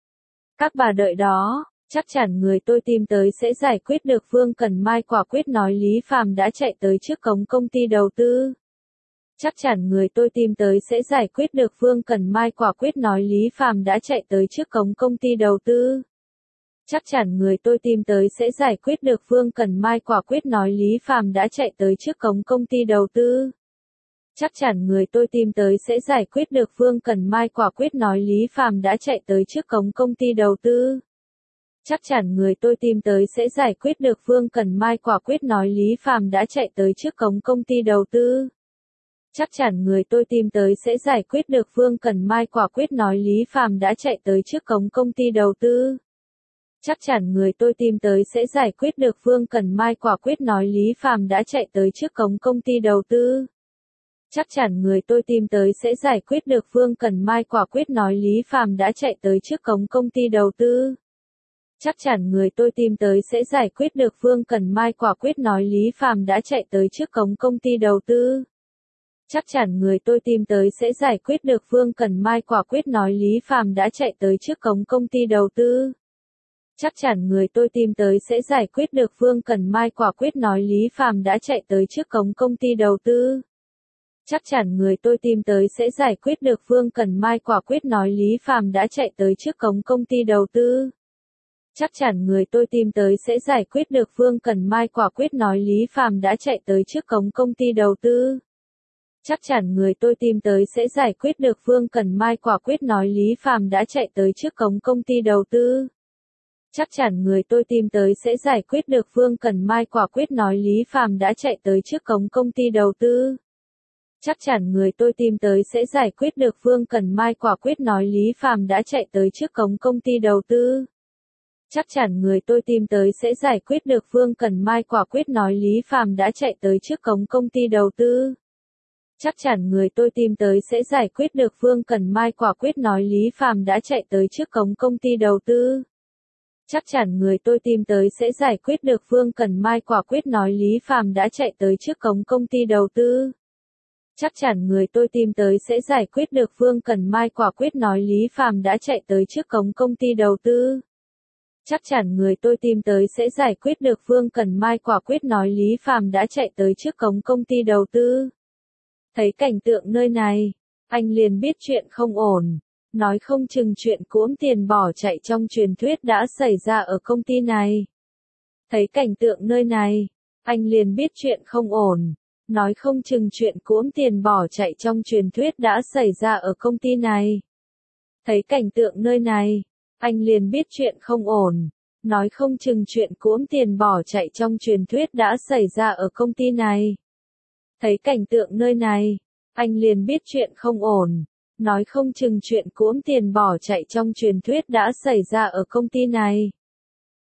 Các bà đợi đó, chắc chắn người tôi tìm tới sẽ giải quyết được. Vương Cần Mai quả quyết nói. Lý Phàm đã chạy tới trước cổng công ty đầu tư. Chắc chắn người tôi tìm tới sẽ giải quyết được. Vương Cần Mai quả quyết nói. Lý Phàm đã chạy tới trước cổng công ty đầu tư. Chắc chắn người tôi tìm tới sẽ giải quyết được. Vương Cần Mai quả quyết nói. Lý Phàm đã chạy tới trước cổng công ty đầu tư. Chắc chắn người tôi tìm tới sẽ giải quyết được. Vương Cần Mai quả quyết nói. Lý Phàm đã chạy tới trước cổng công ty đầu tư. Chắc chắn người tôi tìm tới sẽ giải quyết được. Vương Cần Mai quả quyết nói. Lý Phàm đã chạy tới trước cổng công ty đầu tư. Chắc chắn người tôi tìm tới sẽ giải quyết được. Vương Cần Mai quả quyết nói. Lý Phàm đã chạy tới trước cổng công ty đầu tư. Chắc chắn người tôi tìm tới sẽ giải quyết được. Vương Cần Mai quả quyết nói. Lý Phàm đã chạy tới trước cổng công ty đầu tư. Chắc chắn người tôi tìm tới sẽ giải quyết được. Vương Cần Mai quả quyết nói. Lý Phàm đã chạy tới trước cổng công ty đầu tư. Chắc chắn người tôi tìm tới sẽ giải quyết được. Vương Cần Mai quả quyết nói. Lý Phàm đã chạy tới trước cổng công ty đầu tư. Chắc chắn người tôi tìm tới sẽ giải quyết được. Vương Cần Mai quả quyết nói. Lý Phàm đã chạy tới trước cổng công ty đầu tư. Chắc chắn người tôi tìm tới sẽ giải quyết được. Vương Cần Mai quả quyết nói. Lý Phàm đã chạy tới trước cổng công ty đầu tư. Chắc chắn người tôi tìm tới sẽ giải quyết được. Vương Cần Mai quả quyết nói. Lý Phàm đã chạy tới trước cổng công ty đầu tư. Chắc chắn người tôi tìm tới sẽ giải quyết được. Vương Cần Mai quả quyết nói. Lý Phàm đã chạy tới trước cổng công ty đầu tư. Chắc chắn người tôi tìm tới sẽ giải quyết được. Vương Cần Mai quả quyết nói. Lý Phàm đã chạy tới trước cổng công ty đầu tư. Chắc chắn người tôi tìm tới sẽ giải quyết được. Vương Cần Mai quả quyết nói. Lý Phàm đã chạy tới trước cổng công ty đầu tư. Chắc chắn người tôi tìm tới sẽ giải quyết được. Vương Cần Mai quả quyết nói. Lý Phàm đã chạy tới trước cổng công ty đầu tư. Chắc chắn người tôi tìm tới sẽ giải quyết được. Vương Cần Mai quả quyết nói. Lý Phàm đã chạy tới trước cổng công ty đầu tư. Chắc chắn người tôi tìm tới sẽ giải quyết được. Vương Cần Mai quả quyết nói. Lý Phàm đã chạy tới trước cổng công ty đầu tư. Chắc chắn người tôi tìm tới sẽ giải quyết được. Vương Cần Mai quả quyết nói. Lý Phàm đã chạy tới trước cổng công ty đầu tư. Chắc chắn người tôi tìm tới sẽ giải quyết được. Vương Cần Mai quả quyết nói. Lý Phàm đã chạy tới trước cổng công ty đầu tư. Chắc chắn người tôi tìm tới sẽ giải quyết được. Vương Cần Mai quả quyết nói. Lý Phàm đã chạy tới trước cổng công ty đầu tư. Thấy cảnh tượng nơi này, anh liền biết chuyện không ổn. Nói không chừng chuyện cuỗm tiền bỏ chạy trong truyền thuyết đã xảy ra ở công ty này. Thấy cảnh tượng nơi này, anh liền biết chuyện không ổn. Nói không chừng chuyện cuỗm tiền bỏ chạy trong truyền thuyết đã xảy ra ở công ty này. Thấy cảnh tượng nơi này, anh liền biết chuyện không ổn. Nói không chừng chuyện cuỗm tiền bỏ chạy trong truyền thuyết đã xảy ra ở công ty này. Thấy cảnh tượng nơi này, anh liền biết chuyện không ổn. Nói không chừng chuyện cuỗm tiền bỏ chạy trong truyền thuyết đã xảy ra ở công ty này.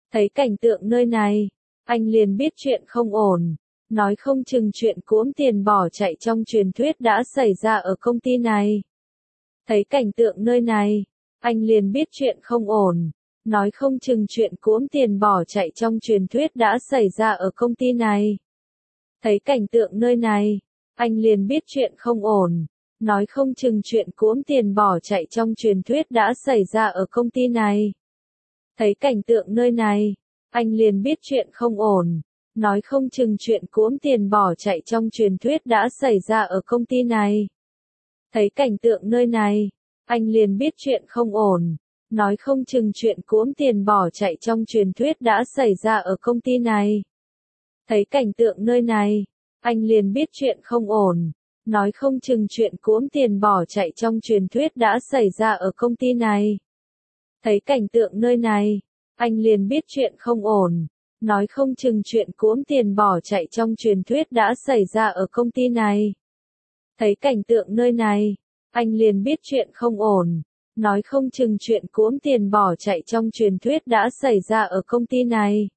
Thấy cảnh tượng nơi này, anh liền biết chuyện không ổn. Nói không chừng chuyện cuỗm tiền bỏ chạy trong truyền thuyết đã xảy ra ở công ty này. Thấy cảnh tượng nơi này, anh liền biết chuyện không ổn. Nói không chừng chuyện cuỗm tiền bỏ chạy trong truyền thuyết đã xảy ra ở công ty này. Thấy cảnh tượng nơi này, anh liền biết chuyện không ổn. Nói không chừng chuyện cuỗm tiền bỏ chạy trong truyền thuyết đã xảy ra ở công ty này. Thấy cảnh tượng nơi này, anh liền biết chuyện không ổn. Nói không chừng chuyện cuỗm tiền bỏ chạy trong truyền thuyết đã xảy ra ở công ty này. Thấy cảnh tượng nơi này, anh liền biết chuyện không ổn. Nói không chừng chuyện cuỗm tiền bỏ chạy trong truyền thuyết đã xảy ra ở công ty này. Thấy cảnh tượng nơi này, anh liền biết chuyện không ổn. Nói không chừng chuyện cuỗm tiền bỏ chạy trong truyền thuyết đã xảy ra ở công ty này. Thấy cảnh tượng nơi này, anh liền biết chuyện không ổn. Nói không chừng chuyện cuỗm tiền bỏ chạy trong truyền thuyết đã xảy ra ở công ty này. Thấy cảnh tượng nơi này, anh liền biết chuyện không ổn. Nói không chừng chuyện cuỗm tiền bỏ chạy trong truyền thuyết đã xảy ra ở công ty này.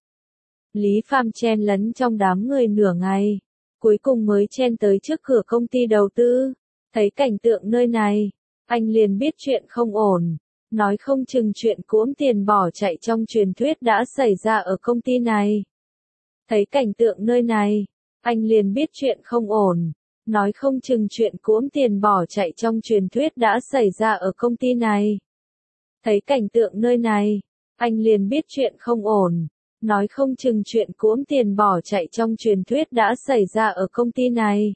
Lý Phàm chen lấn trong đám người nửa ngày, cuối cùng mới chen tới trước cửa công ty đầu tư. Thấy cảnh tượng nơi này, anh liền biết chuyện không ổn. Nói không chừng chuyện cuỗm tiền bỏ chạy trong truyền thuyết đã xảy ra ở công ty này. Thấy cảnh tượng nơi này, anh liền biết chuyện không ổn. Nói không chừng chuyện cuỗm tiền bỏ chạy trong truyền thuyết đã xảy ra ở công ty này. Thấy cảnh tượng nơi này, anh liền biết chuyện không ổn. Nói không chừng chuyện cuỗm tiền bỏ chạy trong truyền thuyết đã xảy ra ở công ty này.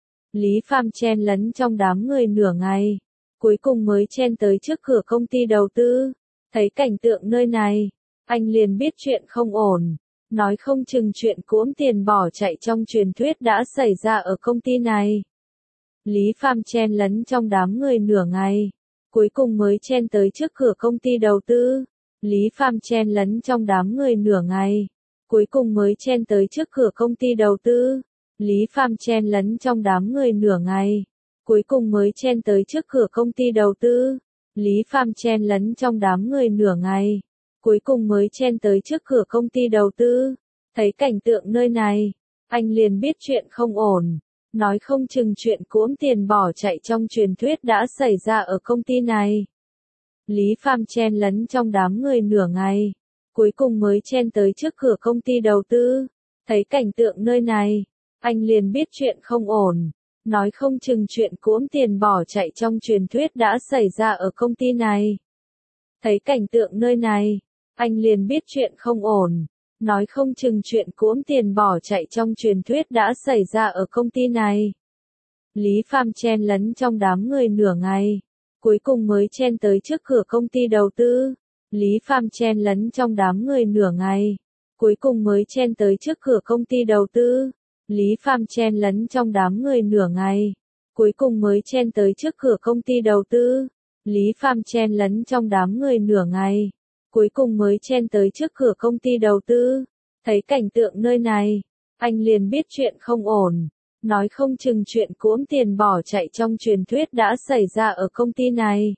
Lý Phàm chen lấn trong đám người nửa ngày, cuối cùng mới chen tới trước cửa công ty đầu tư. Thấy cảnh tượng nơi này, anh liền biết chuyện không ổn. Nói không chừng chuyện cuỗm tiền bỏ chạy trong truyền thuyết đã xảy ra ở công ty này. Lý Phàm chen lấn trong đám người nửa ngày, cuối cùng mới chen tới trước cửa công ty đầu tư. Lý Phàm chen lấn trong đám người nửa ngày, cuối cùng mới chen tới trước cửa công ty đầu tư. Lý Phàm chen lấn trong đám người nửa ngày, cuối cùng mới chen tới trước cửa công ty đầu tư. Lý Phàm chen lấn trong đám người nửa ngày, cuối cùng mới chen tới trước cửa công ty đầu tư. Thấy cảnh tượng nơi này, anh liền biết chuyện không ổn. Nói không chừng chuyện cuỗm tiền bỏ chạy trong truyền thuyết đã xảy ra ở công ty này. Lý Phàm chen lấn trong đám người nửa ngày, cuối cùng mới chen tới trước cửa công ty đầu tư. Thấy cảnh tượng nơi này, anh liền biết chuyện không ổn. Nói không chừng chuyện cuỗm tiền bỏ chạy trong truyền thuyết đã xảy ra ở công ty này. Thấy cảnh tượng nơi này, anh liền biết chuyện không ổn. Nói không chừng chuyện cuỗm tiền bỏ chạy trong truyền thuyết đã xảy ra ở công ty này. Lý Phàm chen lấn trong đám người nửa ngày, cuối cùng mới chen tới trước cửa công ty đầu tư. Lý Phàm chen lấn trong đám người nửa ngày, cuối cùng mới chen tới trước cửa công ty đầu tư. Lý Phàm chen lấn trong đám người nửa ngày, cuối cùng mới chen tới trước cửa công ty đầu tư. Lý Phàm chen lấn trong đám người nửa ngày, cuối cùng mới chen tới trước cửa công ty đầu tư. Thấy cảnh tượng nơi này, anh liền biết chuyện không ổn. Nói không chừng chuyện cuỗm tiền bỏ chạy trong truyền thuyết đã xảy ra ở công ty này.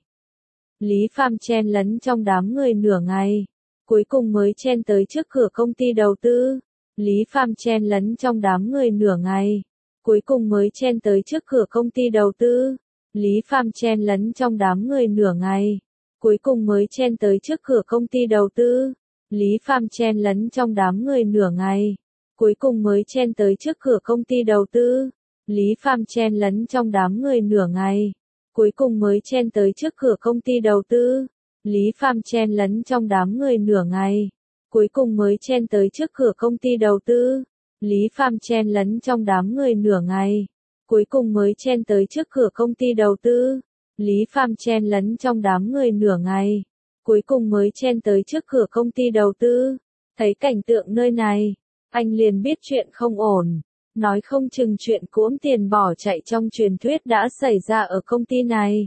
Lý Phàm chen lấn trong đám người nửa ngày, cuối cùng mới chen tới trước cửa công ty đầu tư. Lý Phàm chen lấn trong đám người nửa ngày, cuối cùng mới chen tới trước cửa công ty đầu tư. Lý Phàm chen lấn trong đám người nửa ngày, cuối cùng mới chen tới trước cửa công ty đầu tư. Lý Phàm chen lấn trong đám người nửa ngày, cuối cùng mới chen tới trước cửa công ty đầu tư. Lý Phàm chen lấn trong đám người nửa ngày, cuối cùng mới chen tới trước cửa công ty đầu tư. Lý Phàm chen lấn trong đám người nửa ngày, cuối cùng mới chen tới trước cửa công ty đầu tư. Lý Phàm chen lấn trong đám người nửa ngày, cuối cùng mới chen tới trước cửa công ty đầu tư. Lý Phàm chen lấn trong đám người nửa ngày, cuối cùng mới chen tới trước cửa công ty đầu tư. Thấy cảnh tượng nơi này, anh liền biết chuyện không ổn. Nói không chừng chuyện cuỗm tiền bỏ chạy trong truyền thuyết đã xảy ra ở công ty này.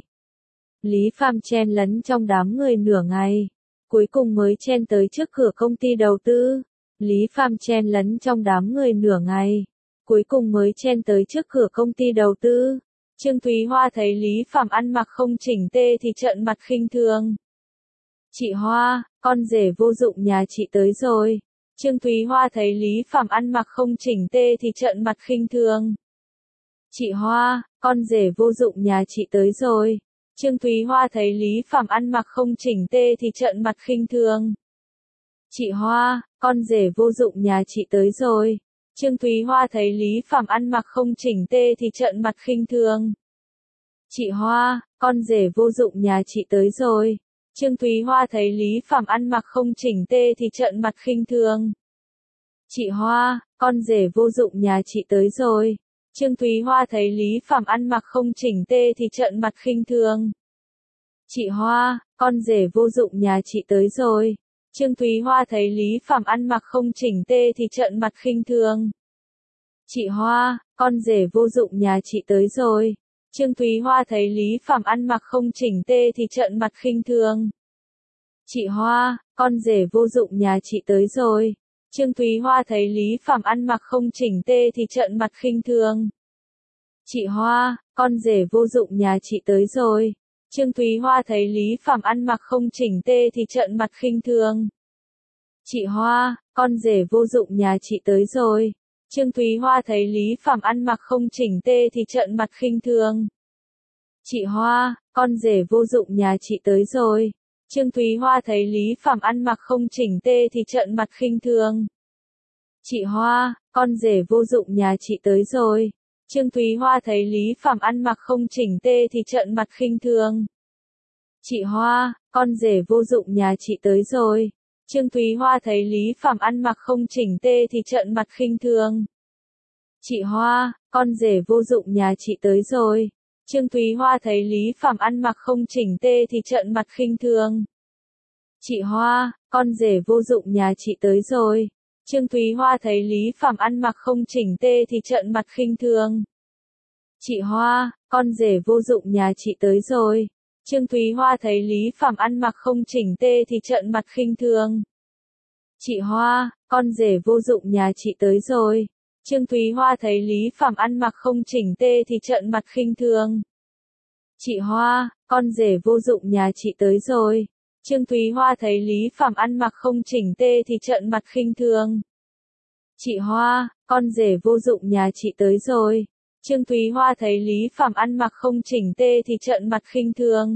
Lý Phàm chen lấn trong đám người nửa ngày, cuối cùng mới chen tới trước cửa công ty đầu tư. Lý Phàm chen lấn trong đám người nửa ngày, cuối cùng mới chen tới trước cửa công ty đầu tư. Trương Thúy Hoa thấy Lý Phàm ăn mặc không chỉnh tề thì trợn mặt khinh thường. Chị Hoa, con rể vô dụng nhà chị tới rồi. Trương Thúy Hoa thấy Lý Phàm ăn mặc không chỉnh tê thì trợn mặt khinh thường. Chị Hoa, con rể vô dụng nhà chị tới rồi. Trương Thúy Hoa thấy Lý Phàm ăn mặc không chỉnh tê thì trợn mặt khinh thường. Chị Hoa, con rể vô dụng nhà chị tới rồi. Trương Thúy Hoa thấy Lý Phàm ăn mặc không chỉnh tê thì trợn mặt khinh thường. Chị Hoa, con rể vô dụng nhà chị tới rồi. Trương Thúy Hoa thấy Lý Phàm ăn mặc không chỉnh tê thì trợn mặt khinh thường. Chị Hoa, con rể vô dụng nhà chị tới rồi. Trương Thúy Hoa thấy Lý Phàm ăn mặc không chỉnh tê thì trợn mặt khinh thường. Chị Hoa, con rể vô dụng nhà chị tới rồi. Trương Thúy Hoa thấy Lý Phàm ăn mặc không chỉnh tê thì trợn mặt khinh thường. Chị Hoa, con rể vô dụng nhà chị tới rồi. Trương Thúy Hoa thấy Lý Phàm ăn mặc không chỉnh tê thì trợn mặt khinh thường. Chị Hoa, con rể vô dụng nhà chị tới rồi. Trương Thúy Hoa thấy Lý Phàm ăn mặc không chỉnh tê thì trợn mặt khinh thường. Chị Hoa, con rể vô dụng nhà chị tới rồi. Trương Thúy Hoa thấy Lý Phàm ăn mặc không chỉnh tê thì trợn mặt khinh thường. Chị Hoa, con rể vô dụng nhà chị tới rồi. Trương Thúy Hoa thấy Lý Phàm ăn mặc không chỉnh tê thì trợn mặt khinh thường. Chị Hoa, con rể vô dụng nhà chị tới rồi. Trương Thúy Hoa thấy Lý Phàm ăn mặc không chỉnh tê thì trợn mặt khinh thường. Chị Hoa, con rể vô dụng nhà chị tới rồi. Trương Thúy Hoa thấy Lý Phàm ăn mặc không chỉnh tê thì trợn mặt khinh thường. Chị Hoa, con rể vô dụng nhà chị tới rồi. Trương Thúy Hoa thấy Lý Phàm ăn mặc không chỉnh tê thì trợn mặt khinh thường. Chị Hoa, con rể vô dụng nhà chị tới rồi. Trương Thúy Hoa thấy Lý Phàm ăn mặc không chỉnh tê thì trợn mặt khinh thường. Chị Hoa, con rể vô dụng nhà chị tới rồi. Trương Thúy Hoa thấy Lý Phàm ăn mặc không chỉnh tê thì trợn mặt khinh thường. Chị Hoa, con rể vô dụng nhà chị tới rồi. Trương Thúy Hoa thấy Lý Phàm ăn mặc không chỉnh tê thì trợn mặt khinh thường. Chị Hoa, con rể vô dụng nhà chị tới rồi. Trương Thúy Hoa thấy Lý Phàm ăn mặc không chỉnh tê thì trợn mặt khinh thường. Chị Hoa, con rể vô dụng nhà chị tới rồi. Trương Thúy Hoa thấy Lý Phàm ăn mặc không chỉnh tê thì trợn mặt khinh thường. Chị Hoa, con rể vô dụng nhà chị tới rồi. Trương Thúy Hoa thấy Lý Phàm ăn mặc không chỉnh tê thì trợn mặt khinh thường.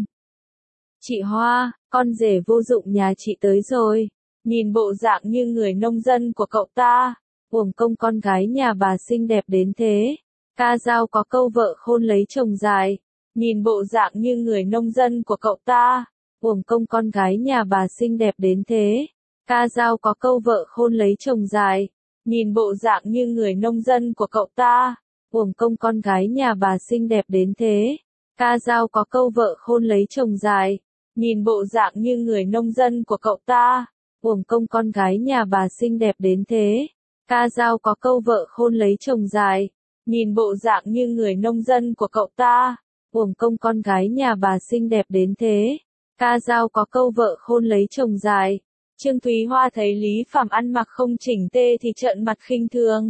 Chị Hoa, con rể vô dụng nhà chị tới rồi. Nhìn bộ dạng như người nông dân của cậu ta. Uổng công con gái nhà bà xinh đẹp đến thế. Ca dao có câu vợ khôn lấy chồng dài. Nhìn bộ dạng như người nông dân của cậu ta. Uổng công con gái nhà bà xinh đẹp đến thế. Ca dao có câu vợ khôn lấy chồng dài. Nhìn bộ dạng như người nông dân của cậu ta. Uổng công con gái nhà bà xinh đẹp đến thế. Ca dao có câu vợ khôn lấy chồng dài. Nhìn bộ dạng như người nông dân của cậu ta. Uổng công con gái nhà bà xinh đẹp đến thế. Ca dao có câu vợ khôn lấy chồng dài. Nhìn bộ dạng như người nông dân của cậu ta. Uổng công con gái nhà bà xinh đẹp đến thế. Ca dao có câu vợ khôn lấy chồng dài. Trương Thúy Hoa thấy Lý Phàm ăn mặc không chỉnh tê thì trợn mặt khinh thường.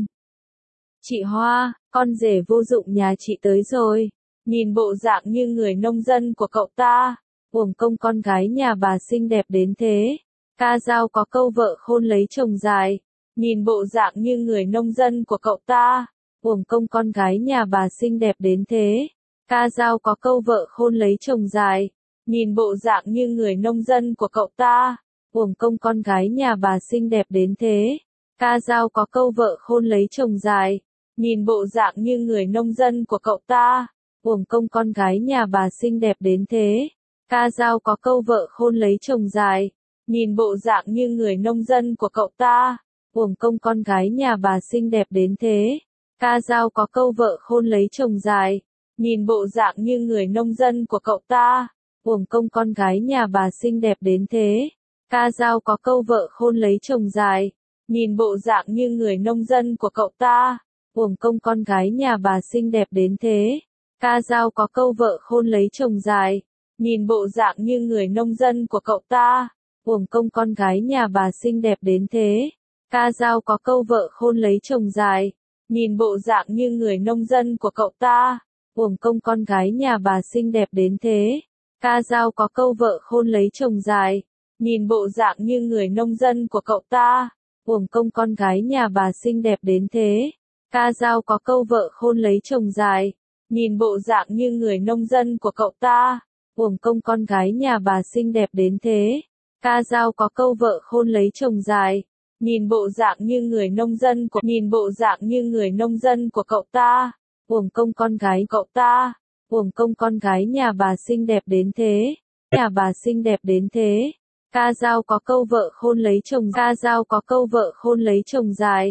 Chị Hoa, con rể vô dụng nhà chị tới rồi. Nhìn bộ dạng như người nông dân của cậu ta. Uổng công con gái nhà bà xinh đẹp đến thế. Ca dao có câu vợ khôn lấy chồng dài. Nhìn bộ dạng như người nông dân của cậu ta. Uổng công con gái nhà bà xinh đẹp đến thế. Ca dao có câu vợ khôn lấy chồng dài. Nhìn bộ dạng như người nông dân của cậu ta. Uổng công con gái nhà bà xinh đẹp đến thế. Ca dao có câu vợ khôn lấy chồng dài. Nhìn bộ dạng như người nông dân của cậu ta. Uổng công con gái nhà bà xinh đẹp đến thế. Ca dao có câu vợ khôn lấy chồng dài. Nhìn bộ dạng như người nông dân của cậu ta. Uổng công con gái nhà bà xinh đẹp đến thế. Ca dao có câu vợ khôn lấy chồng dài. Nhìn bộ dạng như người nông dân của cậu ta. Uổng công con gái nhà bà xinh đẹp đến thế. Ca dao có câu vợ khôn lấy chồng dài. Nhìn bộ dạng như người nông dân của cậu ta. Uổng công con gái nhà bà xinh đẹp đến thế. Ca dao có câu vợ khôn lấy chồng dài. Nhìn bộ dạng như người nông dân của cậu ta. Uổng công con gái nhà bà xinh đẹp đến thế. Ca dao có câu vợ khôn lấy chồng dài. Nhìn bộ dạng như người nông dân của cậu ta. Uổng công con gái nhà bà xinh đẹp đến thế. Ca dao có câu vợ khôn lấy chồng dài. nhìn bộ dạng như người nông dân của cậu ta. Uổng công con gái nhà bà xinh đẹp đến thế. Ca dao có câu vợ khôn lấy chồng dài. Nhìn bộ dạng như người nông dân của cậu ta. Uổng công con gái nhà bà xinh đẹp đến thế. Ca dao có câu vợ khôn lấy chồng dài. Nhìn bộ dạng như người nông dân của cậu ta. Uổng công con gái cậu ta. Uổng công con gái nhà bà xinh đẹp đến thế. Nhà bà xinh đẹp đến thế. Ca dao có câu vợ khôn lấy chồng. Ca dao có câu vợ khôn lấy chồng dài.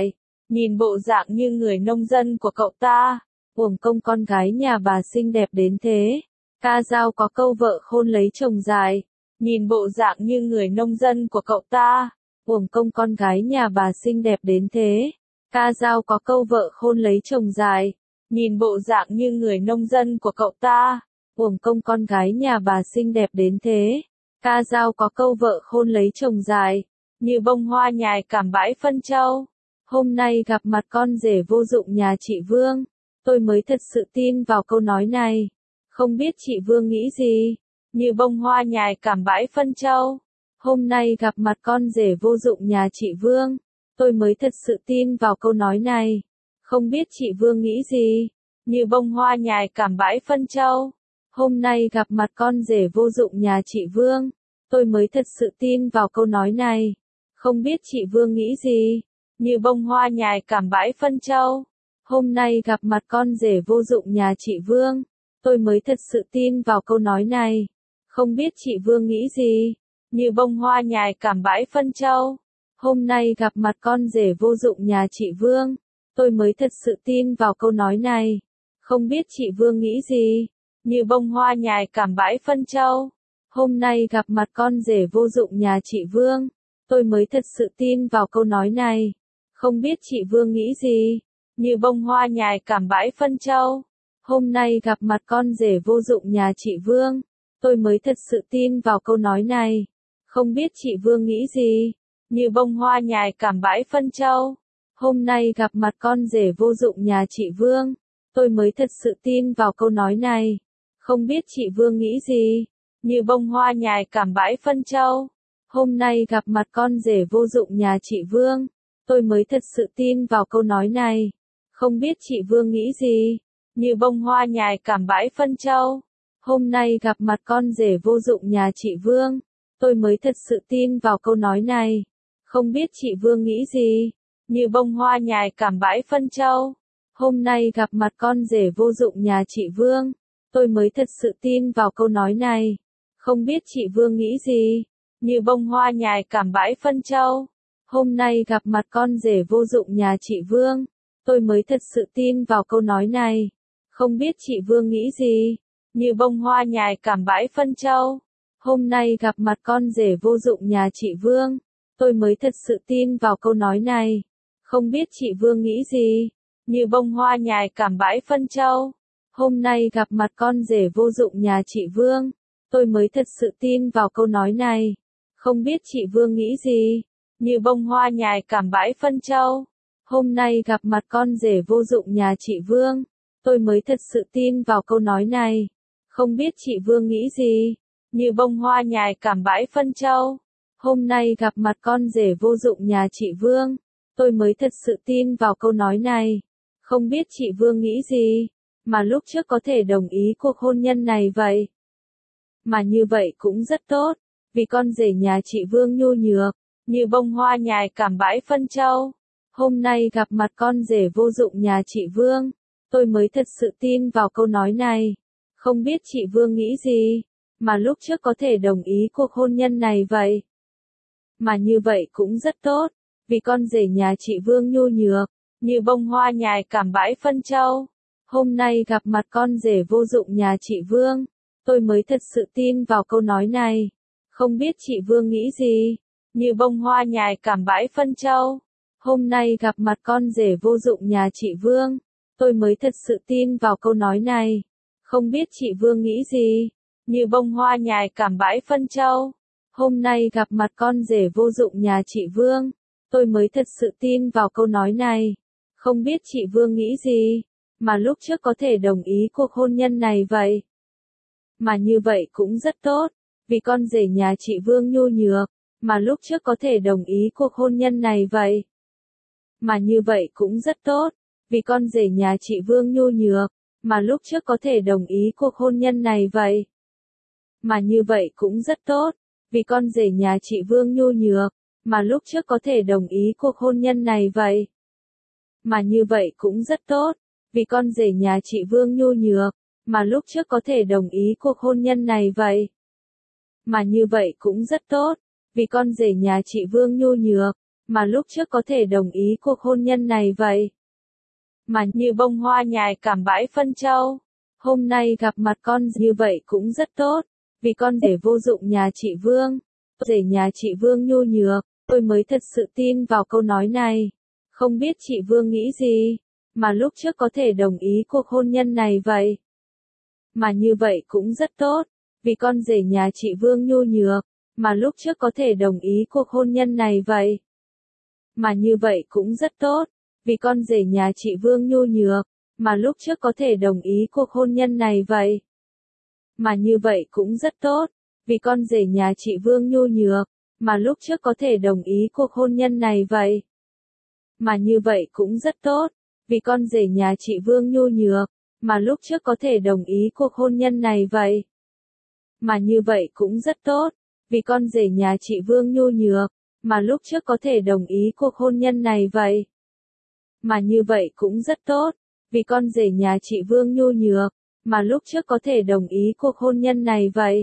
Nhìn bộ dạng như người nông dân của cậu ta. Uổng công con gái nhà bà xinh đẹp đến thế. Ca dao có câu vợ khôn lấy chồng dài. Nhìn bộ dạng như người nông dân của cậu ta. Uổng công con gái nhà bà xinh đẹp đến thế. Ca dao có câu vợ khôn lấy chồng dài. Nhìn bộ dạng như người nông dân của cậu ta. Uổng công con gái nhà bà xinh đẹp đến thế. Ca dao có câu vợ khôn lấy chồng dài. Như bông hoa nhài cảm bãi phân châu. Hôm nay gặp mặt con rể vô dụng nhà chị Vương. Tôi mới thật sự tin vào câu nói này. Không biết chị Vương nghĩ gì? Như bông hoa nhài cảm bãi phân châu. Hôm nay gặp mặt con rể vô dụng nhà chị Vương. Tôi mới thật sự tin vào câu nói này. Không biết chị Vương nghĩ gì? Như bông hoa nhài cảm bãi phân châu. Hôm nay gặp mặt con rể vô dụng nhà chị Vương. Tôi mới thật sự tin vào câu nói này. Không biết chị Vương nghĩ gì? Như bông hoa nhài cảm bãi phân châu. Hôm nay gặp mặt con rể vô dụng nhà chị Vương. Tôi mới thật sự tin vào câu nói này. Không biết chị Vương nghĩ gì? Như bông hoa nhài cảm bãi phân châu. Hôm nay gặp mặt con rể vô dụng nhà chị Vương. Tôi mới thật sự tin vào câu nói này. Không biết chị Vương nghĩ gì? Như bông hoa nhài cảm bãi phân châu. Hôm nay gặp mặt con rể vô dụng nhà chị Vương. Tôi mới thật sự tin vào câu nói này. Không biết chị Vương nghĩ gì? Như bông hoa nhài cảm bãi phân châu. Hôm nay gặp mặt con rể vô dụng nhà chị Vương. Tôi mới thật sự tin vào câu nói này. Không biết chị Vương nghĩ gì? Như bông hoa nhài cảm bãi phân châu. Hôm nay gặp mặt con rể vô dụng nhà chị Vương. Tôi mới thật sự tin vào câu nói này. Không biết chị Vương nghĩ gì? Như bông hoa nhài cảm bãi phân châu. Hôm nay gặp mặt con rể vô dụng nhà chị Vương. Tôi mới thật sự tin vào câu nói này. Không biết chị Vương nghĩ gì? Như bông hoa nhài cảm bãi phân châu. Hôm nay gặp mặt con rể vô dụng nhà chị Vương. Tôi mới thật sự tin vào câu nói này. Không biết chị Vương nghĩ gì? Như bông hoa nhài cảm bãi phân châu. Hôm nay gặp mặt con rể vô dụng nhà chị Vương. Tôi mới thật sự tin vào câu nói này. Không biết chị Vương nghĩ gì? Như bông hoa nhài cảm bãi phân châu. Hôm nay gặp mặt con rể vô dụng nhà chị Vương. Tôi mới thật sự tin vào câu nói này. Không biết chị Vương nghĩ gì? Như bông hoa nhài cảm bãi phân châu. Hôm nay gặp mặt con rể vô dụng nhà chị Vương. Tôi mới thật sự tin vào câu nói này. Không biết chị Vương nghĩ gì? Như bông hoa nhài cảm bãi phân châu. Hôm nay gặp mặt con rể vô dụng nhà chị Vương. Tôi mới thật sự tin vào câu nói này. Không biết chị Vương nghĩ gì? Như bông hoa nhài cảm bãi phân châu. Hôm nay gặp mặt con rể vô dụng nhà chị Vương. Tôi mới thật sự tin vào câu nói này. Không biết chị Vương nghĩ gì? Như bông hoa nhài cảm bãi phân châu. Hôm nay gặp mặt con rể vô dụng nhà chị Vương. Tôi mới thật sự tin vào câu nói này. Không biết chị Vương nghĩ gì? Mà lúc trước có thể đồng ý cuộc hôn nhân này vậy. Mà như vậy cũng rất tốt. Vì con rể nhà chị Vương nhu nhược. Như bông hoa nhài cảm bãi phân châu. Hôm nay gặp mặt con rể vô dụng nhà chị Vương. Tôi mới thật sự tin vào câu nói này. Không biết chị Vương nghĩ gì? Mà lúc trước có thể đồng ý cuộc hôn nhân này vậy. Mà như vậy cũng rất tốt. Vì con rể nhà chị Vương nhu nhược. Như bông hoa nhài cảm bãi phân châu. Hôm nay gặp mặt con rể vô dụng nhà chị Vương. Tôi mới thật sự tin vào câu nói này. Không biết chị Vương nghĩ gì? Như bông hoa nhài cảm bãi phân châu. Hôm nay gặp mặt con rể vô dụng nhà chị Vương. Tôi mới thật sự tin vào câu nói này. Không biết chị Vương nghĩ gì? Như bông hoa nhài cảm bãi phân châu. Hôm nay gặp mặt con rể vô dụng nhà chị Vương. Tôi mới thật sự tin vào câu nói này. Không biết chị Vương nghĩ gì? Mà lúc trước có thể đồng ý cuộc hôn nhân này vậy. Mà như vậy cũng rất tốt. vì con rể nhà chị Vương nhu nhược, mà lúc trước có thể đồng ý cuộc hôn nhân này vậy. Mà như vậy cũng rất tốt, vì con rể nhà chị Vương nhu nhược, mà lúc trước có thể đồng ý cuộc hôn nhân này vậy. Mà như vậy cũng rất tốt, vì con rể nhà chị Vương nhu nhược, mà lúc trước có thể đồng ý cuộc hôn nhân này vậy. Mà như vậy cũng rất tốt, vì con rể nhà chị Vương nhu nhược, mà lúc trước có thể đồng ý cuộc hôn nhân này vậy. Mà như vậy cũng rất tốt, vì con rể nhà chị Vương nhu nhược, mà lúc trước có thể đồng ý cuộc hôn nhân này vậy. Mà như bông hoa nhài cảm bãi phân châu, hôm nay gặp mặt con như vậy cũng rất tốt, vì con rể vô dụng nhà chị Vương, rể nhà chị Vương nhu nhược, tôi mới thật sự tin vào câu nói này. Không biết chị Vương nghĩ gì, mà lúc trước có thể đồng ý cuộc hôn nhân này vậy. Mà như vậy cũng rất tốt, vì con rể nhà chị Vương nhu nhược, mà lúc trước có thể đồng ý cuộc hôn nhân này vậy. Mà như vậy cũng rất tốt, vì con rể nhà chị Vương nhu nhược, mà lúc trước có thể đồng ý cuộc hôn nhân này vậy. Mà như vậy cũng rất tốt, vì con rể nhà chị Vương nhu nhược, mà lúc trước có thể đồng ý cuộc hôn nhân này vậy. Mà như vậy cũng rất tốt, vì con rể nhà chị Vương nhu nhược, mà lúc trước có thể đồng ý cuộc hôn nhân này vậy. Mà như vậy cũng rất tốt, vì con rể nhà chị Vương nhu nhược, mà lúc trước có thể đồng ý cuộc hôn nhân này vậy. Mà như vậy cũng rất tốt, vì con rể nhà chị Vương nhu nhược, mà lúc trước có thể đồng ý cuộc hôn nhân này vậy.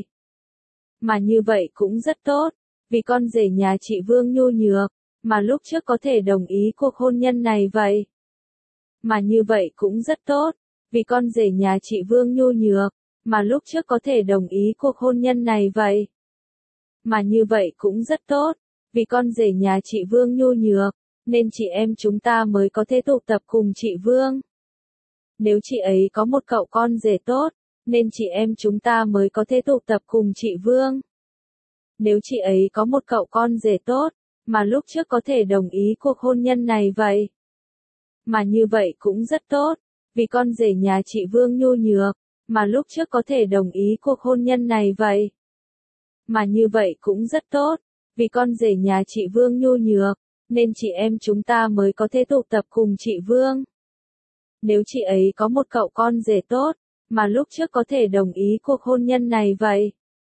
Mà như vậy cũng rất tốt, vì con rể nhà chị Vương nhu nhược, mà lúc trước có thể đồng ý cuộc hôn nhân này vậy. Mà như vậy cũng rất tốt, vì con rể nhà chị Vương nhu nhược, mà lúc trước có thể đồng ý cuộc hôn nhân này vậy. Mà như vậy cũng rất tốt, vì con rể nhà chị Vương nhu nhược, nên chị em chúng ta mới có thể tụ tập cùng chị Vương. Nếu chị ấy có một cậu con rể tốt, nên chị em chúng ta mới có thể tụ tập cùng chị Vương. Nếu chị ấy có một cậu con rể tốt, mà lúc trước có thể đồng ý cuộc hôn nhân này vậy. Mà như vậy cũng rất tốt, vì con rể nhà chị Vương nhu nhược, mà lúc trước có thể đồng ý cuộc hôn nhân này vậy. Mà như vậy cũng rất tốt, vì con rể nhà chị Vương nhu nhược, nên chị em chúng ta mới có thể tụ tập cùng chị Vương. Nếu chị ấy có một cậu con rể tốt, mà lúc trước có thể đồng ý cuộc hôn nhân này vậy.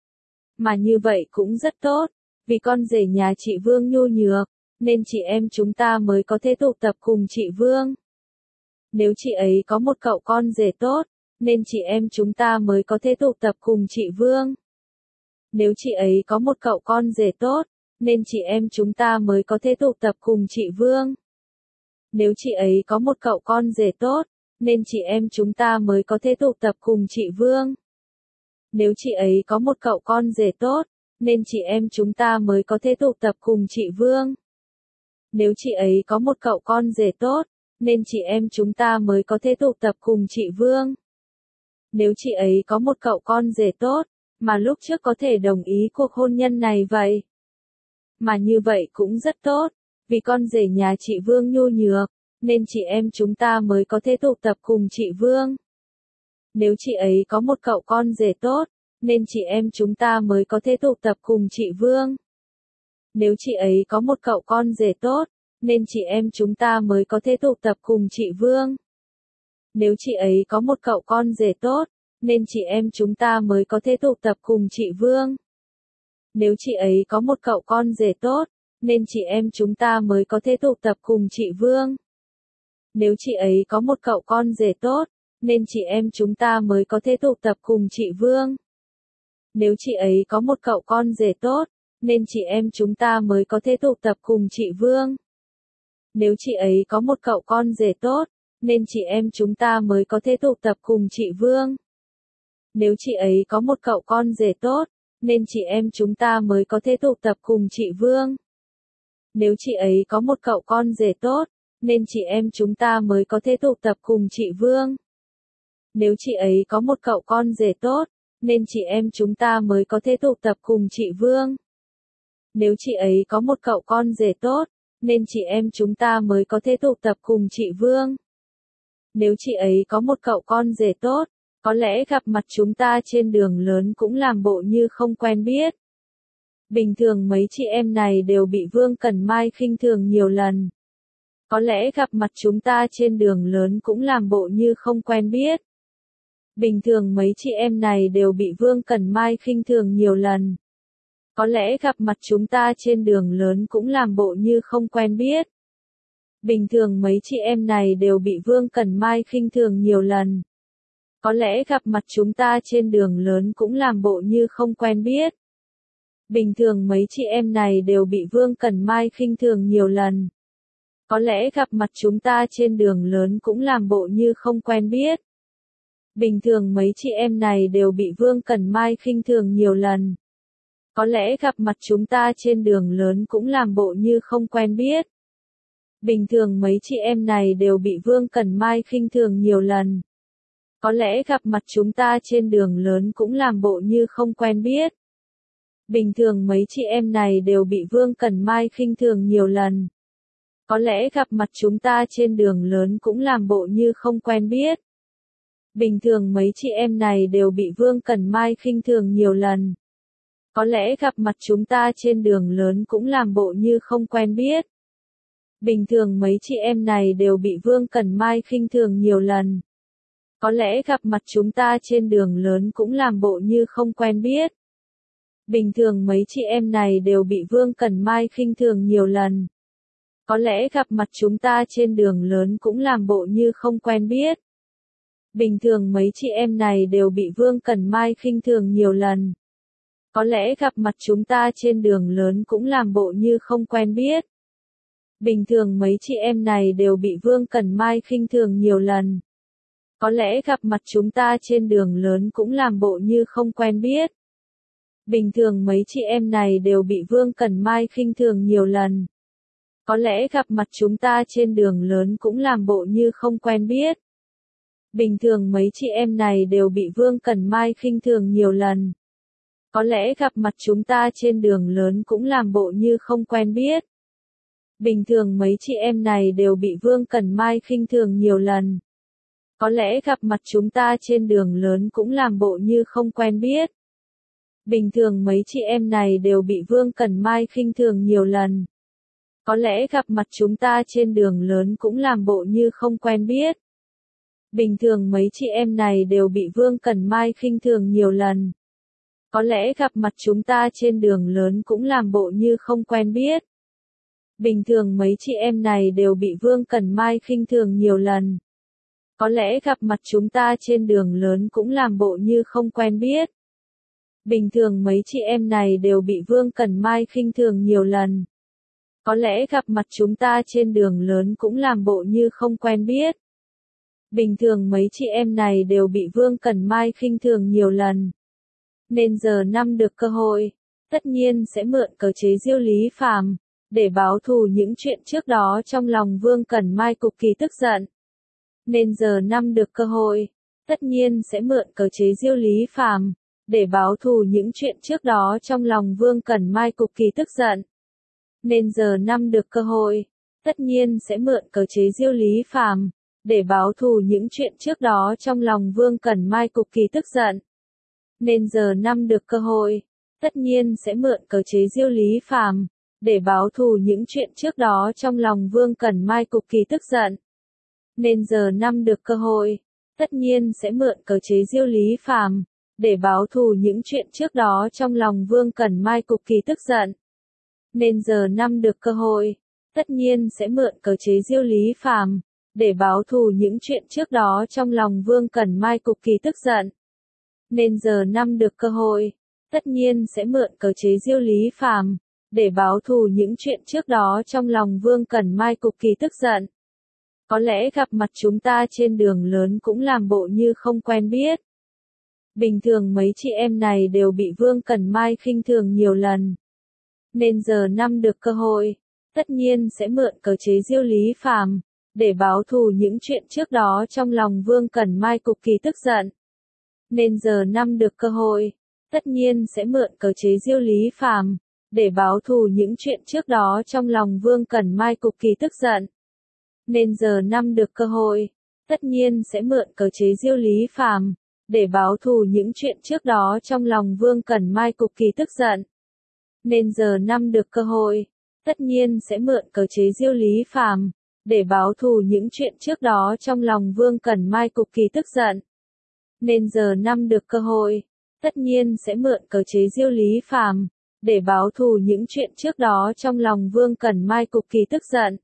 Mà như vậy cũng rất tốt, vì con rể nhà chị Vương nhu nhược, nên chị em chúng ta mới có thể tụ tập cùng chị Vương. Nếu chị ấy có một cậu con rể tốt, nên chị em chúng ta mới có thể tụ tập cùng chị Vương. Nếu chị ấy có một cậu con rể tốt, nên chị em chúng ta mới có thể tụ tập cùng chị Vương. Nếu chị ấy có một cậu con rể tốt, nên chị em chúng ta mới có thể tụ tập cùng chị Vương. Nếu chị ấy có một cậu con rể tốt, nên chị em chúng ta mới có thể tụ tập cùng chị Vương. Nếu chị ấy có một cậu con rể tốt, nên chị em chúng ta mới có thể tụ tập cùng chị Vương. Nếu chị ấy có một cậu con rể tốt, mà lúc trước có thể đồng ý cuộc hôn nhân này vậy. Mà như vậy cũng rất tốt, vì con rể nhà chị Vương nhu nhược, nên chị em chúng ta mới có thể tụ tập cùng chị Vương. Nếu chị ấy có một cậu con rể tốt, nên chị em chúng ta mới có thể tụ tập cùng chị Vương. Nếu chị ấy có một cậu con rể tốt, nên chị em chúng ta mới có thể tụ tập cùng chị Vương. Nếu chị ấy có một cậu con rể tốt, nên chị em chúng ta mới có thể tụ tập cùng chị Vương. Nếu chị ấy có một cậu con rể tốt, nên chị em chúng ta mới có thể tụ tập cùng chị Vương. Nếu chị ấy có một cậu con rể tốt, nên chị em chúng ta mới có thể tụ tập cùng chị Vương. Nếu chị ấy có một cậu con rể tốt, nên chị em chúng ta mới có thể tụ tập cùng chị Vương. Nếu chị ấy có một cậu con rể tốt, nên chị em chúng ta mới có thể tụ tập cùng chị Vương. Nếu chị ấy có một cậu con rể tốt, nên chị em chúng ta mới có thể tụ tập cùng chị Vương. Nếu chị ấy có một cậu con rể tốt, nên chị em chúng ta mới có thể tụ tập cùng chị Vương. Nếu chị ấy có một cậu con rể tốt, nên chị em chúng ta mới có thể tụ tập cùng chị Vương. Nếu chị ấy có một cậu con rể tốt, nên chị em chúng ta mới có thể tụ tập cùng chị Vương. Nếu chị ấy có một cậu con rể tốt, Có lẽ gặp mặt chúng ta trên đường lớn cũng làm bộ như không quen biết. Bình thường mấy chị em này đều bị Vương Cẩn Mai khinh thường nhiều lần. Có lẽ gặp mặt chúng ta trên đường lớn cũng làm bộ như không quen biết. Bình thường mấy chị em này đều bị Vương Cẩn Mai khinh thường nhiều lần. Có lẽ gặp mặt chúng ta trên đường lớn cũng làm bộ như không quen biết. Bình thường mấy chị em này đều bị Vương Cẩn Mai khinh thường nhiều lần. Có lẽ gặp mặt chúng ta trên đường lớn cũng làm bộ như không quen biết. Bình thường mấy chị em này đều bị Vương Cẩn Mai khinh thường nhiều lần. Có lẽ gặp mặt chúng ta trên đường lớn cũng làm bộ như không quen biết. Bình thường mấy chị em này đều bị Vương Cẩn Mai khinh thường nhiều lần. Có lẽ gặp mặt chúng ta trên đường lớn cũng làm bộ như không quen biết. Bình thường mấy chị em này đều bị Vương Cẩn Mai khinh thường nhiều lần. Có lẽ gặp mặt chúng ta trên đường lớn cũng làm bộ như không quen biết. Bình thường mấy chị em này đều bị Vương Cẩn Mai khinh thường nhiều lần. Có lẽ gặp mặt chúng ta trên đường lớn cũng làm bộ như không quen biết. Bình thường mấy chị em này đều bị Vương Cẩn Mai khinh thường nhiều lần. Có lẽ gặp mặt chúng ta trên đường lớn cũng làm bộ như không quen biết. Bình thường mấy chị em này đều bị Vương Cẩn Mai khinh thường nhiều lần. Có lẽ gặp mặt chúng ta trên đường lớn cũng làm bộ như không quen biết. Bình thường mấy chị em này đều bị Vương Cẩn Mai khinh thường nhiều lần. Có lẽ gặp mặt chúng ta trên đường lớn cũng làm bộ như không quen biết. Bình thường mấy chị em này đều bị Vương Cẩn Mai khinh thường nhiều lần. Có lẽ gặp mặt chúng ta trên đường lớn cũng làm bộ như không quen biết. Bình thường mấy chị em này đều bị Vương Cẩn Mai khinh thường nhiều lần. Có lẽ gặp mặt chúng ta trên đường lớn cũng làm bộ như không quen biết. Bình thường mấy chị em này đều bị Vương Cẩn Mai khinh thường nhiều lần. Có lẽ gặp mặt chúng ta trên đường lớn cũng làm bộ như không quen biết. Bình thường mấy chị em này đều bị Vương Cẩn Mai khinh thường nhiều lần. Có lẽ gặp mặt chúng ta trên đường lớn cũng làm bộ như không quen biết. Bình thường mấy chị em này đều bị Vương Cẩn Mai khinh thường nhiều lần. Có lẽ gặp mặt chúng ta trên đường lớn cũng làm bộ như không quen biết. Bình thường mấy chị em này đều bị Vương Cẩn Mai khinh thường nhiều lần. Có lẽ gặp mặt chúng ta trên đường lớn cũng làm bộ như không quen biết. Bình thường mấy chị em này đều bị Vương Cẩn Mai khinh thường nhiều lần. Có lẽ gặp mặt chúng ta trên đường lớn cũng làm bộ như không quen biết. Bình thường mấy chị em này đều bị Vương Cẩn Mai khinh thường nhiều lần. Có lẽ gặp mặt chúng ta trên đường lớn cũng làm bộ như không quen biết. Bình thường mấy chị em này đều bị Vương Cẩn Mai khinh thường nhiều lần. Có lẽ gặp mặt chúng ta trên đường lớn cũng làm bộ như không quen biết. Bình thường mấy chị em này đều bị Vương Cẩn Mai khinh thường nhiều lần. Nên giờ năm được cơ hội, tất nhiên sẽ mượn cớ chế giễu Lý Phàm, để báo thù những chuyện trước đó trong lòng Vương Cẩn Mai cực kỳ tức giận. Nên giờ năm được cơ hội, tất nhiên sẽ mượn cớ chế giễu Lý Phàm, để báo thù những chuyện trước đó trong lòng Vương Cẩn Mai cực kỳ tức giận. Nên giờ năm được cơ hội, tất nhiên sẽ mượn cớ chế giễu Lý Phàm, để báo thù những chuyện trước đó trong lòng Vương Cẩn Mai cực kỳ tức giận. Nên giờ năm được cơ hội, tất nhiên sẽ mượn cớ chế giễu Lý Phàm, để báo thù những chuyện trước đó trong lòng Vương Cẩn Mai cực kỳ tức giận. Nên giờ năm được cơ hội, tất nhiên sẽ mượn cớ chế giễu Lý Phàm, để báo thù những chuyện trước đó trong lòng Vương Cẩn Mai cực kỳ tức giận. Nên giờ năm được cơ hội, tất nhiên sẽ mượn cớ chế giễu Lý Phàm, để báo thù những chuyện trước đó trong lòng Vương Cẩn Mai cực kỳ tức giận. Nên giờ năm được cơ hội, tất nhiên sẽ mượn cớ chế giễu Lý Phàm, để báo thù những chuyện trước đó trong lòng Vương Cẩn Mai cực kỳ tức giận. Có lẽ gặp mặt chúng ta trên đường lớn cũng làm bộ như không quen biết. Bình thường mấy chị em này đều bị Vương Cẩn Mai khinh thường nhiều lần. Nên giờ năm được cơ hội, tất nhiên sẽ mượn cớ chế giễu Lý Phàm, để báo thù những chuyện trước đó trong lòng Vương Cẩn Mai cực kỳ tức giận. Nên giờ năm được cơ hội, tất nhiên sẽ mượn cớ chế giễu Lý Phàm, để báo thù những chuyện trước đó trong lòng Vương Cẩn Mai cực kỳ tức giận. Nên giờ năm được cơ hội, tất nhiên sẽ mượn cớ chế giễu Lý Phàm, để báo thù những chuyện trước đó trong lòng Vương Cẩn Mai cực kỳ tức giận. Nên giờ năm được cơ hội, tất nhiên sẽ mượn cớ chế giết Lý Phàm, để báo thù những chuyện trước đó trong lòng Vương Cẩn Mai cực kỳ tức giận. Nên giờ năm được cơ hội, tất nhiên sẽ mượn cớ chế giết Lý Phàm, để báo thù những chuyện trước đó trong lòng Vương Cẩn Mai cực kỳ tức giận.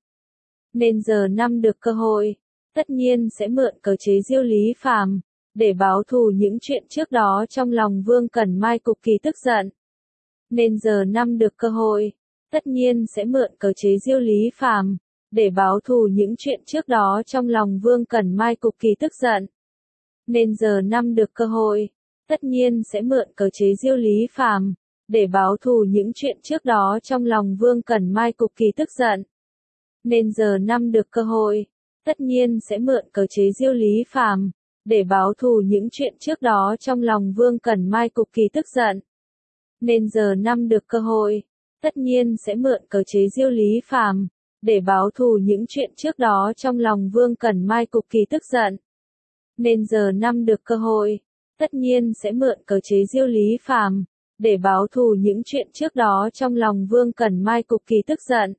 Nên giờ năm được cơ hội, tất nhiên sẽ mượn cớ chế giết Lý Phàm, để báo thù những chuyện trước đó trong lòng Vương Cẩn Mai cực kỳ tức giận. Nên giờ năm được cơ hội, tất nhiên sẽ mượn cớ chế giết Lý Phàm, để báo thù những chuyện trước đó trong lòng Vương Cẩn Mai cực kỳ tức giận. Nên giờ năm được cơ hội, tất nhiên sẽ mượn cớ chế giết Lý Phàm, để báo thù những chuyện trước đó trong lòng Vương Cẩn Mai cực kỳ tức giận. Nên giờ năm được cơ hội, tất nhiên sẽ mượn cớ chế giết Lý Phàm, để báo thù những chuyện trước đó trong lòng Vương Cẩn Mai cực kỳ tức giận. Nên giờ năm được cơ hội, tất nhiên sẽ mượn cớ chế giết Lý Phàm, để báo thù những chuyện trước đó trong lòng Vương Cẩn Mai cực kỳ tức giận. Nên giờ năm được cơ hội, tất nhiên sẽ mượn cớ chế giết Lý Phàm, để báo thù những chuyện trước đó trong lòng Vương Cẩn Mai cực kỳ tức giận.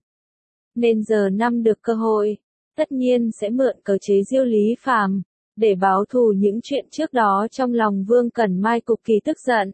Nên giờ năm được cơ hội, tất nhiên sẽ mượn cớ chế giết Lý Phàm, để báo thù những chuyện trước đó trong lòng Vương Cẩn Mai cực kỳ tức giận.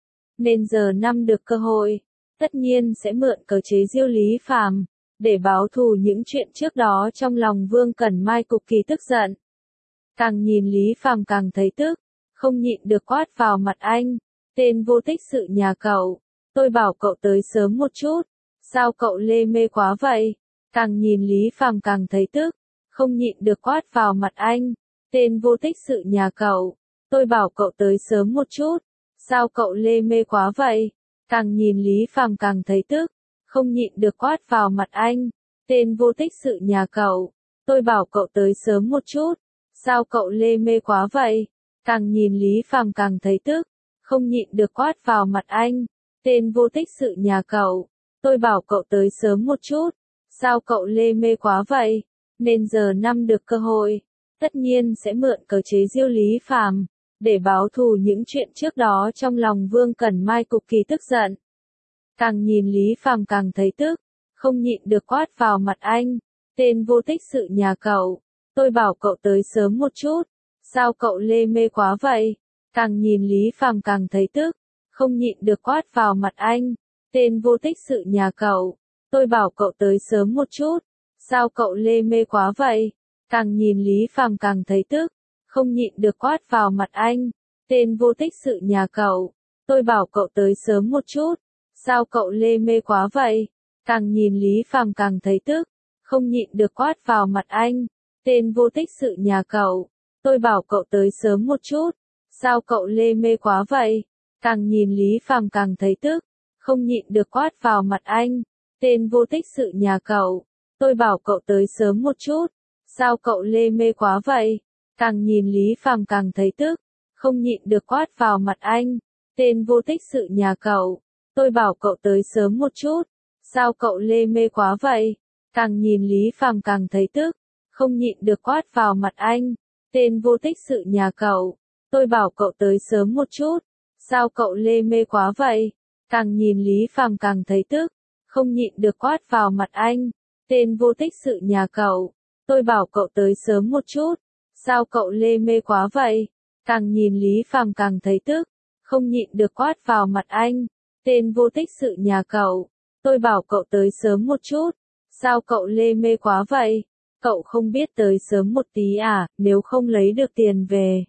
Nên giờ năm được cơ hội, tất nhiên sẽ mượn cớ chế giết Lý Phàm, để báo thù những chuyện trước đó trong lòng Vương Cẩn Mai cực kỳ tức giận. Càng nhìn Lý Phàm càng thấy tức, không nhịn được quát vào mặt anh, tên vô tích sự nhà cậu, tôi bảo cậu tới sớm một chút, sao cậu lê mê quá vậy? Càng nhìn Lý Phàm càng thấy tức, không nhịn được quát vào mặt anh, tên vô tích sự nhà cậu, tôi bảo cậu tới sớm một chút, sao cậu lê mê quá vậy? Càng nhìn Lý Phàm càng thấy tức, không nhịn được quát vào mặt anh, tên vô tích sự nhà cậu, tôi bảo cậu tới sớm một chút, sao cậu lê mê quá vậy? Càng nhìn Lý Phàm càng thấy tức, không nhịn được quát vào mặt anh, tên vô tích sự nhà cậu, tôi bảo cậu tới sớm một chút, sao cậu lê mê quá vậy? Nên giờ năm được cơ hội, tất nhiên sẽ mượn cớ chế giết Lý Phàm, để báo thù những chuyện trước đó trong lòng Vương Cẩn Mai cực kỳ tức giận. Càng nhìn Lý Phàm càng thấy tức, không nhịn được quát vào mặt anh, tên vô tích sự nhà cậu, tôi bảo cậu tới sớm một chút, sao cậu lê mê quá vậy? Càng nhìn Lý Phàm càng thấy tức, không nhịn được quát vào mặt anh, tên vô tích sự nhà cậu, tôi bảo cậu tới sớm một chút, sao cậu lê mê quá vậy? Càng nhìn Lý Phàm càng thấy tức, không nhịn được quát vào mặt anh, tên vô tích sự nhà cậu, tôi bảo cậu tới sớm một chút, sao cậu lê mê quá vậy? Càng nhìn Lý Phàm càng thấy tức, không nhịn được quát vào mặt anh, tên vô tích sự nhà cậu, tôi bảo cậu tới sớm một chút, sao cậu lê mê quá vậy? Càng nhìn Lý Phàm càng thấy tức, không nhịn được quát vào mặt anh, tên vô tích sự nhà cậu, tôi bảo cậu tới sớm một chút, sao cậu lê mê quá vậy? Càng nhìn Lý Phàm càng thấy tức, không nhịn được quát vào mặt anh, tên vô tích sự nhà cậu, tôi bảo cậu tới sớm một chút, sao cậu lê mê quá vậy? Càng nhìn Lý Phàm càng thấy tức, không nhịn được quát vào mặt anh, tên vô tích sự nhà cậu, tôi bảo cậu tới sớm một chút, sao cậu lê mê quá vậy? Càng nhìn Lý Phàm càng thấy tức, không nhịn được quát vào mặt anh, tên vô tích sự nhà cậu, tôi bảo cậu tới sớm một chút, sao cậu lê mê quá vậy? Càng nhìn Lý Phàm càng thấy tức, không nhịn được quát vào mặt anh, tên vô tích sự nhà cậu, tôi bảo cậu tới sớm một chút, sao cậu lê mê quá vậy? Cậu không biết tới sớm một tí à, nếu không lấy được tiền về,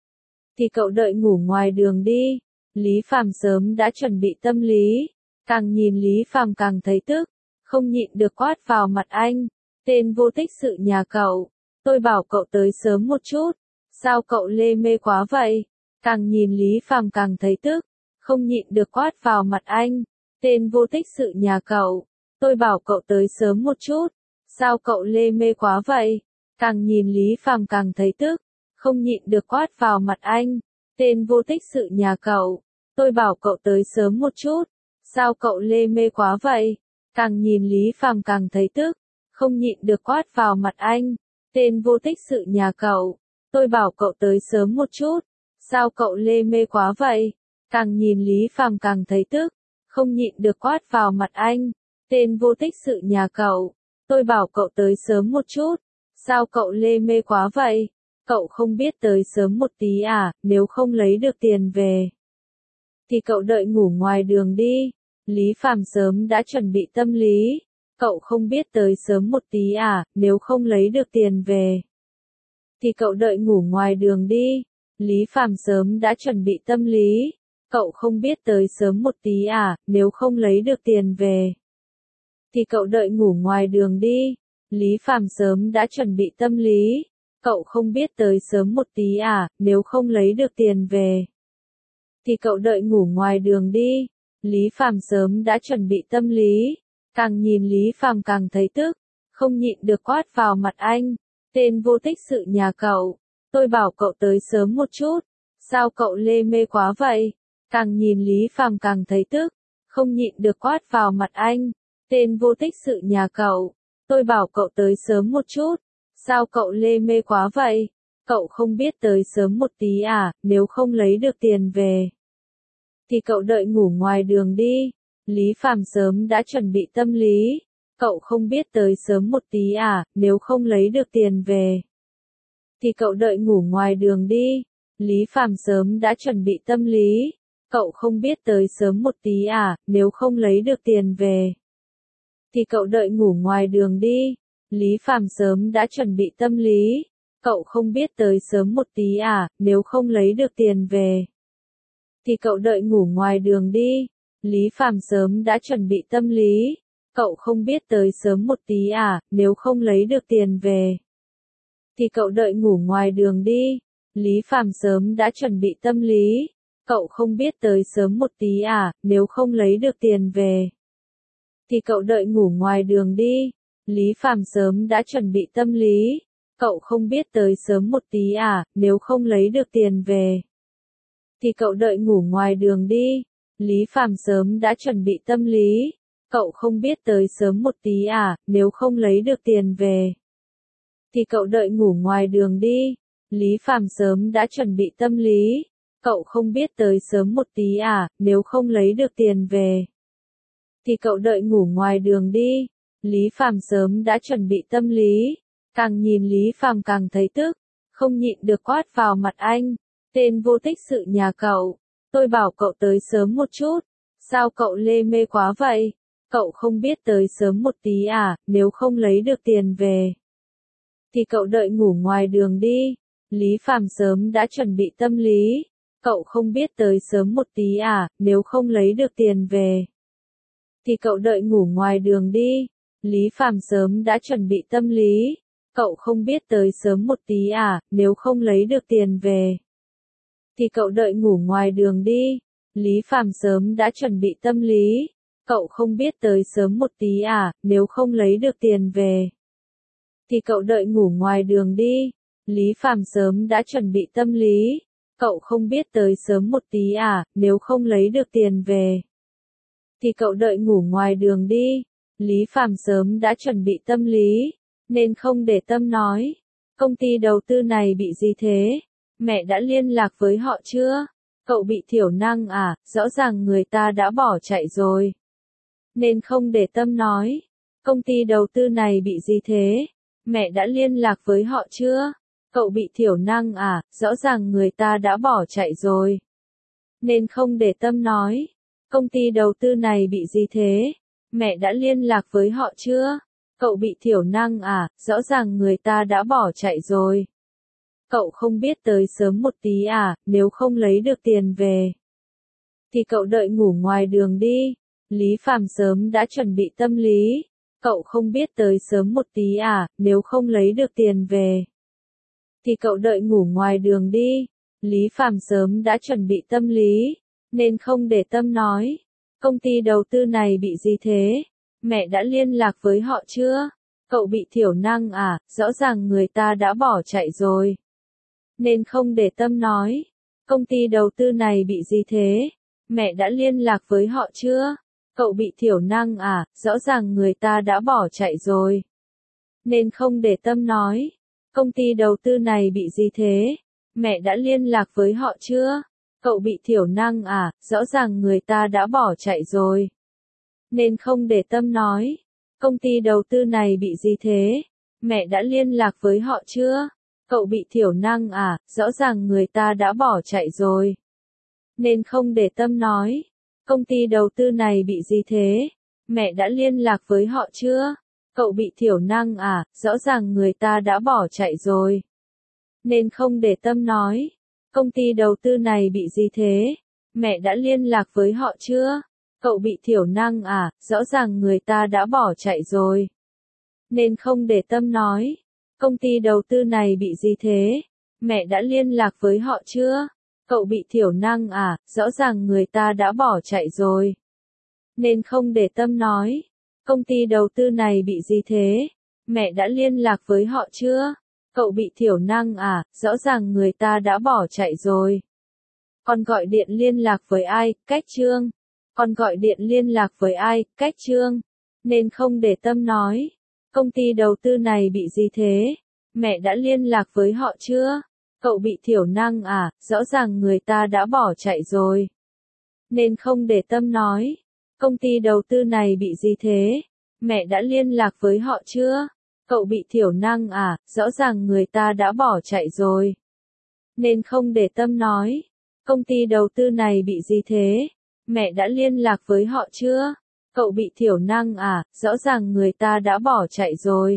thì cậu đợi ngủ ngoài đường đi. Lý Phàm sớm đã chuẩn bị tâm lý, càng nhìn Lý Phàm càng thấy tức, không nhịn được quát vào mặt anh, tên vô tích sự nhà cậu, tôi bảo cậu tới sớm một chút, sao cậu lê mê quá vậy? Càng nhìn Lý Phàm càng thấy tức, không nhịn được quát vào mặt anh, tên vô tích sự nhà cậu, tôi bảo cậu tới sớm một chút, sao cậu lê mê quá vậy? Càng nhìn Lý Phàm càng thấy tức, không nhịn được quát vào mặt anh, tên vô tích sự nhà cậu, tôi bảo cậu tới sớm một chút, sao cậu lê mê quá vậy? Càng nhìn Lý Phàm càng thấy tức, không nhịn được quát vào mặt anh, tên vô tích sự nhà cậu, tôi bảo cậu tới sớm một chút, Sao cậu lê mê quá vậy? Càng nhìn Lý Phàm càng thấy tức, không nhịn được quát vào mặt anh. Tên vô tích sự nhà cậu, tôi bảo cậu tới sớm một chút. Sao cậu lê mê quá vậy? Cậu không biết tới sớm một tí à, nếu không lấy được tiền về thì cậu đợi ngủ ngoài đường đi. Lý Phàm sớm đã chuẩn bị tâm lý. Cậu không biết tới sớm một tí à, nếu không lấy được tiền về thì cậu đợi ngủ ngoài đường đi. Lý Phàm sớm đã chuẩn bị tâm lý. Cậu không biết tới sớm một tí à, nếu không lấy được tiền về thì cậu đợi ngủ ngoài đường đi. Lý Phàm sớm đã chuẩn bị tâm lý. Cậu không biết tới sớm một tí à, nếu không lấy được tiền về thì cậu đợi ngủ ngoài đường đi. Lý Phàm sớm đã chuẩn bị tâm lý. Càng nhìn Lý Phàm càng thấy tức, không nhịn được quát vào mặt anh. Tên vô tích sự nhà cậu, tôi bảo cậu tới sớm một chút. Sao cậu lê mê quá vậy? Càng nhìn Lý Phàm càng thấy tức, không nhịn được quát vào mặt anh. Tên vô tích sự nhà cậu, tôi bảo cậu tới sớm một chút. Sao cậu lê mê quá vậy? Cậu không biết tới sớm một tí à, nếu không lấy được tiền về thì cậu đợi ngủ ngoài đường đi. Lý Phàm sớm đã chuẩn bị tâm lý. Cậu không biết tới sớm một tí à, nếu không lấy được tiền về thì cậu đợi ngủ ngoài đường đi. Lý Phàm sớm đã chuẩn bị tâm lý. Cậu không biết tới sớm một tí à, nếu không lấy được tiền về thì cậu đợi ngủ ngoài đường đi. Lý Phàm sớm đã chuẩn bị tâm lý. Cậu không biết tới sớm một tí à, nếu không lấy được tiền về thì cậu đợi ngủ ngoài đường đi. Lý Phàm sớm đã chuẩn bị tâm lý. Cậu không biết tới sớm một tí à, nếu không lấy được tiền về thì cậu đợi ngủ ngoài đường đi. Lý Phàm sớm đã chuẩn bị tâm lý. Cậu không biết tới sớm một tí à, nếu không lấy được tiền về thì cậu đợi ngủ ngoài đường đi. Lý Phàm sớm đã chuẩn bị tâm lý. Cậu không biết tới sớm một tí à, nếu không lấy được tiền về thì cậu đợi ngủ ngoài đường đi. Lý Phàm sớm đã chuẩn bị tâm lý. Cậu không biết tới sớm một tí à, nếu không lấy được tiền về thì cậu đợi ngủ ngoài đường đi. Lý Phàm sớm đã chuẩn bị tâm lý. Cậu không biết tới sớm một tí à, nếu không lấy được tiền về thì cậu đợi ngủ ngoài đường đi. Lý Phàm sớm đã chuẩn bị tâm lý. Càng nhìn Lý Phàm càng thấy tức, không nhịn được quát vào mặt anh. Tên vô tích sự nhà cậu, tôi bảo cậu tới sớm một chút. Sao cậu lê mê quá vậy? Cậu không biết tới sớm một tí à, nếu không lấy được tiền về thì cậu đợi ngủ ngoài đường đi. Lý Phàm sớm đã chuẩn bị tâm lý. Cậu không biết tới sớm một tí à, nếu không lấy được tiền về thì cậu đợi ngủ ngoài đường đi. Lý Phàm sớm đã chuẩn bị tâm lý. Cậu không biết tới sớm một tí à, nếu không lấy được tiền về thì cậu đợi ngủ ngoài đường đi. Lý Phàm sớm đã chuẩn bị tâm lý. Cậu không biết tới sớm một tí à, nếu không lấy được tiền về thì cậu đợi ngủ ngoài đường đi. Lý Phàm sớm đã chuẩn bị tâm lý. Cậu không biết tới sớm một tí à, nếu không lấy được tiền về thì cậu đợi ngủ ngoài đường đi. Lý Phàm sớm đã chuẩn bị tâm lý, nên không để tâm nói. Công ty đầu tư này bị gì thế? Mẹ đã liên lạc với họ chưa? Cậu bị thiểu năng à, rõ ràng người ta đã bỏ chạy rồi. Nên không để tâm nói. Công ty đầu tư này bị gì thế? Mẹ đã liên lạc với họ chưa? Cậu bị thiểu năng à, rõ ràng người ta đã bỏ chạy rồi. Nên không để tâm nói. Công ty đầu tư này bị gì thế? Mẹ đã liên lạc với họ chưa? Cậu bị thiểu năng à, rõ ràng người ta đã bỏ chạy rồi. Cậu không biết tới sớm một tí à, nếu không lấy được tiền về thì cậu đợi ngủ ngoài đường đi. Lý Phàm sớm đã chuẩn bị tâm lý. Cậu không biết tới sớm một tí à, nếu không lấy được tiền về thì cậu đợi ngủ ngoài đường đi. Lý Phàm sớm đã chuẩn bị tâm lý, nên không để tâm nói. Công ty đầu tư này bị gì thế? Mẹ đã liên lạc với họ chưa? Cậu bị thiểu năng à, rõ ràng người ta đã bỏ chạy rồi. Nên không để tâm nói. Công ty đầu tư này bị gì thế? Mẹ đã liên lạc với họ chưa? Cậu bị thiểu năng à, rõ ràng người ta đã bỏ chạy rồi. Nên không để tâm nói. Công ty đầu tư này bị gì thế? Mẹ đã liên lạc với họ chưa? Cậu bị thiểu năng à, rõ ràng người ta đã bỏ chạy rồi. Nên không để tâm nói. Công ty đầu tư này bị gì thế? Mẹ đã liên lạc với họ chưa? Cậu bị thiểu năng à, rõ ràng người ta đã bỏ chạy rồi. Nên không để tâm nói. Công ty đầu tư này bị gì thế? Mẹ đã liên lạc với họ chưa? Cậu bị thiểu năng à, rõ ràng người ta đã bỏ chạy rồi. Nên không để tâm nói. Công ty đầu tư này bị gì thế? Mẹ đã liên lạc với họ chưa? Cậu bị thiểu năng à, rõ ràng người ta đã bỏ chạy rồi. Nên không để tâm nói. Công ty đầu tư này bị gì thế? Mẹ đã liên lạc với họ chưa? Cậu bị thiểu năng à, rõ ràng người ta đã bỏ chạy rồi. Nên không để tâm nói. Công ty đầu tư này bị gì thế? Mẹ đã liên lạc với họ chưa? Cậu bị thiểu năng à, rõ ràng người ta đã bỏ chạy rồi. Con gọi điện liên lạc với ai, cách chương. Con gọi điện liên lạc với ai, cách chương. Nên không để tâm nói. Công ty đầu tư này bị gì thế? Mẹ đã liên lạc với họ chưa? Cậu bị thiểu năng à, rõ ràng người ta đã bỏ chạy rồi. Nên không để tâm nói. Công ty đầu tư này bị gì thế? Mẹ đã liên lạc với họ chưa? Cậu bị thiểu năng à, rõ ràng người ta đã bỏ chạy rồi. Nên không để tâm nói. Công ty đầu tư này bị gì thế? Mẹ đã liên lạc với họ chưa? Cậu bị thiểu năng à, rõ ràng người ta đã bỏ chạy rồi.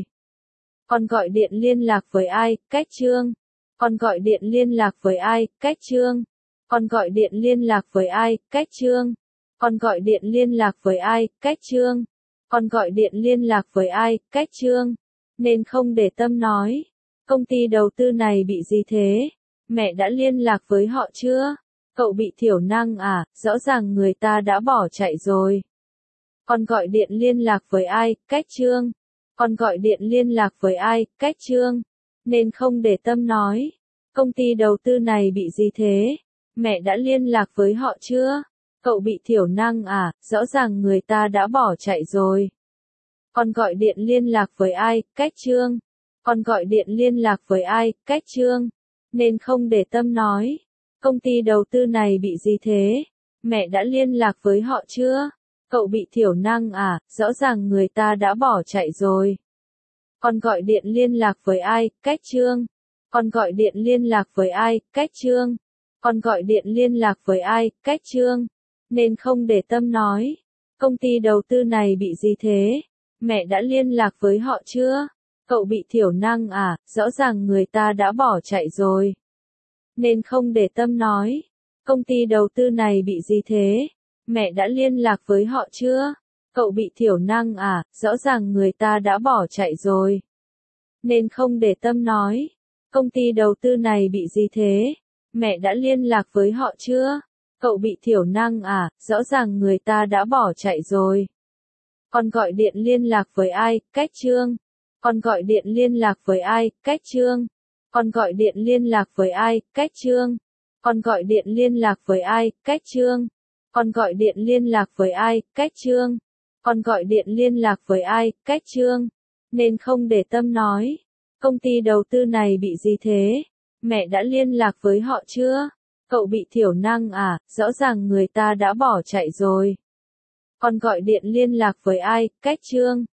Con gọi điện liên lạc với ai, cách chương. Con gọi điện liên lạc với ai, cách chương. Con gọi điện liên lạc với ai, cách chương. Con gọi điện liên lạc với ai, cách chương. Con gọi điện liên lạc với ai, cách chương. Nên không để tâm nói. Công ty đầu tư này bị gì thế? Mẹ đã liên lạc với họ chưa? Cậu bị thiểu năng à, rõ ràng người ta đã bỏ chạy rồi. Con gọi điện liên lạc với ai, cách chương. Con gọi điện liên lạc với ai, cách chương. Nên không để tâm nói. Công ty đầu tư này bị gì thế? Mẹ đã liên lạc với họ chưa? Cậu bị thiểu năng à, rõ ràng người ta đã bỏ chạy rồi. Con gọi điện liên lạc với ai, cách chương. Con gọi điện liên lạc với ai, cách chương. Nên không để tâm nói. Công ty đầu tư này bị gì thế? Mẹ đã liên lạc với họ chưa? Cậu bị thiểu năng à, rõ ràng người ta đã bỏ chạy rồi. Con gọi điện liên lạc với ai, cách chương. Con gọi điện liên lạc với ai, cách chương. Con gọi điện liên lạc với ai, cách chương. Nên không để tâm nói. Công ty đầu tư này bị gì thế? Mẹ đã liên lạc với họ chưa? Cậu bị thiểu năng à, rõ ràng người ta đã bỏ chạy rồi. Nên không để tâm nói. Công ty đầu tư này bị gì thế? Mẹ đã liên lạc với họ chưa? Cậu bị thiểu năng à, rõ ràng người ta đã bỏ chạy rồi. Nên không để tâm nói. Công ty đầu tư này bị gì thế? Mẹ đã liên lạc với họ chưa? Cậu bị thiểu năng à, rõ ràng người ta đã bỏ chạy rồi. Con gọi điện liên lạc với ai, cách chương. Con gọi điện liên lạc với ai, cách chương. Con gọi điện liên lạc với ai, cách chương. Con gọi điện liên lạc với ai, cách chương. Con gọi điện liên lạc với ai, cách chương. Con gọi điện liên lạc với ai, cách chương. Nên không để tâm nói. Công ty đầu tư này bị gì thế? Mẹ đã liên lạc với họ chưa? Cậu bị thiểu năng à, rõ ràng người ta đã bỏ chạy rồi. Con gọi điện liên lạc với ai, cách chương.